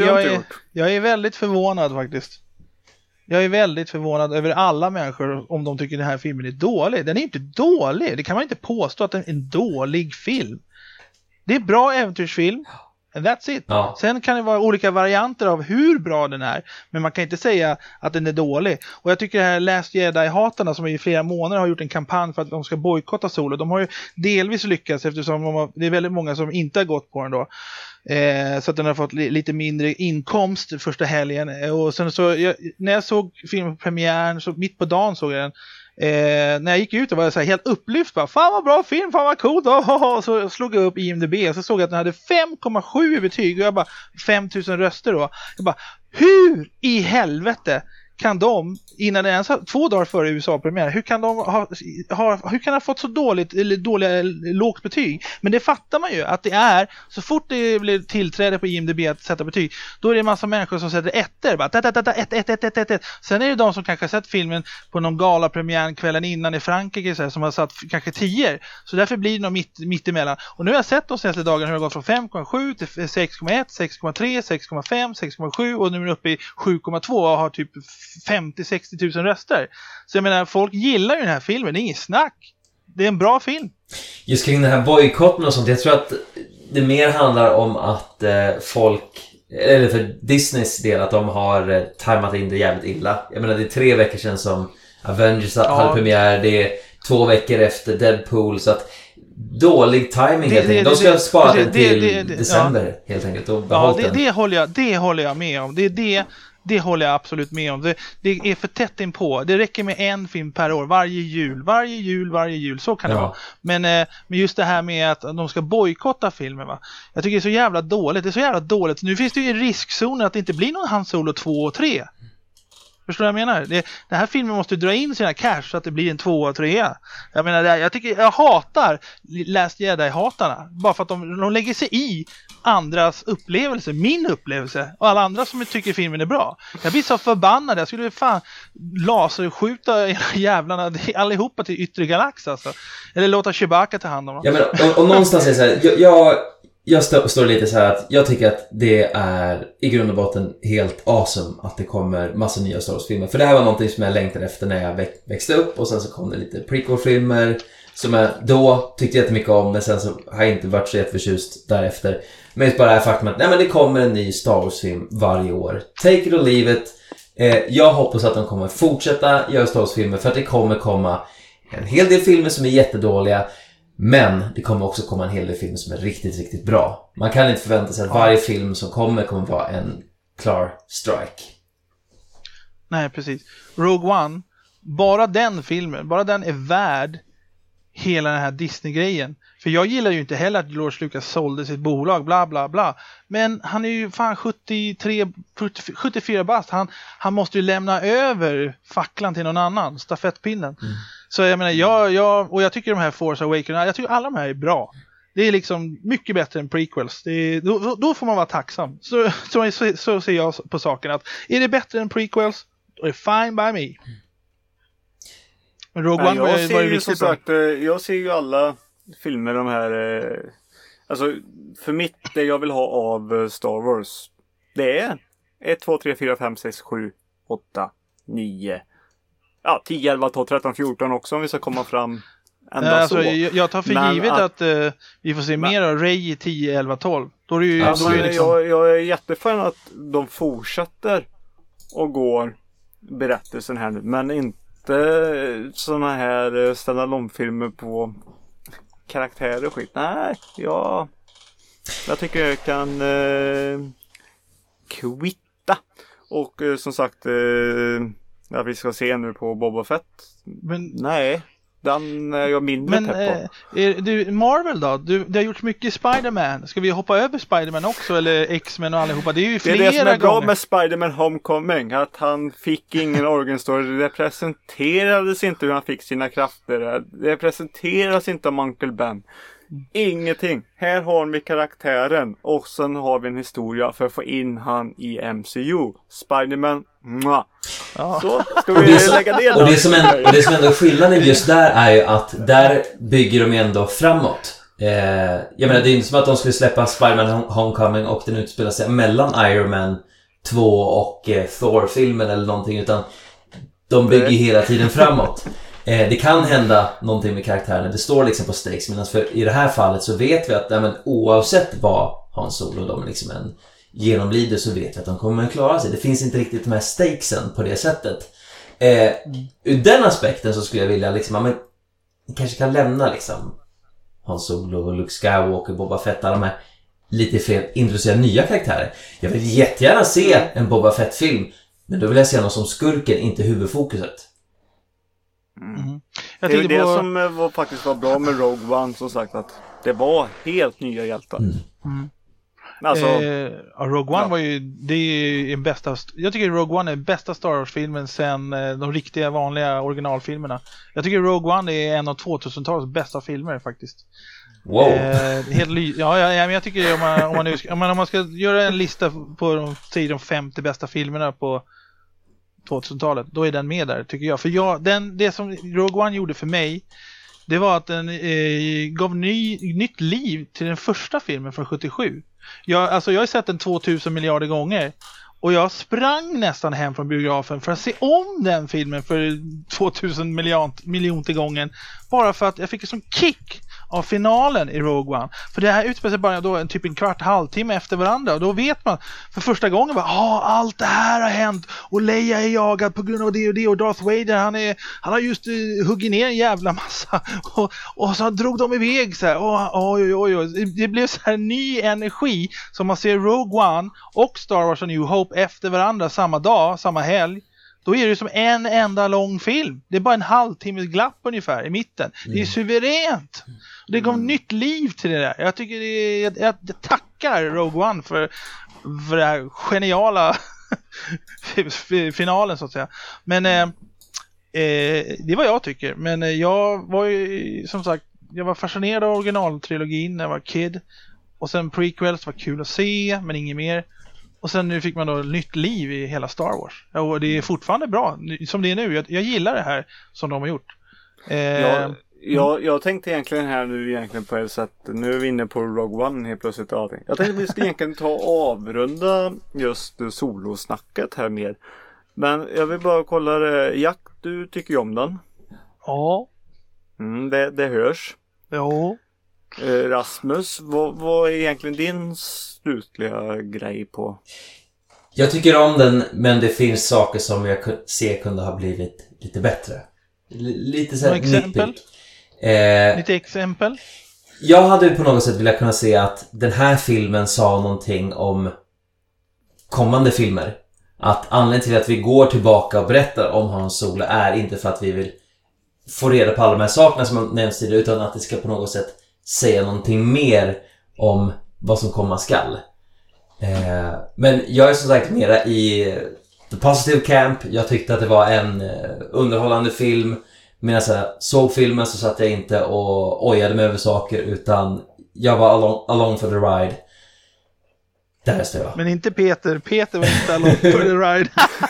S2: jag är väldigt förvånad faktiskt. Jag är väldigt förvånad över alla människor om de tycker den här filmen är dålig. Den är inte dålig. Det kan man inte påstå att det är en dålig film. Det är en bra äventyrsfilm. And that's it. Ja. Sen kan det vara olika varianter av hur bra den är. Men man kan inte säga att den är dålig. Och jag tycker det här Last Jedi-hatarna som i flera månader har gjort en kampanj för att de ska bojkotta Solo. De har ju delvis lyckats eftersom det är väldigt många som inte har gått på den då. Så att den har fått lite mindre inkomst första helgen. Och sen så, när jag såg filmen på premiären, så mitt på dagen såg jag den. När jag gick ut och var så här helt upplyft bara, fan vad bra film, fan vad coolt. Så slog jag upp IMDb och så såg jag att den hade 5,7 i betyg och jag bara 5000 röster då. Jag bara, hur i helvete kan de, innan det ens 2 dagar före USA-premiär, hur kan de ha fått så dåliga lågt betyg? Men det fattar man ju att det är, så fort det blir tillträde på IMDb att sätta betyg, då är det en massa människor som sätter ettor, bara 1. Sen är det de som kanske har sett filmen på någon galapremiär kvällen innan i Frankrike så här, som har satt kanske 10. Så därför blir det nog mitt emellan. Och nu har jag sett de senaste dagarna hur det har gått från 5,7 till 6,1, 6,3, 6,5, 6,7 och nu är det uppe i 7,2 och har typ 50-60 000 röster. Så jag menar, folk gillar ju den här filmen. Det är inget snack. Det är en bra film.
S4: Just kring den här bojkotten och sånt, jag tror att det mer handlar om att folk, eller för Disneys del, att de har tajmat in det jävligt illa. Jag menar, det är 3 veckor sedan som Avengers hade premiär. Det är 2 veckor efter Deadpool, så att dålig timing helt enkelt. De ska spara den till december helt enkelt och behålla den.
S2: Det håller jag med om. Det håller jag absolut med om. Det är för tätt in på. Det räcker med en film per år. Varje jul. Så kan det vara. Men just det här med att de ska bojkotta filmen, va? Jag tycker det är så jävla dåligt. Nu finns det ju riskzoner att det inte blir någon Han Solo 2 och 3. Förstår du vad jag menar? Den här filmen måste dra in sina cash så att det blir en 2 och 3. Jag menar, jag hatar Last Jedi-hatarna. Bara för att de lägger sig i andras upplevelse, min upplevelse och alla andra som tycker filmen är bra. Jag blir så förbannad. Jag skulle fan laserskjuta jävlarna allihopa till yttre galax alltså. Eller låta Chewbacca ta hand om dem.
S4: Ja, men och någonstans är det så här, jag står lite så här att jag tycker att det är i grund och botten helt awesome att det kommer massa nya Star Wars-filmer. För det här var någonting som jag längtade efter när jag växte upp, och sen så kom det lite prequel-filmer som jag då tyckte jättemycket om, men sen så har jag inte varit så jätteförtjust därefter. Men det är bara det här faktum att men det kommer en ny Star Wars-film varje år. Take it or leave it. Jag hoppas att de kommer fortsätta göra Star Wars-filmer, för att det kommer komma en hel del filmer som är jättedåliga, men det kommer också komma en hel del filmer som är riktigt, riktigt bra. Man kan inte förvänta sig att varje film som kommer vara en klar strike.
S2: Nej, precis. Rogue One, bara den filmen, bara den är värd hela den här Disney-grejen. För jag gillar ju inte heller att George Lucas sålde sitt bolag, bla bla bla. Men han är ju fan 74 bast. Han måste ju lämna över facklan till någon annan, stafettpinnen. Så jag menar, jag tycker de här Force Awakens, jag tycker alla de här är bra. Det är liksom mycket bättre än prequels. Då får man vara tacksam. Så ser jag på saken, att är det bättre än prequels, då är det fine by me. Rogue One var ju riktigt bra.
S1: Jag ser ju alla filmer, de här alltså för mitt, det jag vill ha av Star Wars, det är 1, 2, 3, 4, 5, 6, 7, 8, 9 10, 11, 12, 13, 14 också, om vi ska komma fram ända
S2: alltså,
S1: så.
S2: Jag tar för givet att vi får se mer av Rey i 10, 11, 12. Då är det ju,
S1: jag är jättefan att de fortsätter och går berättelsen här nu, men inte såna här stand-alone-filmer på karaktärer och skit. Nej, jag tycker jag kan kvitta. Och som sagt, vi ska se nu på Boba Fett. Men nej, den är jag mindre pepp på.
S2: Marvel då? Det har gjorts mycket Spider-Man. Ska vi hoppa över Spider-Man också? Eller X-Men och allihopa? Det är ju flera gånger.
S1: Det är det som är bra med Spider-Man Homecoming. Att han fick ingen origin story. Det presenterades inte hur han fick sina krafter. Det presenteras inte om Uncle Ben. Ingenting. Här har vi karaktären. Och sen har vi en historia för att få in han i MCU. Spider-Man.
S2: Ja.
S1: Så ska vi lägga ner
S4: och det som ändå skillnaden just där är ju att där bygger de ändå framåt. Jag menar, det är inte som att de skulle släppa Spider-Man Homecoming och den utspelar sig mellan Iron Man 2 och Thor-filmen eller någonting, utan de bygger hela tiden framåt. Det kan hända någonting med karaktärerna. Det står liksom på stakes, medan för i det här fallet så vet vi att oavsett vad Han Solo de liksom en genomlider, så vet vi att de kommer att klara sig. Det finns inte riktigt de här stakesen på det sättet. Ur den aspekten så skulle jag vilja liksom, kanske kan lämna liksom Han Solo, Luke Skywalker, Boba Fett, alla de här lite fler, introducera nya karaktärer. Jag vill jättegärna se en Boba Fett-film, men då vill jag se någon som skurken, inte huvudfokuset.
S1: Det är det som faktiskt var bra med Rogue One, som sagt, att det var helt nya hjältar. Alltså,
S2: Rogue One var ju, det är en bästa, jag tycker Rogue One är bästa Star Wars-filmen sen de riktiga vanliga originalfilmerna. Jag tycker Rogue One är en av 2000-talets bästa filmer faktiskt.
S4: Wow.
S2: Men jag tycker om man ska göra en lista på de 50 bästa filmerna på 2000-talet, då är den med där, tycker jag. För det som Rogue One gjorde för mig, det var att den gav nytt liv till den första filmen från 77. Jag har sett den 2000 miljarder gånger, och jag sprang nästan hem från biografen för att se om den filmen för 2000 miljonte gången, bara för att jag fick en sån kick av finalen i Rogue One. För det här utspelar sig bara då en kvart, halvtimme efter varandra, och då vet man för första gången allt det här har hänt, och Leia är jagad på grund av det och det, och Darth Vader han har just huggit ner en jävla massa, och så drog de iväg så här. Oj. Det blev så här ny energi, som man ser Rogue One och Star Wars och New Hope efter varandra samma dag, samma helg. Då är det som en enda lång film. Det är bara en halvtimmes glapp ungefär i mitten. Det är suveränt. Det gav nytt liv till det där. Jag tycker jag tackar Rogue One för det här geniala finalen, så att säga. Men det är vad jag tycker. Men jag var ju, som sagt, jag var fascinerad av originaltrilogin när jag var kid. Och sen prequels var kul att se, men inget mer. Och sen nu fick man då nytt liv i hela Star Wars. Och det är fortfarande bra, som det är nu. Jag gillar det här som de har gjort.
S1: Jag tänkte egentligen här nu på ett sätt. Nu är vi inne på Rogue One helt plötsligt och allting. Jag tänkte att vi ska egentligen ta och avrunda just solosnacket här med. Men jag vill bara kolla det. Jack, du tycker ju om den.
S2: Ja.
S1: Det hörs.
S2: Ja.
S1: Rasmus, vad är egentligen din slutliga grej på?
S4: Jag tycker om den, men det finns saker som jag ser kunde ha blivit lite bättre. Lite så här
S2: exempel? Lite exempel?
S4: Jag hade på något sätt velat kunna se att den här filmen sa någonting om kommande filmer. Att anledningen till att vi går tillbaka och berättar om Han Solo är inte för att vi vill få reda på alla de här sakerna som nämns tidigare, utan att det ska på något sätt säga någonting mer om vad som komma skall. Men jag är som sagt mera i The Positive Camp. Jag tyckte att det var en underhållande film. Medan jag såg filmen så satt jag inte och ojade mig över saker, utan jag var along for the ride. Där står jag.
S2: Men inte Peter. Peter var inte along for the ride.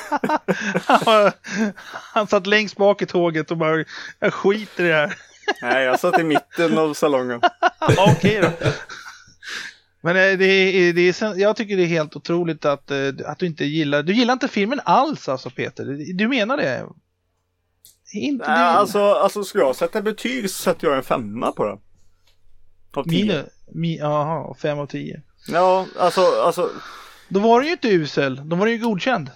S2: Han satt längst bak i tåget och bara, jag skiter i det här.
S1: Nej, jag satt i mitten av salongen.
S2: Okej då. Men jag tycker det är helt otroligt att du inte gillar... Du gillar inte filmen alls alltså, Peter. Du menar det? Inte
S1: nej, alltså ska jag sätta betyg så sätter jag en 5 på det. Av 10.
S2: Jaha, 5 av 10.
S1: Ja, alltså...
S2: Då var det ju inte usel. Då var det ju godkänd.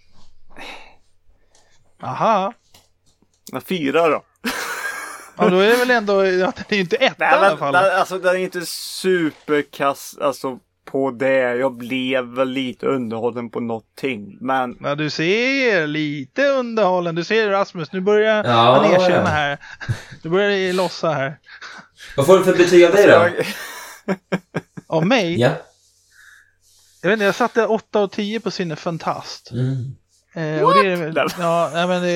S2: Aha.
S1: 4 då.
S2: Ja, då är det väl ändå... Ja, det är ju inte 1 i alla fall.
S1: Alltså, det är inte superkass alltså, på det. Jag blev väl lite underhållen på någonting. Men...
S2: Ja, du ser lite underhållen. Du ser Rasmus. Nu börjar han erkänna här. Du börjar lossa här.
S4: Vad får du för betyg av dig då?
S2: Av mig?
S4: Ja.
S2: Jag vet inte, jag satte 8 av 10 på Sinne Fantast. Och det är men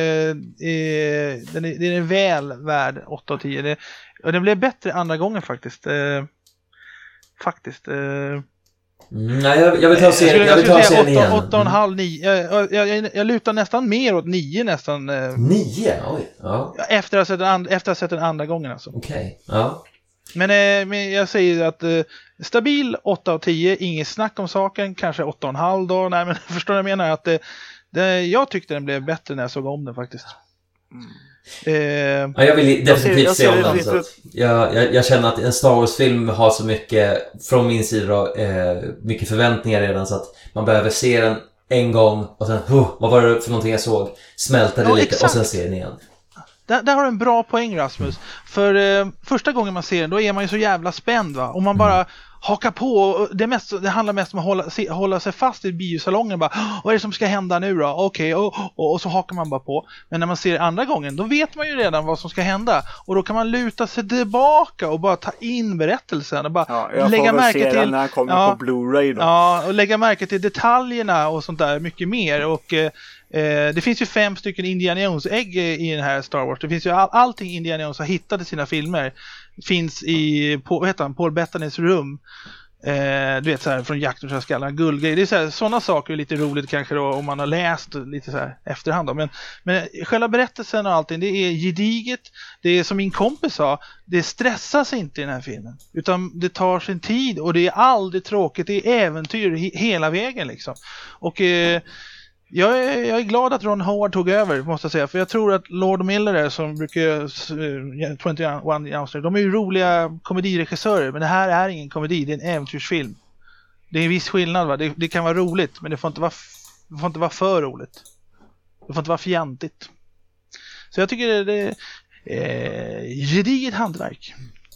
S2: det är väl värd 8 av 10. Och den blev bättre andra gången faktiskt.
S4: Nej, jag vill ta serien igen.
S2: 8,5, 9. Jag lutar nästan mer åt 9 nästan.
S4: 9? Oj. Ja.
S2: Efter att ha sett den andra gången alltså.
S4: Okej. Ja.
S2: Men jag säger att stabil 8 av 10, inget snack om saken, kanske 8,5 då. Nej, men förstår du vad jag menar? Att jag tyckte den blev bättre när jag såg om den faktiskt.
S4: Jag vill definitivt se om den. Så jag känner att en Star Wars-film har så mycket från min sida mycket förväntningar redan, så att man behöver se den en gång och sen, vad var det för någonting jag såg? Smälta det lite, exakt. Och sen se den igen.
S2: Där har du en bra poäng, Rasmus. För första gången man ser den, då är man ju så jävla spänd, va? Och man bara hakar på. Det handlar mest om att hålla sig fast i biosalongen. Bara, vad är det som ska hända nu då? Okej, och så hakar man bara på. Men när man ser andra gången, då vet man ju redan vad som ska hända. Och då kan man luta sig tillbaka och bara ta in berättelsen. Och bara lägga märke till
S1: när han kommer på Blu-ray då.
S2: Ja, och lägga märke till detaljerna och sånt där mycket mer. Och det finns ju 5 stycken Indiana Jones-ägg i den här Star Wars. Det finns ju allting Indiana Jones har hittat i sina filmer. Finns i Paul Bettanys rum. Du vet så här, från Jakten på skallarna, guldgrejer. Det är sådana saker är lite roligt kanske då, om man har läst lite så här efterhand då. Men själva berättelsen och allting, det är gediget. Det är som min kompis sa, det stressas inte i den här filmen, utan det tar sin tid och det är aldrig tråkigt. Det är äventyr hela vägen liksom. Och jag är glad att Ron Howard tog över, måste jag säga. För jag tror att Lord Miller är, som brukar 21 Jump Street, de är ju roliga komediregissörer. Men det här är ingen komedi, det är en äventyrsfilm. Det är en viss skillnad, va? Det kan vara roligt, men det får inte vara för roligt. Det får inte vara fjantigt. Så jag tycker det är gediget hantverk.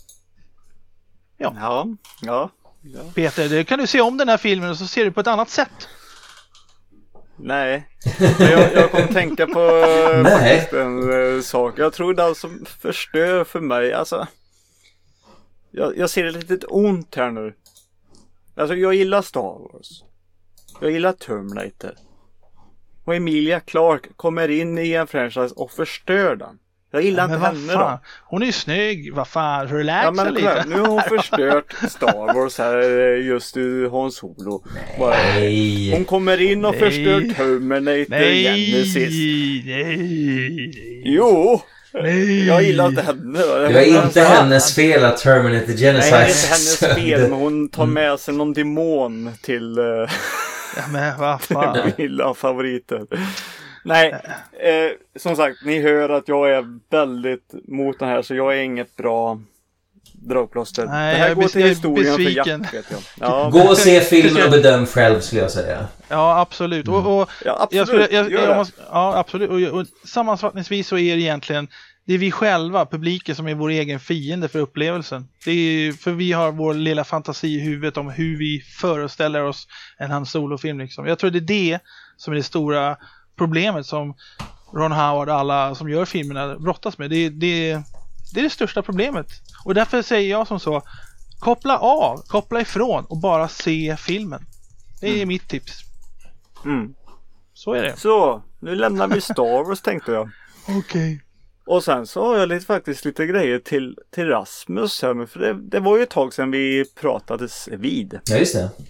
S1: Ja.
S2: Peter, det kan du se om den här filmen och så ser du på ett annat sätt.
S1: Nej, jag kommer tänka på faktiskt en sak. Jag tror det som förstör för mig, alltså jag ser ett litet ont här nu. Alltså jag gillar Star Wars. Jag gillar Terminator. Och Emilia Clarke kommer in i en franchise och förstör den. Jag gillar inte henne då.
S2: Hon är ju snygg, vad fan, relaxa lite.
S1: Nu har hon förstört Star Wars här, just Han Solo.
S4: Nej.
S1: Hon kommer in och förstör Terminator Genesis.
S2: Nej.
S1: Jo.
S2: Nej.
S1: Jag gillar inte henne.
S4: Det är inte hennes fel att Terminator Genesis.
S1: Nej, det är inte hennes fel, men hon tar med sig någon demon till
S2: Ja, men vad fan.
S1: mina favoriter. Nej, som sagt, ni hör att jag är väldigt mot den här, så jag är inget bra dragplåster.
S2: Nej,
S1: det här
S2: jag
S1: går till historien
S2: besviken.
S1: för Jack, vet jag. Ja.
S4: Gå och se filmen och bedöm själv, skulle jag säga.
S2: Ja, absolut. Och
S1: Ja, absolut.
S2: ja, absolut. Och sammanfattningsvis så är det egentligen det är vi själva, publiken, som är vår egen fiende för upplevelsen. Det är för vi har vår lilla fantasi i huvudet om hur vi föreställer oss en Han Solo-film liksom. Jag tror det är det som är det stora problemet som Ron Howard och alla som gör filmerna brottas med. Det är det största problemet. Och därför säger jag som så: koppla ifrån och bara se filmen. Det är mitt tips. Så är det.
S1: Så, nu lämnar vi Star Wars, tänkte jag.
S2: Okej.
S1: Och sen så har jag faktiskt lite grejer till Rasmus här, för det var ju ett tag sedan vi pratades vid.
S4: Ja, just det.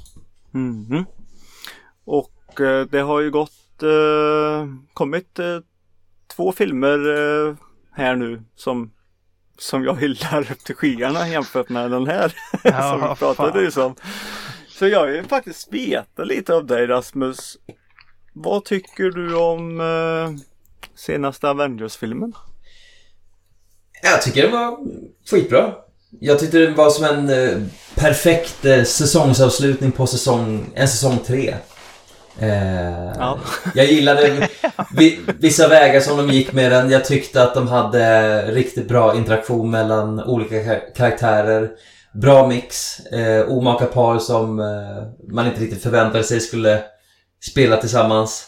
S1: Och det har ju kommit 2 filmer här nu som jag hyllar upp till skyarna jämfört med den här som vi pratade om. Så jag vill faktiskt veta lite av dig, Rasmus. Vad tycker du om senaste Avengers-filmen?
S4: Jag tycker den var skitbra. Jag tyckte den var som en perfekt säsongsavslutning på säsong 3.
S1: Ja.
S4: Jag gillade vissa vägar som de gick med den. Jag tyckte att de hade riktigt bra interaktion mellan olika karaktärer. Bra mix. Omaka par som man inte riktigt förväntade sig skulle spela tillsammans.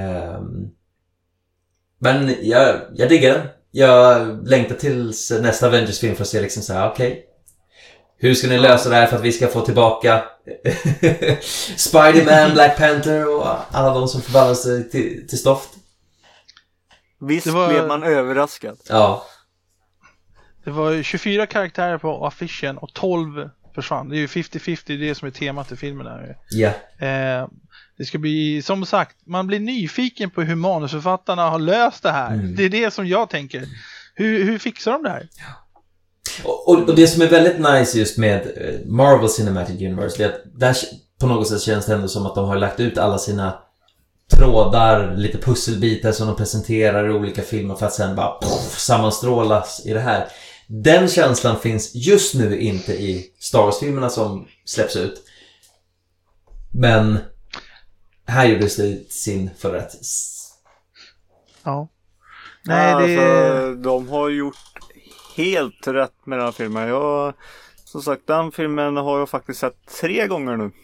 S4: Men jag diggar den. Jag längtar tills nästa Avengers-film för att se liksom så här, okej. Hur ska ni lösa det här för att vi ska få tillbaka Spider-Man, Black Panther och alla de som förvandlar sig till stoft?
S1: Visst blev man överraskad.
S4: Ja.
S2: Det var 24 karaktärer på affischen och 12 försvann. Det är ju 50-50, det är det som är temat i filmen här.
S4: Ja.
S2: Det ska bli, som sagt, man blir nyfiken på hur manusförfattarna har löst det här. Det är det som jag tänker. Hur fixar de det här?
S4: Och det som är väldigt nice just med Marvel Cinematic Universe är att där på något sätt känns det ändå som att de har lagt ut alla sina trådar, lite pusselbitar som de presenterar i olika filmer för att sen bara sammanstrålas i det här. Den känslan finns just nu inte i Star Wars-filmerna som släpps ut. Men här gjordes det sin förrätt.
S2: Ja. Nej,
S1: de har gjort helt rätt med den här filmen. Som sagt, den filmen har jag faktiskt sett 3 gånger nu.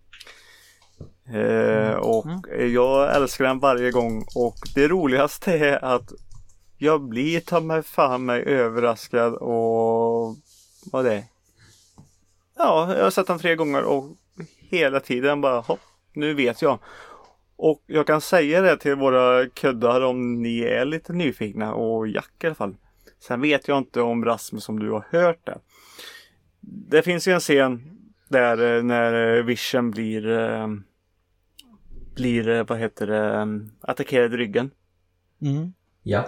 S1: Och jag älskar den varje gång. Och det roligaste är att jag blir ta mig överraskad och vad det är. Ja, jag har sett den 3 gånger och hela tiden bara hopp, nu vet jag. Och jag kan säga det till våra kuddar om ni är lite nyfikna, och Jack i alla fall. Sen vet jag inte om Rasmus, om du har hört det. Det finns ju en scen där när Vision blir vad heter det, attackerad i ryggen.
S4: Ja.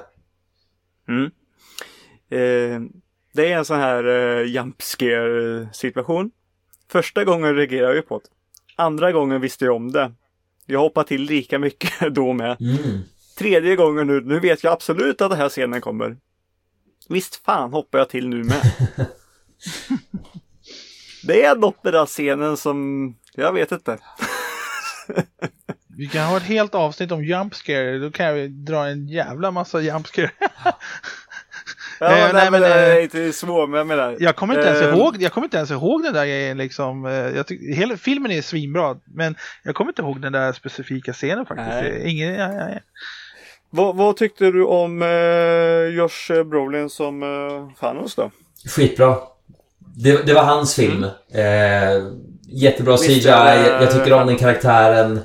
S1: Det är en sån här jump scare situation. Första gången reagerade jag på det. Andra gången visste jag om det. Jag hoppar till lika mycket då med. Tredje gången nu vet jag absolut att den här scenen kommer. Visst fan hoppar jag till nu med. Det är något med den scenen som jag vet inte.
S2: Vi kan ha ett helt avsnitt om jumpscare. Då kan vi dra en jävla massa jumpscare.
S1: Ja, nej, men det är inte svår, men jag menar.
S2: Jag kommer inte ens ihåg den där grejen liksom. Hela filmen är svinbra, men jag kommer inte ihåg den där specifika scenen faktiskt.
S1: Vad tyckte du om Josh Brolin som Thanos då?
S4: Skitbra. Det var hans film. Jättebra CGI. Jag tycker om den karaktären.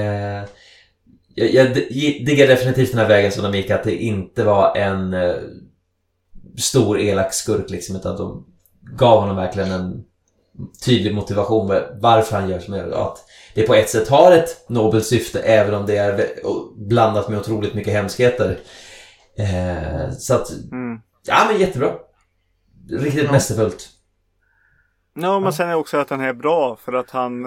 S4: Jag diggar definitivt den här vägen som de gick, att det inte var en stor elak skurk liksom, utan de gav honom verkligen en tydlig motivation med varför han gör som han gör. Att det på ett sätt har ett nobelt syfte, även om det är blandat med otroligt mycket hemskheter. Så att, ja men jättebra. Riktigt mästerfullt.
S1: Ja, men sen är också att den är bra för att han,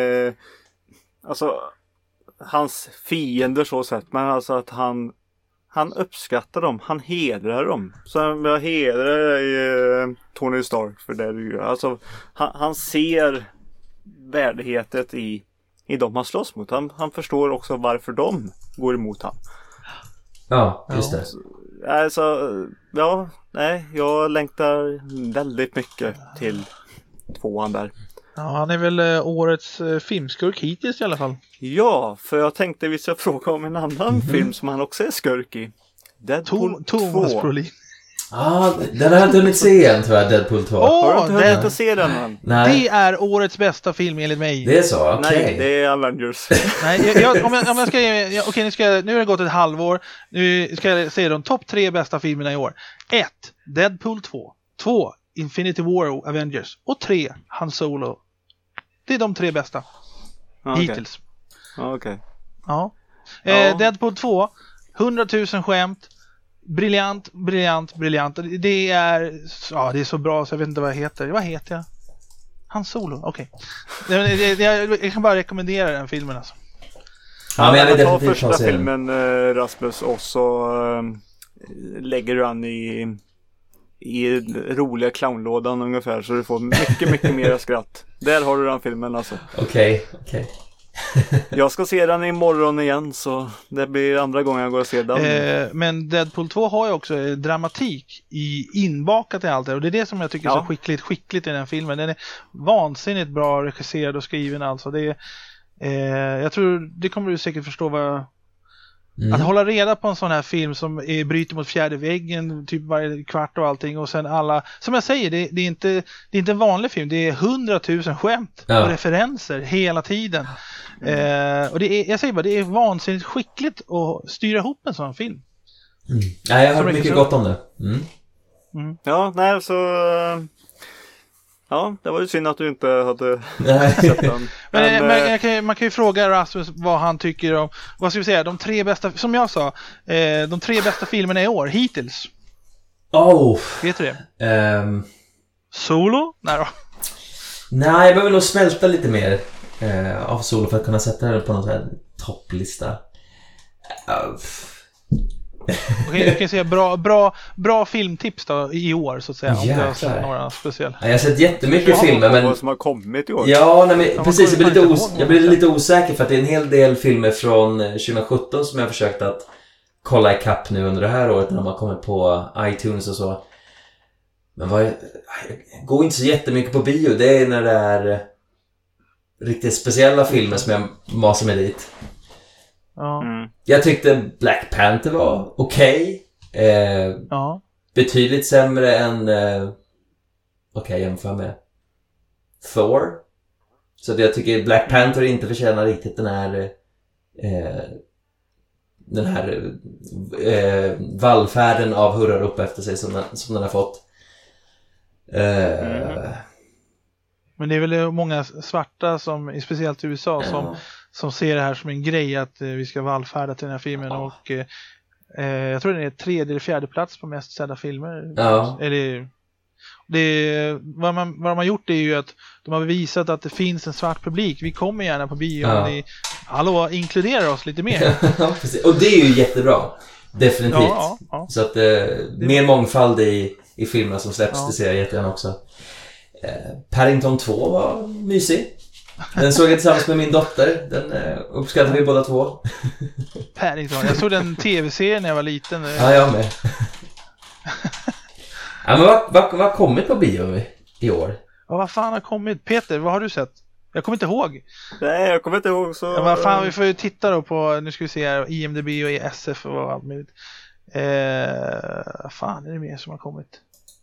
S1: alltså, hans fiender så sett, men alltså att han uppskattar dem, han hedrar dem. Så jag hedrar Tony Stark för det du gör. Alltså, han ser värdigheten i dem han slåss mot. Han förstår också varför de går emot han.
S4: Ja, just det.
S1: Alltså, jag längtar väldigt mycket till 2:an där.
S2: Ja, han är väl årets filmskurk hittills i alla fall.
S1: Ja, för jag tänkte vi ska fråga om en annan film som han också är skurk i. Deadpool 2.
S2: Thomas Brolin.
S4: Den har jag inte hunnit se än, tror jag, Deadpool 2.
S1: Har du inte hunnit se den än?
S4: Nej.
S2: Det är årets bästa film enligt mig.
S4: Det är så, okej.
S1: Nej, det är Avengers.
S2: Nej, om jag ska nu har det gått ett halvår. Nu ska jag säga de topp 3 bästa filmerna i år. 1. Deadpool 2. 2. Infinity War Avengers. Och 3. Han Solo. Det är de 3 bästa. Hittills.
S1: Okej.
S2: Ja. Deadpool 2. 100 000 skämt. Briljant. Det är så bra så jag vet inte vad jag heter. Vad heter jag? Han Solo, okej. Jag kan bara rekommendera den filmen alltså.
S4: Ja, men jag vill
S1: ta
S4: definitivt
S1: första filmen, Rasmus, och så lägger du an i roliga clownlådan ungefär, så du får mycket mer skratt. Där har du den filmen alltså.
S4: Okej.
S1: Jag ska se den imorgon igen, så det blir andra gången jag går och ser den.
S2: Men Deadpool 2 har ju också dramatik inbakat i allt det. Och det är det som jag tycker är så skickligt i den filmen. Den är vansinnigt bra regisserad och skriven alltså. Jag tror, det kommer du säkert förstå att hålla reda på en sån här film som bryter mot fjärde väggen typ varje kvart och allting, och sen alla, som jag säger, det är inte en vanlig film, det är 100 000 skämt och referenser hela tiden. Och jag säger bara, det är vansinnigt skickligt att styra ihop en sån film.
S4: Ja, jag har hört mycket gott om det.
S1: Ja, nej, så ja, det var ju synd att du inte hade sett den.
S2: Men man kan ju fråga Rasmus vad han tycker om, vad ska vi säga, de 3 bästa, som jag sa, de 3 bästa filmerna i år hittills. Vet du det? Solo? Nej då.
S4: Nej, jag behöver nog smälta lite mer av Solo för att kunna sätta det på någon sån här topplista.
S2: Okej, jag kan säga bra filmtips då i år så att säga, om du har sett några speciella.
S4: Jag har sett jättemycket filmer, men
S1: vad som har kommit i år.
S4: Ja, nej, men precis, jag blir lite osäker för att det är en hel del filmer från 2017 som jag har försökt att kolla i kapp nu under det här året när de har kommit på iTunes och så. Men jag går inte så jättemycket på bio. Det är när det är riktigt speciella filmer som jag masar mig dit. Jag tyckte Black Panther var okej. Betydligt sämre än jämför med Thor. Så jag tycker Black Panther inte förtjänar riktigt den här vallfärden av hurrar upp efter sig som den har fått.
S2: Men det är väl många svarta som, speciellt i USA, som ser det här som en grej att vi ska vallfärda till den här filmen. Och jag tror det är 3:e eller 4:e plats på mest sedda filmer. Vad de har gjort är ju att de har visat att det finns en svart publik. Vi kommer gärna på bio om ni inkluderar oss lite mer.
S4: Precis. Och det är ju jättebra. Definitivt. Så att mer mångfald i filmerna som släpps, det ser jag jättegärna också. Paddington 2 var mysig. Den såg jag tillsammans med min dotter. Den uppskattar vi båda två.
S2: Paddington, jag såg den tv-serien när jag var liten.
S4: Ja, jag med. Ja, men vad har kommit på bio i år?
S2: Ja, vad fan har kommit? Peter, vad har du sett? Jag kommer inte ihåg.
S1: Nej, jag kommer inte ihåg så.
S2: Ja, vad fan, vi får ju titta då på, nu ska vi se här, IMDb och SF och allt möjligt. Fan, är det mer som har kommit?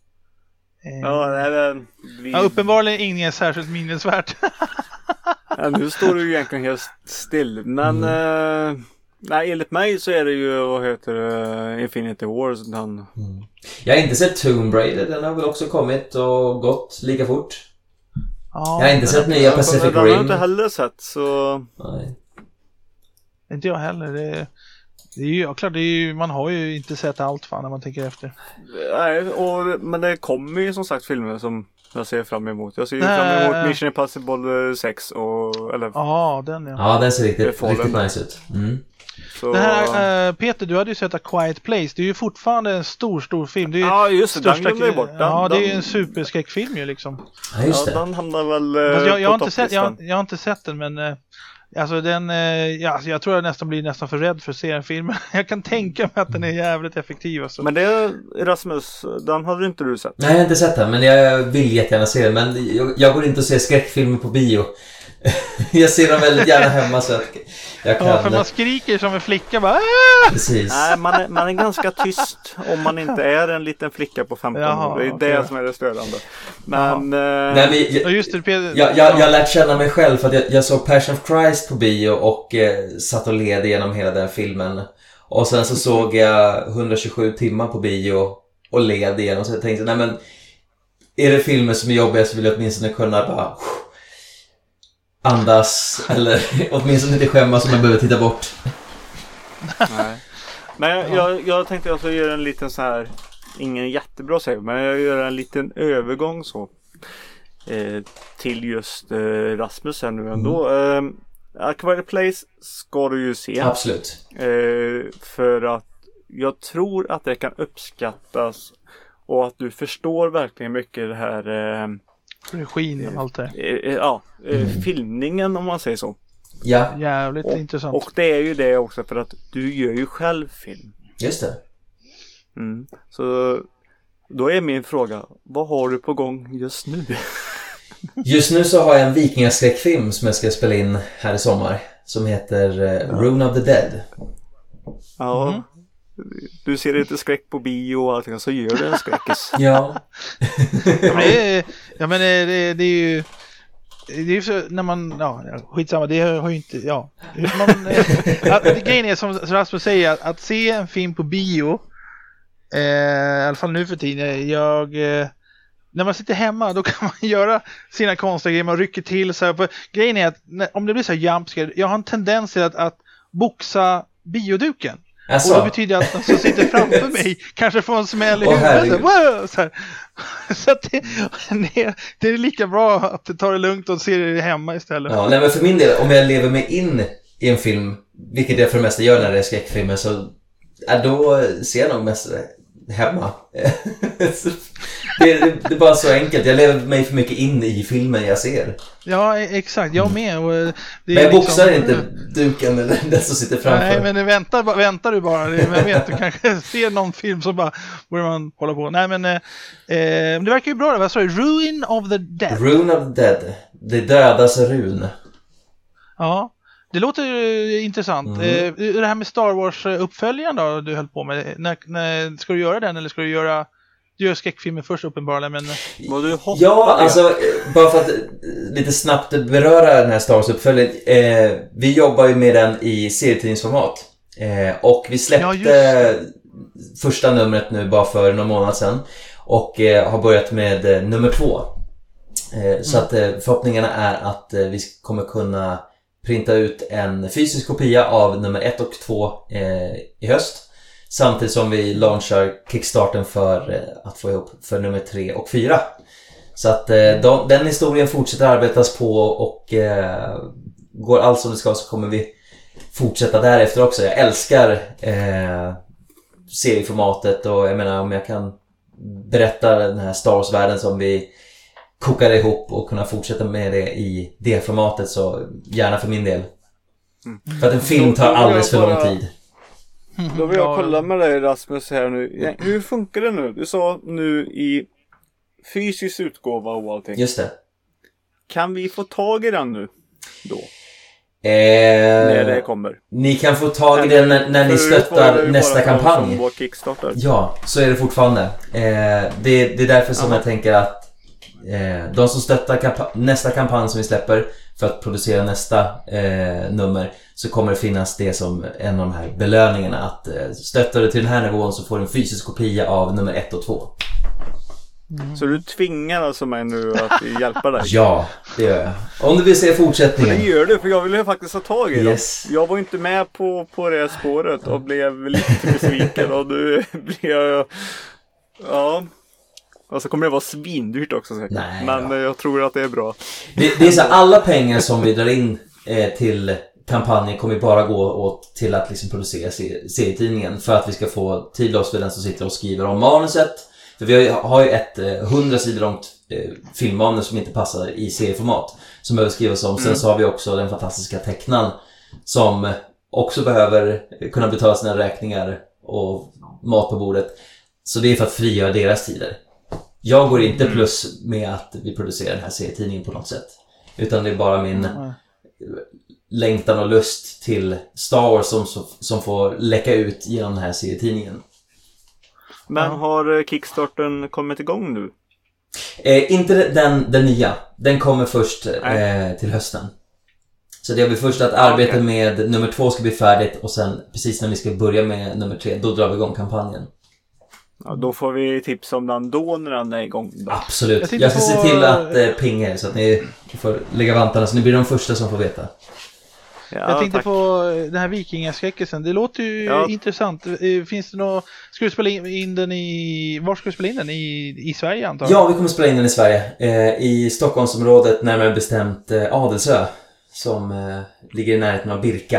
S2: Uppenbarligen ingen särskilt minnesvärt.
S1: Nu står du ju egentligen helt still. Men nej, enligt mig så är det ju Infinity War.
S4: Jag har inte sett Tomb Raider. Den har väl också kommit och gått lika fort. Jag har inte sett nya Pacific Rim.
S1: Den har jag inte heller sett, så...
S4: Nej.
S2: Inte jag heller. Det är ju klart, man har ju inte sett allt fan när man tänker efter.
S1: Nej, men det kommer ju som sagt filmer som jag ser fram emot. Jag ser ju fram emot Mission Impossible 6
S2: den
S4: Ja, den ser riktigt nice ut.
S1: Så...
S2: Det här, Peter, du hade ju sett A Quiet Place. Det är ju fortfarande en stor film. Det är ju
S1: ja, just det, den glömde jag bort.
S2: Det är ju en superskräckfilm ju liksom.
S4: Ja, just det.
S1: Ja, den hamnar väl
S2: jag har inte sett den, men alltså den, jag tror jag blir nästan för rädd för att se en film. Jag kan tänka mig att den är jävligt effektiv. Alltså.
S1: Men det, Rasmus, den hade inte du sett?
S4: Nej, jag har inte sett den, men jag vill jättegärna se den. Men jag går inte och ser skräckfilmer på bio. Jag ser dem väldigt gärna hemma så att jag kan...
S2: Ja, för man skriker som en flicka bara...
S4: Precis.
S1: Nej, man är ganska tyst om man inte är en liten flicka på 15 år. Det är det som är det störande. Men...
S4: Nej, men
S2: just det, Peter.
S4: Jag lärt känna mig själv för att jag såg Passion of Christ på bio och satt och led igenom hela den filmen. Och sen så såg jag 127 timmar på bio och led igenom. Så jag tänkte, nej men är det filmer som är jobbiga så vill jag åtminstone kunna bara... andas, eller åtminstone inte skämmas om man behöver titta bort.
S1: Nej. Men jag tänkte att jag gör en liten så här, ingen jättebra serie, men jag gör en liten övergång så till just Rasmus här nu ändå. A Quiet Place ska du ju se.
S4: Absolut.
S1: För att jag tror att det kan uppskattas och att du förstår verkligen mycket det här
S2: regin och allt det.
S1: Filmningen om man säger så.
S4: Ja.
S2: Jävligt intressant.
S1: Och det är ju det också för att du gör ju själv film.
S4: Just det.
S1: Så då är min fråga, vad har du på gång just nu?
S4: Just nu så har jag en vikingaskräckfilm som jag ska spela in här i sommar. Som heter Rune of the Dead.
S1: Ja. Du ser inte skräck på bio och allting, så gör du en skräckis.
S4: Ja.
S2: Det är ju... Det är ju så när man... skitsamma, det har ju inte... grejen är som Rasmus säger, att se en film på bio, i alla fall nu för tiden, när man sitter hemma, då kan man göra sina konstiga grejer, man rycker till så här. För grejen är att om det blir så här jumpscare, jag har en tendens till att boxa bioduken.
S4: Alltså.
S2: Och det betyder att den som sitter framför mig kanske får en smäll i huvudet. Så att det är lika bra att ta det lugnt och se det hemma istället.
S4: Ja, nej, men för min del, om jag lever mig in i en film, vilket jag för det mesta gör när det är skräckfilmer, så då ser jag nog mest hemma. Det är bara så enkelt. Jag lever mig för mycket in i filmen jag ser.
S2: Ja, exakt. Jag med. Och
S4: men jag boxar inte duken eller den som sitter framför.
S2: Nej, men väntar du bara. Men vet, du kanske ser någon film som bara borde man hålla på. Nej, men det verkar ju bra. Vad sa du? Rune of the Dead.
S4: Rune of the Dead. Det dödas run. Ja.
S2: Det låter intressant. Det här med Star Wars-uppföljaren då du höll på med. När ska du göra den eller ska du göra skräckfilmer först uppenbarligen? Men...
S4: alltså bara för att lite snabbt beröra den här Star Wars-uppföljaren. Vi jobbar ju med den i serietidningsformat. Och vi släppte första numret nu bara för någon månad sedan. Och har börjat med nummer 2. Så att förhoppningarna är att vi kommer kunna printa ut en fysisk kopia av nummer 1 och 2 i höst. Samtidigt som vi launchar Kickstarten för att få ihop för nummer 3 och 4. Så att den historien fortsätter arbetas på och går allt som det ska, så kommer vi fortsätta därefter också. Jag älskar serieformatet och jag menar om jag kan berätta den här Star Wars-världen som vi kokar ihop och kunna fortsätta med det i det formatet, så gärna för min del. För att en film tar alldeles för lång tid.
S1: Då vill jag kolla med dig Rasmus här nu. Hur funkar det nu? Du sa nu i fysisk utgåva och allting.
S4: Just det.
S1: Kan vi få tag i den nu då? När det kommer.
S4: Ni kan få tag i den när ni stöttar nästa kampanj. Ja, så är det fortfarande. Det är därför som jag tänker att de som stöttar nästa kampanj som vi släpper för att producera nästa nummer, så kommer det finnas det som en av de här belöningarna, att stöttar du till den här nivån så får du en fysisk kopia av nummer 1 och 2.
S1: Så du tvingar alltså mig nu att hjälpa dig?
S4: Ja, det gör jag. Om du vill se fortsättningen.
S1: Det gör du, för jag ville ju faktiskt ha tag i
S4: Yes.
S1: det. Jag var inte med på det här spåret och blev lite besviken. Och nu blev ja. Och så kommer det vara svindyrt också säkert.
S4: Nej,
S1: men jag tror att det är bra.
S4: Det är så alla pengar som vi drar in till kampanjen kommer bara gå åt till att liksom producera serietidningen. För att vi ska få tid för den som sitter och skriver om manuset. För vi har ju ett 100 sidor långt filmmanus som inte passar i serieformat. Som behöver skrivas om. Sen så har vi också den fantastiska tecknaren som också behöver kunna betala sina räkningar och mat på bordet. Så det är för att frigöra deras tider. Jag går inte plus med att vi producerar den här serietidningen på något sätt. Utan det är bara min längtan och lust till Star Wars som får läcka ut genom den här serietidningen.
S1: Men har Kickstarten kommit igång nu?
S4: Inte den nya. Den kommer först till hösten. Så det är vi först att arbeta med nummer 2 ska bli färdigt. Och sen precis när vi ska börja med nummer 3, då drar vi igång kampanjen.
S1: Ja, då får vi tips om den då när den är igång. Då.
S4: Absolut. Jag ska se till att pinga er så att ni får lägga vantarna. Så ni blir de första som får veta.
S1: Ja,
S2: jag tänkte
S1: tack.
S2: på den här vikingaskräckelsen. Det låter ju intressant. Finns det något... Ska du spela in den i... Var ska du spela in den? I Sverige antar jag?
S4: Ja, vi kommer spela in den i Sverige. I Stockholmsområdet, närmare bestämt Adelsö. Som ligger i närheten av Birka.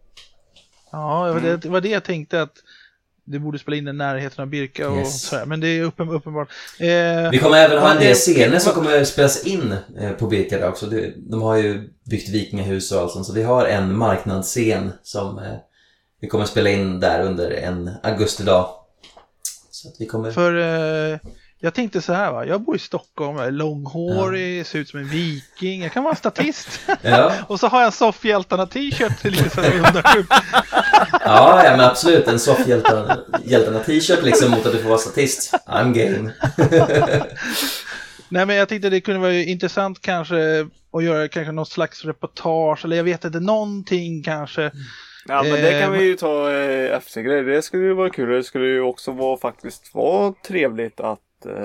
S2: Ja, det var det jag tänkte att du borde spela in den närheten av Birka och sådär. Men det är uppenbart.
S4: Vi kommer även ha en del scener som kommer spelas in på Birka där också. De har ju byggt vikingahus och allt sånt. Så vi har en marknadsscen som vi kommer spela in där under en augustidag. Så att vi kommer...
S2: För jag tänkte så här va. Jag bor i Stockholm, jag är långhårig, ser ut som en viking. Jag kan vara statist.
S4: Ja.
S2: Och så har jag en soffhjältarna-t-shirt lite så här.
S4: Ja, men absolut. En soffhjältarna-t-shirt liksom mot att du får vara statist. I'm game.
S2: Nej, men jag tänkte det kunde vara intressant kanske att göra kanske något slags reportage. Eller jag vet inte, någonting kanske.
S1: Ja, men det kan vi ju ta efter grej. Det skulle ju vara kul. Det skulle ju också vara trevligt att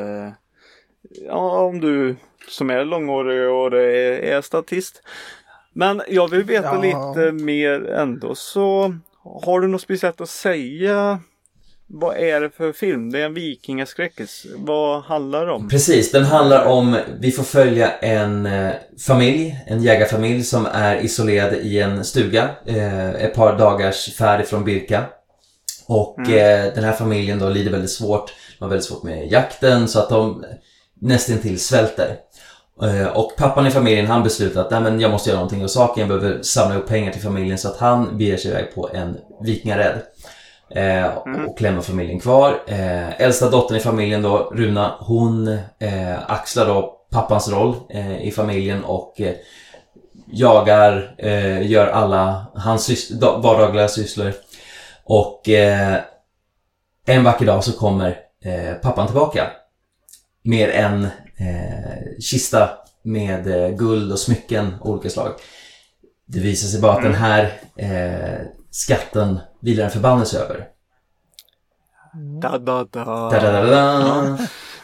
S1: om du som är långårig och det är statist. Men jag vill veta lite mer ändå. Så har du något speciellt att säga? Vad är det för film? Det är en vikingaskräckis. Vad handlar det om?
S4: Precis, den handlar om... Vi får följa en familj, en jägarfamilj som är isolerad i en stuga. Ett par dagars färd från Birka. Och den här familjen då lider väldigt svårt. De har väldigt svårt med jakten så att de nästan till svälter. Och pappan i familjen, han beslutar att nej, men jag måste göra någonting åt saken. Jag behöver samla upp pengar till familjen så att han beger sig iväg på en vikingarädd. Och lämnar familjen kvar. Äldsta dottern i familjen då, Runa, hon axlar då pappans roll i familjen och jagar, gör alla hans vardagliga sysslor. Och en vacker dag så kommer pappan tillbaka med en kista med guld och smycken av olika slag. Det visar sig bara att den här skatten vilar en förbannelse över.
S1: Da da da.
S4: Da, da, da, da.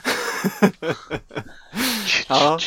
S1: Ja.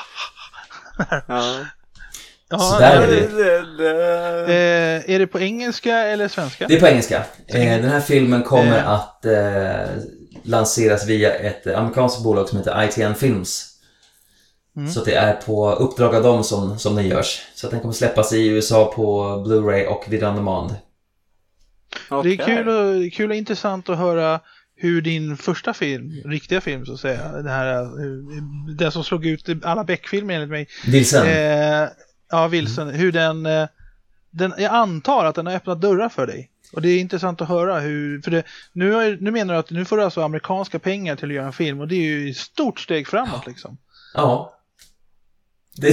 S1: Ja.
S4: Så där är det.
S2: Är det på engelska eller svenska?
S4: Det är på engelska. Den här filmen kommer att lanseras via ett amerikanskt bolag som heter ITN Films. Så det är på uppdrag av dem som den görs. Så att den kommer släppas i USA på Blu-ray och Video On Demand.
S1: Okay.
S2: Det är kul och intressant att höra hur din första film, riktiga film så att säga, det som slog ut alla Beck-filmer enligt mig.
S4: Vilsen.
S2: Vilsen. Hur den, jag antar att den har öppnat dörrar för dig. Och det är intressant att höra hur, för nu menar du att nu får du alltså amerikanska pengar till att göra en film och det är ju ett stort steg framåt liksom.
S4: Ja.
S2: Jag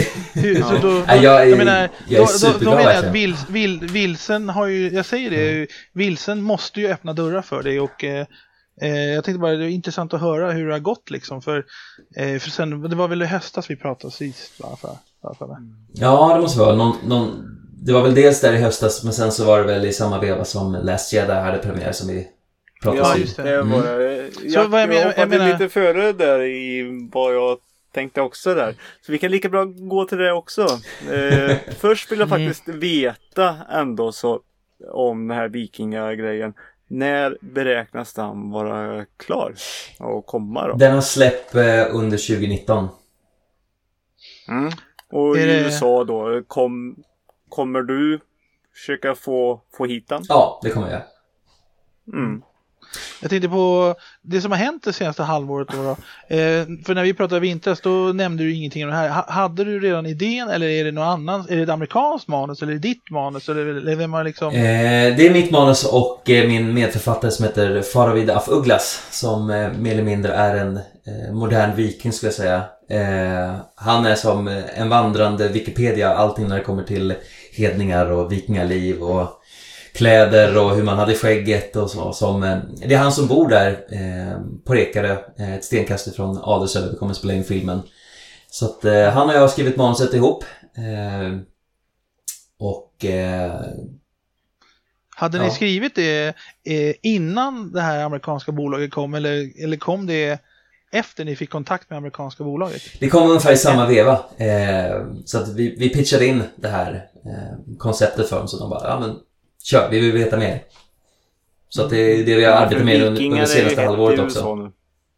S2: är superglad. Vilsen har ju, jag säger det, Vilsen måste ju öppna dörrar för dig och jag tänkte bara det är intressant att höra hur det har gått liksom för sen, det var väl i höstas vi pratade sist varför.
S4: Ja, det måste vara det var väl dels där i höstas men sen så var det väl i samma veva som Last Jedi hade premiär som vi pratas
S1: Ja,
S4: om.
S1: just det var det.
S2: Så vad jag
S1: hoppade
S2: menar-
S1: lite före där i vad jag tänkte också där. Så vi kan lika bra gå till det också. Först vill jag faktiskt veta ändå så om den här vikingagrejen. När beräknas den vara klar och komma då?
S4: Den har släpp under 2019.
S1: Mm. Och
S2: Är
S1: i
S2: det-
S1: USA då, kommer du försöka få hit den?
S4: Ja, det kommer jag.
S1: Mm.
S2: Jag tänkte på det som har hänt det senaste halvåret då. För när vi pratade vintras då nämnde du ingenting om det här. Hade du redan idén eller är det någon annan? Är det ett amerikanskt manus eller är det ditt manus? Eller vem har liksom...
S4: Det är mitt manus och min medförfattare som heter Faravid af Ugglas som mer eller mindre är en modern viking skulle jag säga. Han är som en vandrande Wikipedia, allting när det kommer till hedningar och vikingaliv och kläder och hur man hade skägget och så. Det är han som bor där på Rekare, ett stenkast ifrån Adelsöv, vi kommer att spela in filmen. Så att han och jag har skrivit manuset ihop.
S2: Hade ni skrivit det innan det här amerikanska bolaget kom eller kom det efter ni fick kontakt med amerikanska bolaget?
S4: Det kom ungefär i samma veva. Så att vi pitchade in det här konceptet för dem så de bara, ja men kör, vi vill veta mer. Så att det är det vi har arbetat med under senaste halvåret också.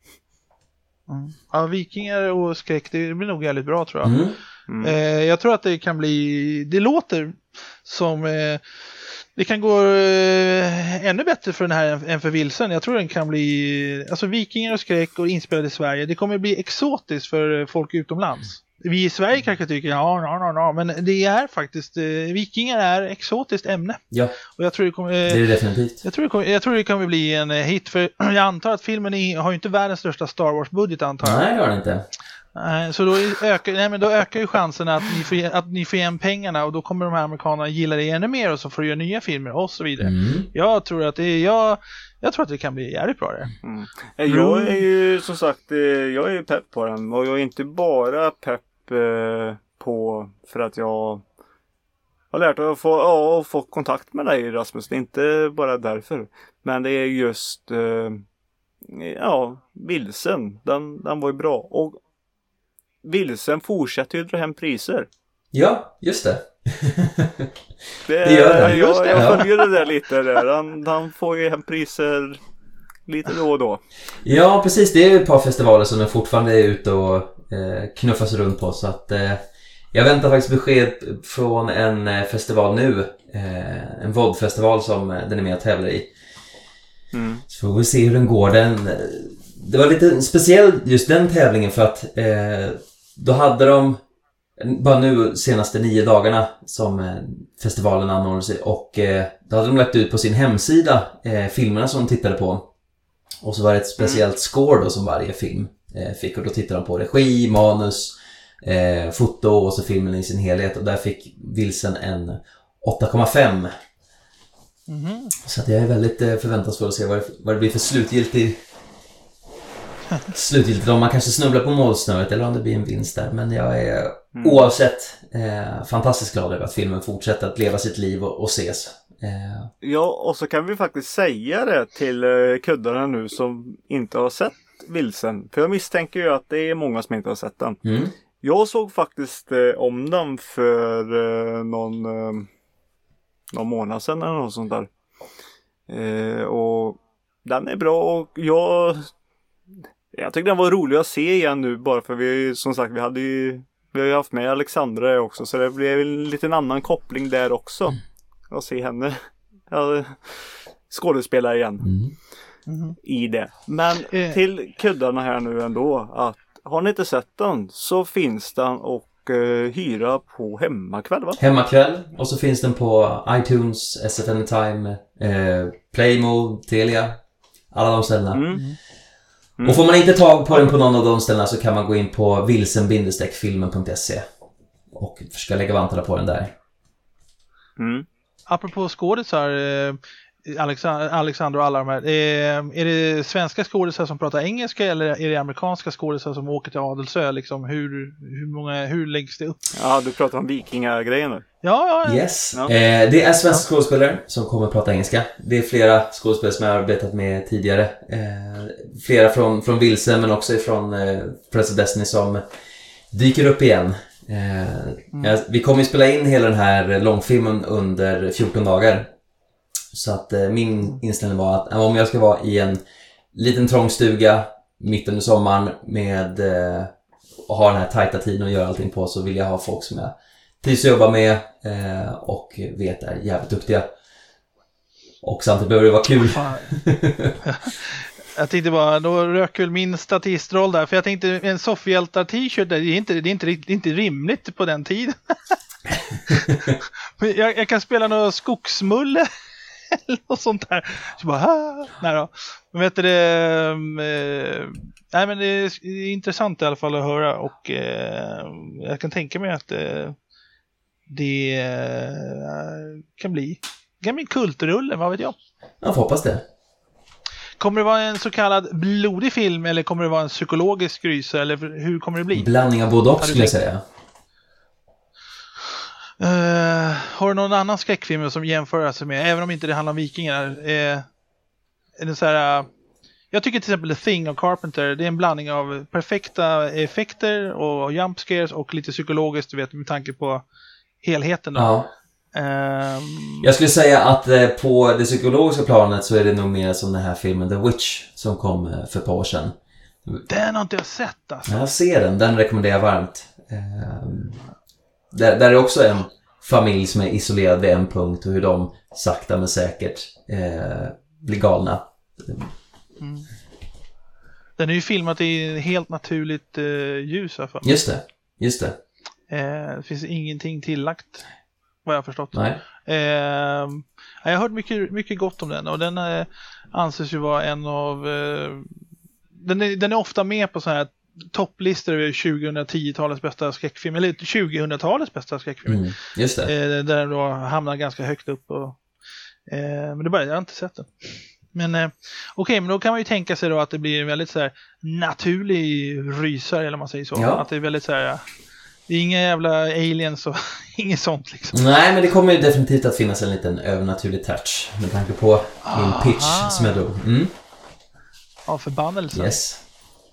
S2: Ja, vikingar och skräck, det blir nog jävligt bra tror jag. Jag tror att det kan bli, det låter som det kan gå ännu bättre för den här än för Vilsen. Jag tror den kan bli, alltså vikingar och skräck och inspelade i Sverige, det kommer bli exotiskt för folk utomlands. Vi i Sverige kanske tycker ja, men det är faktiskt vikingar är exotiskt ämne.
S4: Ja.
S2: Och jag tror det kommer,
S4: det är det definitivt.
S2: Jag tror det kommer bli en hit för jag antar att filmen har ju inte världens största Star Wars budget antar jag.
S4: Nej, det har den inte.
S2: Så då ökar ju chanserna att ni får igen pengarna och då kommer de här amerikanerna gilla det ännu mer och så får du göra nya filmer och så vidare. Jag tror att det kan bli jävligt bra det.
S1: Jag är ju som sagt, jag är pepp på den och jag är inte bara pepp på för att jag har lärt att få kontakt med dig Rasmus. Det är inte bara därför. Men det är just Vilsen. Den var ju bra och Vilsen fortsätter ju dra hem priser.
S4: Ja, just det.
S1: Det gör det. Jag följer det där lite där. Han får ju hem priser lite då och då.
S4: Ja, precis. Det är ett par festivaler som fortfarande är ute och knuffas runt på. Så att jag väntar faktiskt besked från en festival nu. En vodfestival som den är med och tävlar i. Så får vi se hur den går. Det var lite speciell just den tävlingen för att då hade de bara nu senaste 9 dagarna som festivalen anordnade sig och då hade de lagt ut på sin hemsida filmerna som de tittade på och så var det ett speciellt score då som varje film fick och då tittade de på regi, manus, foto och så filmen i sin helhet och där fick Vilsen en 8,5. Så att jag är väldigt förväntansfull att se vad det blir för slutgiltigt om man kanske snubblar på målsnöret eller om det blir en vinst där. Men jag är oavsett fantastiskt glad över att filmen fortsätter att leva sitt liv och ses.
S1: Ja, och så kan vi faktiskt säga det till kuddarna nu som inte har sett Vilsen. För jag misstänker ju att det är många som inte har sett den. Jag såg faktiskt om den för någon månad sedan eller något sånt där. Och den är bra och jag tycker den var rolig att se igen nu bara för vi som sagt vi har ju haft med Alexandra också så det blev en liten annan koppling där också. Att se henne skådespela igen i det. Men till kuddarna här nu ändå att har ni inte sett den så finns den och hyra på Hemmakväll va?
S4: Hemmakväll och så finns den på iTunes, SF Anytime, Playmo, Telia, alla de ställena. Och får man inte tag på den på någon av de ställena så kan man gå in på vilsen-filmen.se och försöka lägga vantarna på den där.
S2: Apropå skådisar, Alexander och alla de här. Är det svenska skådespelare som pratar engelska eller är det amerikanska skådespelare som åker till Adelsö? Liksom, hur läggs det upp?
S1: Ja, du pratar om vikingagrejen nu.
S2: Ja.
S4: Yes.
S1: Ja.
S4: Det är svenska skådespelare som kommer att prata engelska. Det är flera skådespelare som jag har arbetat med tidigare. Flera från Vilse men också från Press of Destiny som dyker upp igen. Vi kommer att spela in hela den här långfilmen under 14 dagar. Så att min inställning var att om jag ska vara i en liten trång stuga mitt under sommaren med och ha den här tajta tiden och göra allting på, så vill jag ha folk som jag trivs att jobba med och vet är jävligt duktiga. Och samtidigt behöver det vara kul.
S2: Jag tänkte bara, då rök väl min statistroll där. För jag tänkte, en soffhjältar-t-shirt, det är inte rimligt på den tiden. jag kan spela någon skogsmulle eller något sånt där. Så bara, nej då. Men vet du det... nej, men det är intressant i alla fall att höra. Och jag kan tänka mig att det kan bli en kultrulle, vad vet jag.
S4: Jag får hoppas det.
S2: Kommer det vara en så kallad blodig film eller kommer det vara en psykologisk grysa eller hur kommer det bli?
S4: Blandning av både och skulle jag säga.
S2: Har du någon annan skräckfilm som jämför sig med, även om inte det handlar om vikingar? Är det så här, jag tycker till exempel The Thing av Carpenter, det är en blandning av perfekta effekter och jump scares och lite psykologiskt, du vet, med tanke på helheten då.
S4: Ja. Jag skulle säga att på det psykologiska planet så är det nog mer som den här filmen The Witch som kom för ett par år sedan.
S2: Den har inte jag sett alltså.
S4: Jag ser den rekommenderar jag varmt. Där är också en familj som är isolerad vid en punkt och hur de sakta men säkert blir galna.
S2: Den är ju filmat i helt naturligt ljus i alla fall.
S4: Just det.
S2: Det finns ingenting tillagt, vad jag har förstått.
S4: Nej.
S2: Jag har hört mycket gott om den och den anses ju vara en av den är ofta med på så här topplistor över 2010-talets bästa skräckfilm eller 2000-talets bästa skräckfilm.
S4: Just det.
S2: Där den då hamnar ganska högt upp och, men det bara, jag har inte sett den. Men okej, men då kan man ju tänka sig då att det blir en väldigt så här naturlig rysare eller man säger så.
S4: Ja.
S2: Att det är väldigt så här, det är inga jävla aliens och inget sånt liksom.
S4: Nej, men det kommer ju definitivt att finnas en liten övernaturlig touch med tanke på min pitch som jag drog.
S2: Ja, förbannelse.
S4: Yes.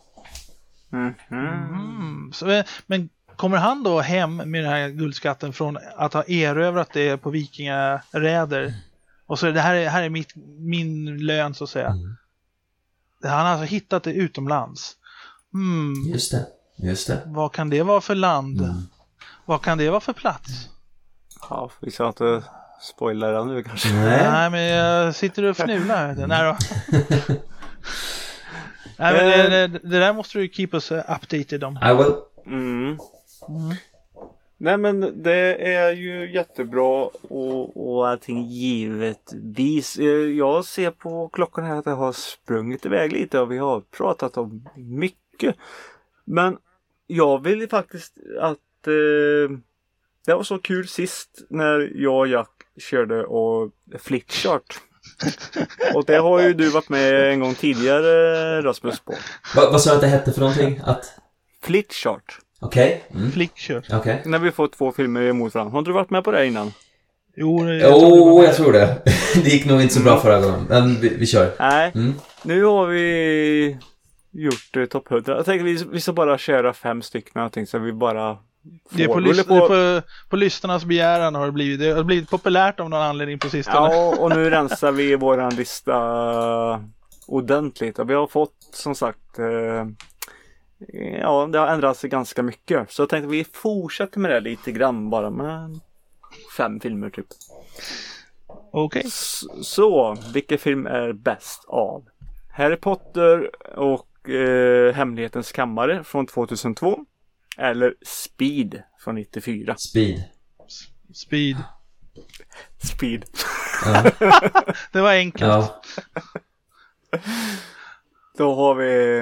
S2: Så, men kommer han då hem med den här guldskatten från att ha erövrat det på vikingaräder? Och så det här är min lön så att säga. Han har alltså hittat det utomlands.
S4: Just det.
S2: Vad kan det vara för land? Vad kan det vara för plats?
S1: Ja, vi ska inte spoila den nu kanske.
S2: Nej, men jag sitter och fnular. Nej då. Nej, men det där måste du keep us updated om.
S4: I will.
S1: Nej, men det är ju jättebra och allting givetvis. Jag ser på klockan här att det har sprungit iväg lite och vi har pratat om mycket. Men jag vill faktiskt att det var så kul sist när jag och Jack körde och Flickchart. Och det har ju du varit med en gång tidigare, Rasmus, på.
S4: Vad sa du att det hette för någonting?
S1: Flickchart.
S4: Okej.
S2: Flickchart.
S4: Okej.
S1: När vi får 2 filmer emot varandra. Har du varit med på det innan?
S2: Jo,
S4: jag tror det. Det gick nog inte så bra förra gången. Men vi kör.
S1: Nej, nu har vi gjort topp 100. Jag tänkte vi ska bara köra 5 stycken någonting så vi bara
S2: det är på lyssnarnas begäran har det har blivit populärt av någon anledning på sistone.
S1: Ja, och nu rensar vi våran lista ordentligt. Och vi har fått som sagt ja, det har ändrats ganska mycket. Så jag tänkte vi fortsätter med det lite grann bara med 5 filmer typ.
S2: Okej.
S1: Så, vilken film är bäst av? Harry Potter och Hemlighetens kammare från 2002 eller Speed från 94?
S2: Speed.
S4: Ja.
S2: Det var enkelt.
S4: Ja.
S1: Då har vi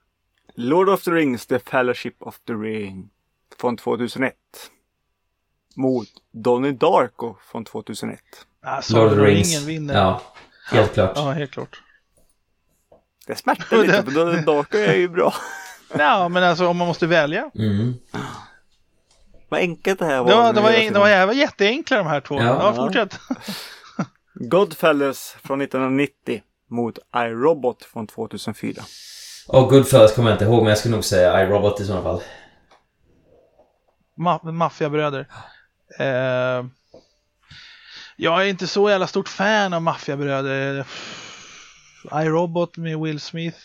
S1: Lord of the Rings, The Fellowship of the Ring från 2001. mot Donnie Darko från 2001.
S4: Lord of the Rings.
S2: Ingen vinner.
S4: Ja, helt klart.
S2: Ja, helt klart.
S1: Det smärtar lite, för Donnie Darko är ju bra.
S2: Ja, men alltså om man måste välja.
S1: Vad enkelt det här var.
S2: Det var jätteenkla de här två. Ja, fortsätt.
S1: Goodfellas från 1990 mot iRobot från 2004.
S4: Och Goodfellas kommer jag inte ihåg, men jag skulle nog säga iRobot i sådana fall.
S2: Maffiabröder. Jag är inte så jävla stort fan av Maffiabröder. iRobot med Will Smith.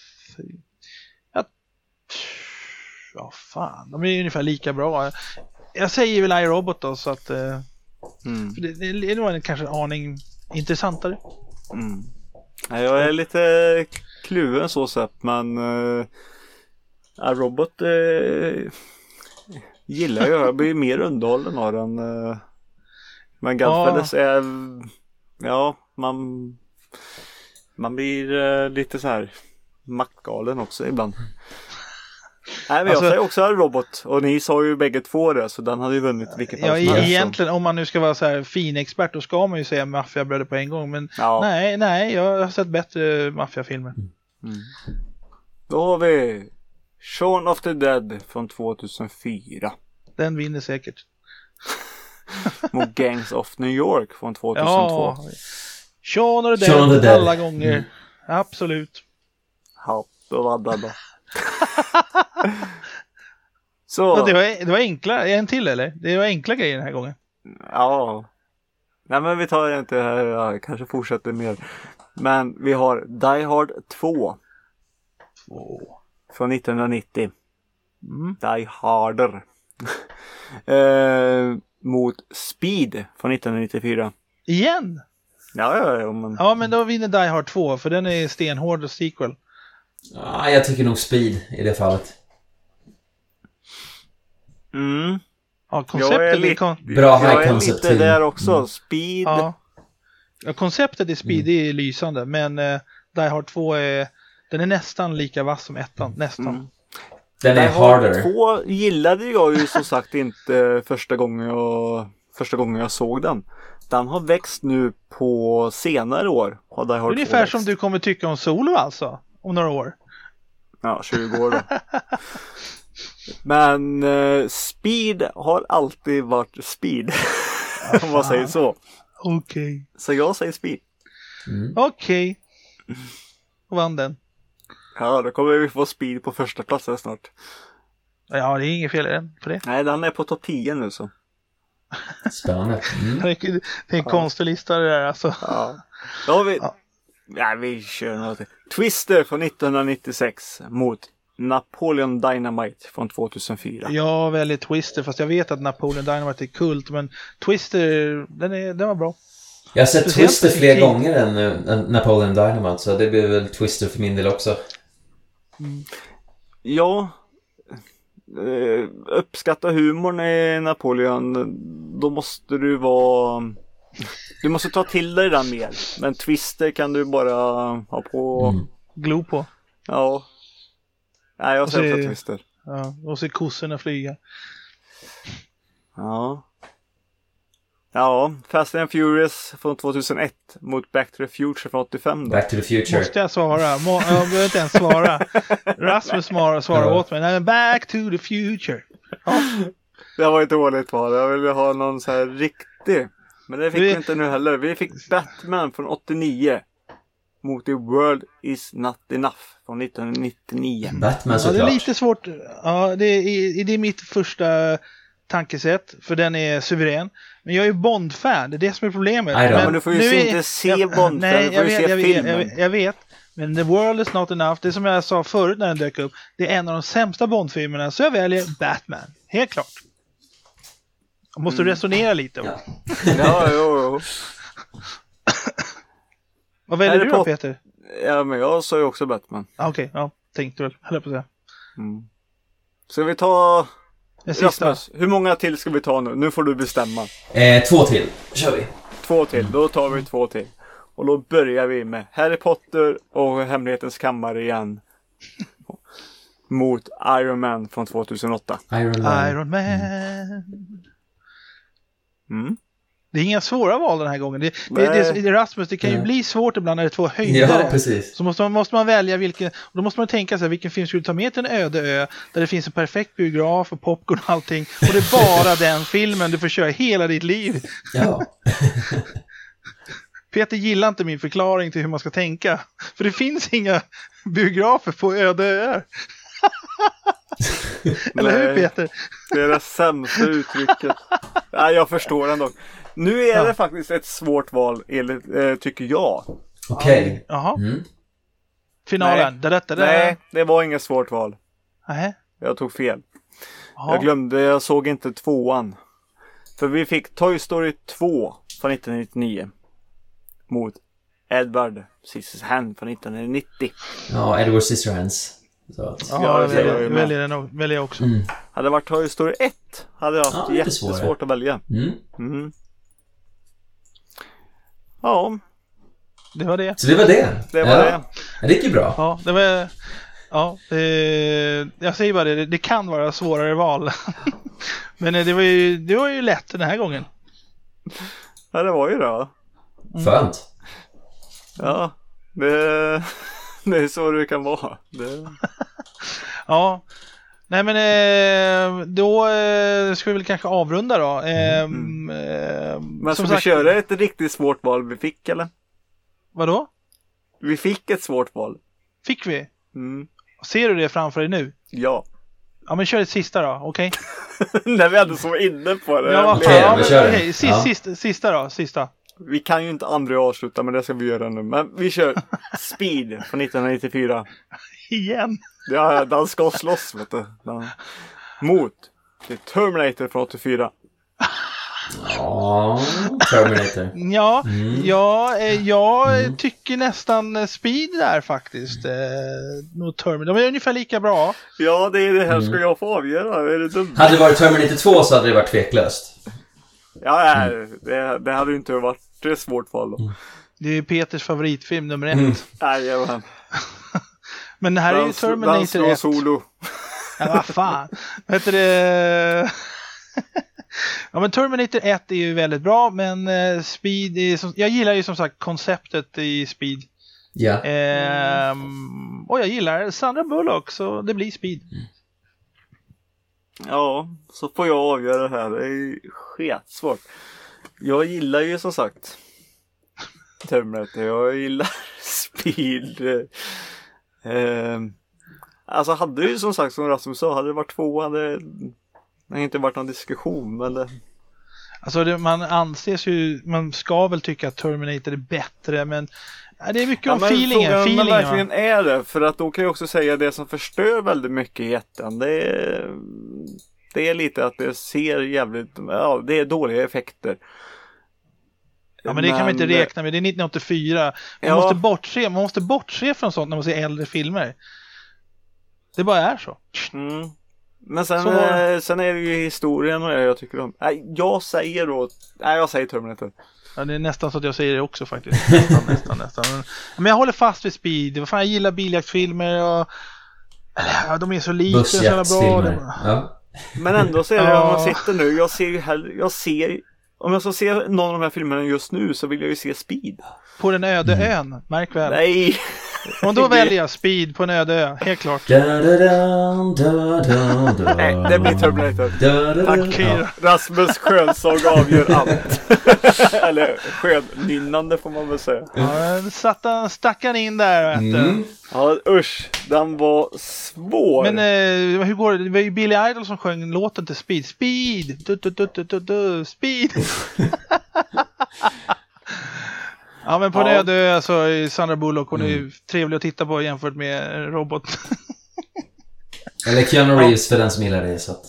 S2: Ja, fan. De är ungefär lika bra. Jag säger väl iRobot då, så att för det är nog kanske en aning intressantare.
S1: Jag är lite kluven så sett, men iRobot gillar jag blir mer underhållen av den. Men Goodfellas är man blir lite så här maktgalen också ibland. Nej, men jag säger också iRobot, och ni sa ju bägge två det, så den hade ju vunnit vilket fall som helst.
S2: Egentligen, om man nu ska vara så här fin expert, då ska man ju säga Maffiabröder på en gång, men nej, jag har sett bättre maffiafilmer.
S1: Då har vi Shaun of the Dead från 2004.
S2: Den vinner säkert.
S1: Mot Gangs of New York från 2002.
S2: Ja, Shaun of the Dead alla gånger. Absolut.
S1: Ja, då var det då. Så.
S2: Det var enkla, en till eller? Det var enkla grejer den här gången.
S1: Ja. Nej, men vi tar inte här, jag kanske fortsätter mer. Men vi har Die Hard 2. Från 1990. Die Harder. Mot Speed från 1994.
S2: Igen?
S1: Ja,
S2: men då vinner Die Hard 2, för den är stenhård och sequel.
S4: Ja, jag tycker nog Speed i det fallet.
S2: Ja, konceptet
S4: bra high concept
S1: lite där också. Speed.
S2: Ja, konceptet i Speed är lysande, men Die Hard 2 den är nästan lika vass som ettan, nästan.
S4: Den är harder.
S1: 2 gillade jag ju som sagt inte första gången jag såg den. Den har växt nu på senare år.
S2: Ungefär som du kommer tycka om Solo alltså, om några år.
S1: Ja, 20 år då. Men Speed har alltid varit Speed. Om man säger så.
S2: Okej.
S1: Så jag säger Speed.
S2: Okej. Vann den.
S1: Ja, då kommer vi få Speed på första platsen snart.
S2: Ja, det är inget fel i den för det.
S1: Nej, den är på topp 10 nu så.
S4: Spännande.
S2: Det är en konstig lista det där alltså.
S1: Ja. Då har vi... Ja, vi kör något. Twister från 1996 mot Napoleon Dynamite från 2004.
S2: Jag väljer Twister, fast jag vet att Napoleon Dynamite är kult, men Twister, den var bra.
S4: Jag har sett Twister fler gånger än Napoleon Dynamite, så det blir väl Twister för min del också.
S1: Ja, uppskatta humorn i Napoleon, då måste du måste ta till dig den mer. Men Twister kan du bara ha på.
S2: Glo på.
S1: Ja. Nej, jag ser också Twister.
S2: Ja, och se kossorna flyga.
S1: Ja. Ja, Fast and Furious från 2001 mot Back to the Future från 85 då.
S4: Back to the Future.
S2: Måste jag svara? Jag behöver inte ens svara. Rasmus svarar åt mig. Nej, Back to the Future. Ja.
S1: Det var inte dåligt var. Jag ville ha någon så här riktig. Men det fick vi inte nu heller. Vi fick Batman från 89 mot The World Is Not Enough från 1999.
S4: Batman såklart.
S2: Ja, det är lite svårt. Ja, det är mitt första tankesätt, för den är suverän. Men jag är ju Bond-fan, det är det som är problemet.
S1: Men du får ju inte se Bond,
S2: nej,
S1: du får ju se filmen.
S2: Jag vet. Men The World Is Not Enough, det som jag sa förut när den dök upp, det är en av de sämsta Bond-filmerna, så jag väljer Batman. Helt klart. Jag måste resonera lite.
S1: Ja, jo.
S2: Vad väljer du då, Peter?
S1: Ja, men jag sa ju också Batman.
S2: Okej, ja, tänkte väl, höll på att säga.
S1: Ska vi ta...
S2: Rasmus,
S1: hur många till ska vi ta nu? Nu får du bestämma.
S4: 2 till, kör vi.
S1: 2 till, då tar vi 2 till. Och då börjar vi med Harry Potter och Hemlighetens kammare igen. Mot Iron Man från 2008.
S2: Iron Man. Det är inga svåra val den här gången. Det Rasmus, det kan ju bli svårt ibland när det är två höjdare.
S4: Ja, precis.
S2: Så måste man välja vilken. Och då måste man tänka sig vilken film skulle du ta med till en öde ö där det finns en perfekt biograf och popcorn och allting. Och det är bara den filmen du får köra hela ditt liv.
S4: Ja.
S2: Peter gillar inte min förklaring till hur man ska tänka. För det finns inga biografer på öde öar. Eller hur, Peter?
S1: Det är det sämsta uttrycket. Nej, jag förstår ändå. Nu är det faktiskt ett svårt val, tycker jag.
S4: Okej.
S2: Jaha. Finalen.
S1: Nej, det var inget svårt val.
S2: Nej.
S1: Jag tog fel.
S2: Aha.
S1: Jag såg inte 2:an. För vi fick Toy Story 2 från 1999 mot Edward Scissorhands från 1990.
S4: Ja, Edward Scissorhands. Så att...
S2: Ja, jag väljer också.
S1: Hade det varit Toy Story 1 hade jag haft jättesvårt att välja. Ja.
S2: Det var det.
S4: Så det var det.
S1: Det var det.
S4: Ja, det gick ju bra.
S2: Ja, det var... Ja, jag säger bara det kan vara svårare val. Men det var ju lätt den här gången.
S1: Ja, det var ju det.
S4: Skönt.
S1: Ja, det är så det kan vara.
S2: Ja. Nej, men då ska vi väl kanske avrunda då.
S1: Men ska vi köra ett riktigt svårt val vi fick, eller?
S2: Vadå?
S1: Vi fick ett svårt val.
S2: Fick vi? Ser du det framför dig nu?
S1: Ja.
S2: Ja, men kör ett sista då, okej?
S1: När vi ändå så inne på det.
S2: Ja,
S4: okej.
S2: Sista då, sista.
S1: Vi kan ju inte andra avsluta, men det ska vi göra nu. Men vi kör Speed från 1994.
S2: Igen?
S1: Ja, den ska slåss, vet du. Mot Terminator från 84.
S4: Ja, Terminator.
S2: Ja, jag tycker nästan Speed där faktiskt. Mot Terminator. De är ungefär lika bra.
S1: Ja, det är det här ska jag få avgöra. Är det dumt?
S4: Hade det varit Terminator 2 så hade det varit tveklöst.
S1: Ja, det hade ju inte varit ett svårt val då.
S2: Det är Peters favoritfilm nummer 1.
S1: Jajamän.
S2: Men det här är ju Terminator 1.
S1: Solo.
S2: Ja, vad fan. Vet du det? Ja, men Terminator 1 är ju väldigt bra, men Speed är jag gillar ju som sagt konceptet i Speed.
S4: Ja.
S2: Och jag gillar Sandra Bullock, så det blir Speed.
S1: Ja, så får jag avgöra det här. Det är ju sketsvårt. Jag gillar ju som sagt Terminator. Jag gillar Speed. Alltså hade det ju som sagt, som Rasmus sa, hade det varit 2 hade det inte varit någon diskussion, men det...
S2: Alltså man anses ju, man ska väl tycka att Terminator är bättre, men det är mycket om feelingen.
S1: Men verkligen är det, för att då kan jag också säga det som förstör väldigt mycket i ettan. Det är lite att det ser jävligt, det är dåliga effekter.
S2: Ja, men det kan man inte räkna med. Det är 1984. Man måste bortse från sånt när man ser äldre filmer. Det bara är så.
S1: Men sen är det ju historien och jag tycker om. Jag säger Terminator.
S2: Ja, det är nästan så att jag säger det också faktiskt. Nästan. Men jag håller fast vid Speed. Jag gillar biljaktfilmer och de är så lika, så bra.
S4: Ja.
S1: Men ändå så är det om man sitter nu, jag ser om jag ska se någon av de här filmerna just nu så vill jag ju se Speed.
S2: På den öde ön, märk väl.
S1: Nej.
S2: Och då väljer jag Speed på en öde ö, helt klart.
S1: Nej, det blir Terminator. Tack. Rasmus skönsång avgör allt. Eller skönnynnande får man väl säga.
S2: Ja, stack han in där, vet du.
S1: Ja, usch. Den var svår.
S2: Men hur går det? Det var ju Billy Idol som sjöng låten till Speed. Speed! Speed! Ja, men på en öde ö så är Sandra Bullock, hon är ju trevlig att titta på jämfört med en robot.
S4: Eller Keanu Reeves för den som gillar det, så att,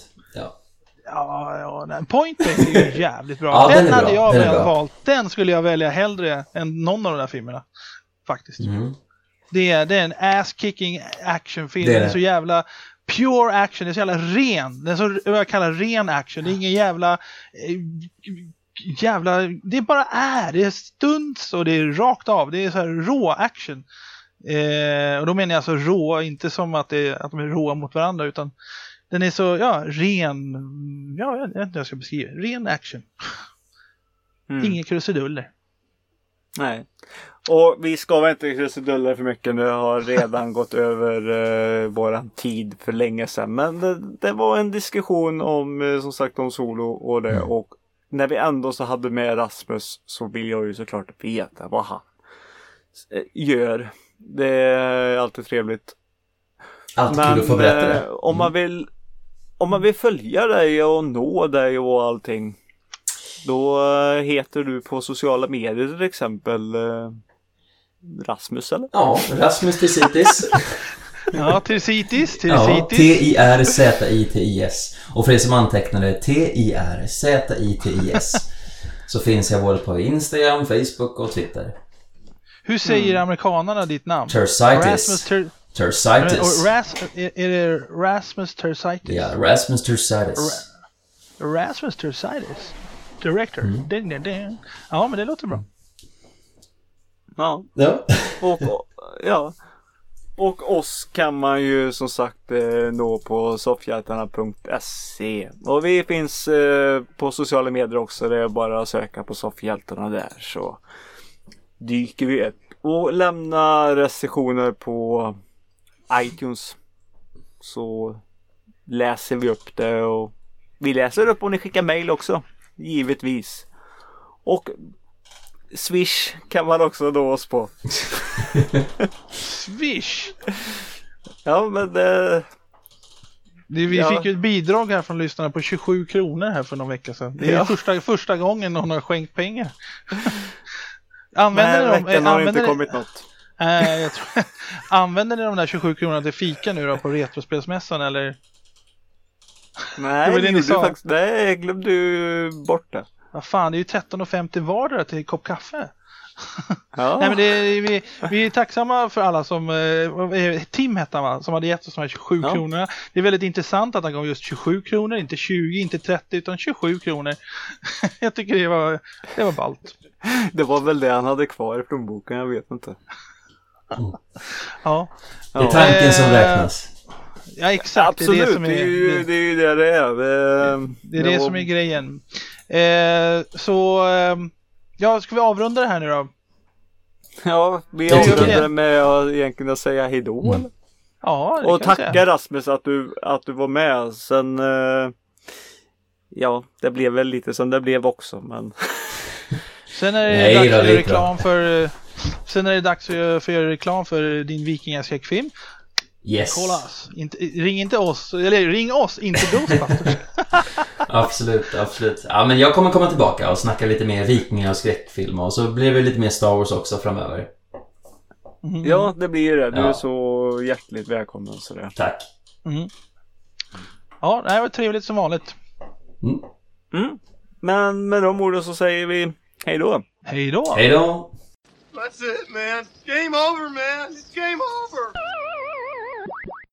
S2: Point Break är ju jävligt bra.
S4: Ja,
S2: den hade jag väl valt. Den skulle jag välja hellre än någon av de där filmerna. Faktiskt. Det är en ass-kicking actionfilm. Det är så jävla pure action. Det är så jävla ren. Det är så jag kallar ren action. Det är ingen jävla... det bara är. Det är stunts och det är rakt av. Det är så här rå action. Och då menar jag alltså rå, inte som att de är råa mot varandra, utan den är så ren. Ja, jag vet inte hur jag ska beskriva. Ren action. Inga krusiduller.
S1: Nej. Och vi ska väl inte krusiduller för mycket nu. Har redan gått över våran tid för länge sedan. Men det var en diskussion om, som sagt, om Solo och det. Och när vi ändå så hade med Rasmus så vill jag ju såklart veta vad han gör. Det är alltid trevligt.
S4: Alltid kul att få berätta det.
S1: Om man vill följa dig och nå dig och allting, då heter du på sociala medier till exempel Rasmus, eller?
S4: Ja, Rasmus Tirsitis.
S2: Ja, Tirsitis.
S4: Ja, Tirzitis. Och för er som antecknade Tirzitis så finns jag både på Instagram, Facebook och Twitter.
S2: Hur säger amerikanerna ditt namn?
S4: Tirsitis. Tirsitis.
S2: Är det Rasmus Tirsitis?
S4: Ja, Rasmus Tirsitis.
S2: Rasmus Tirsitis. Director. Ding. Ja, men det låter bra.
S1: Ja. Och oss kan man ju som sagt nå på soffhjältarna.se. Och vi finns på sociala medier också. Det är bara att söka på Soffhjältarna där, så dyker vi upp. Och lämna recensioner på iTunes, så läser vi upp det. Och vi läser upp om ni skickar mail också, givetvis. Och Swish kan man också nå oss på.
S2: Swish?
S1: Ja, men
S2: vi fick ju ett bidrag här från lyssnarna på 27 kronor här för någon vecka sedan. Det är första gången någon har skänkt pengar. Använder ni dem?
S1: Har inte kommit något.
S2: Jag tror, använder ni de där 27 kronorna till fika nu då på Retrospelsmässan, eller?
S1: Nej, det gjorde faktiskt. Nej, glömde du bort det.
S2: Vad fan, det är ju 13,50 vardera till kopp kaffe.
S1: Ja.
S2: Nej, men vi är tacksamma för alla som Tim hette han, va, som hade gett oss de här 27 kronorna. Det är väldigt intressant att han gav just 27 kronor, inte 20, inte 30 utan 27 kronor. Jag tycker det var ballt.
S1: Det var väl det han hade kvar i plånboken, jag vet inte.
S2: Ja.
S4: Det är tanken som räknas.
S2: Ja, exakt.
S1: Absolut, det är ju det det är.
S2: Det är det som är grejen. Ska vi avrunda det här nu då?
S1: Ja, vi avrundar med att egentligen säga hejdå.
S2: Ja,
S1: och tacka Rasmus att du var med. Sen det blev väl lite som det blev också, men
S2: sen är det dags att göra reklam för sen är det dags för att göra reklam för din vikingaskräckfilm.
S4: Yes.
S2: Kolla oss. Ring inte oss, eller ring oss, inte Ghostbusters.
S4: Absolut. Ja, men jag kommer komma tillbaka och snacka lite mer vikingar och skräckfilmer, och så blir det lite mer Star Wars också framöver.
S1: Ja, det blir det. Du är så hjärtligt välkommen, så det.
S4: Tack.
S2: Ja, det här var trevligt som vanligt.
S1: Men med de orden så säger vi hej då.
S2: Hej då.
S4: Hej då.
S5: That's it, man. Game over, man. It's game over.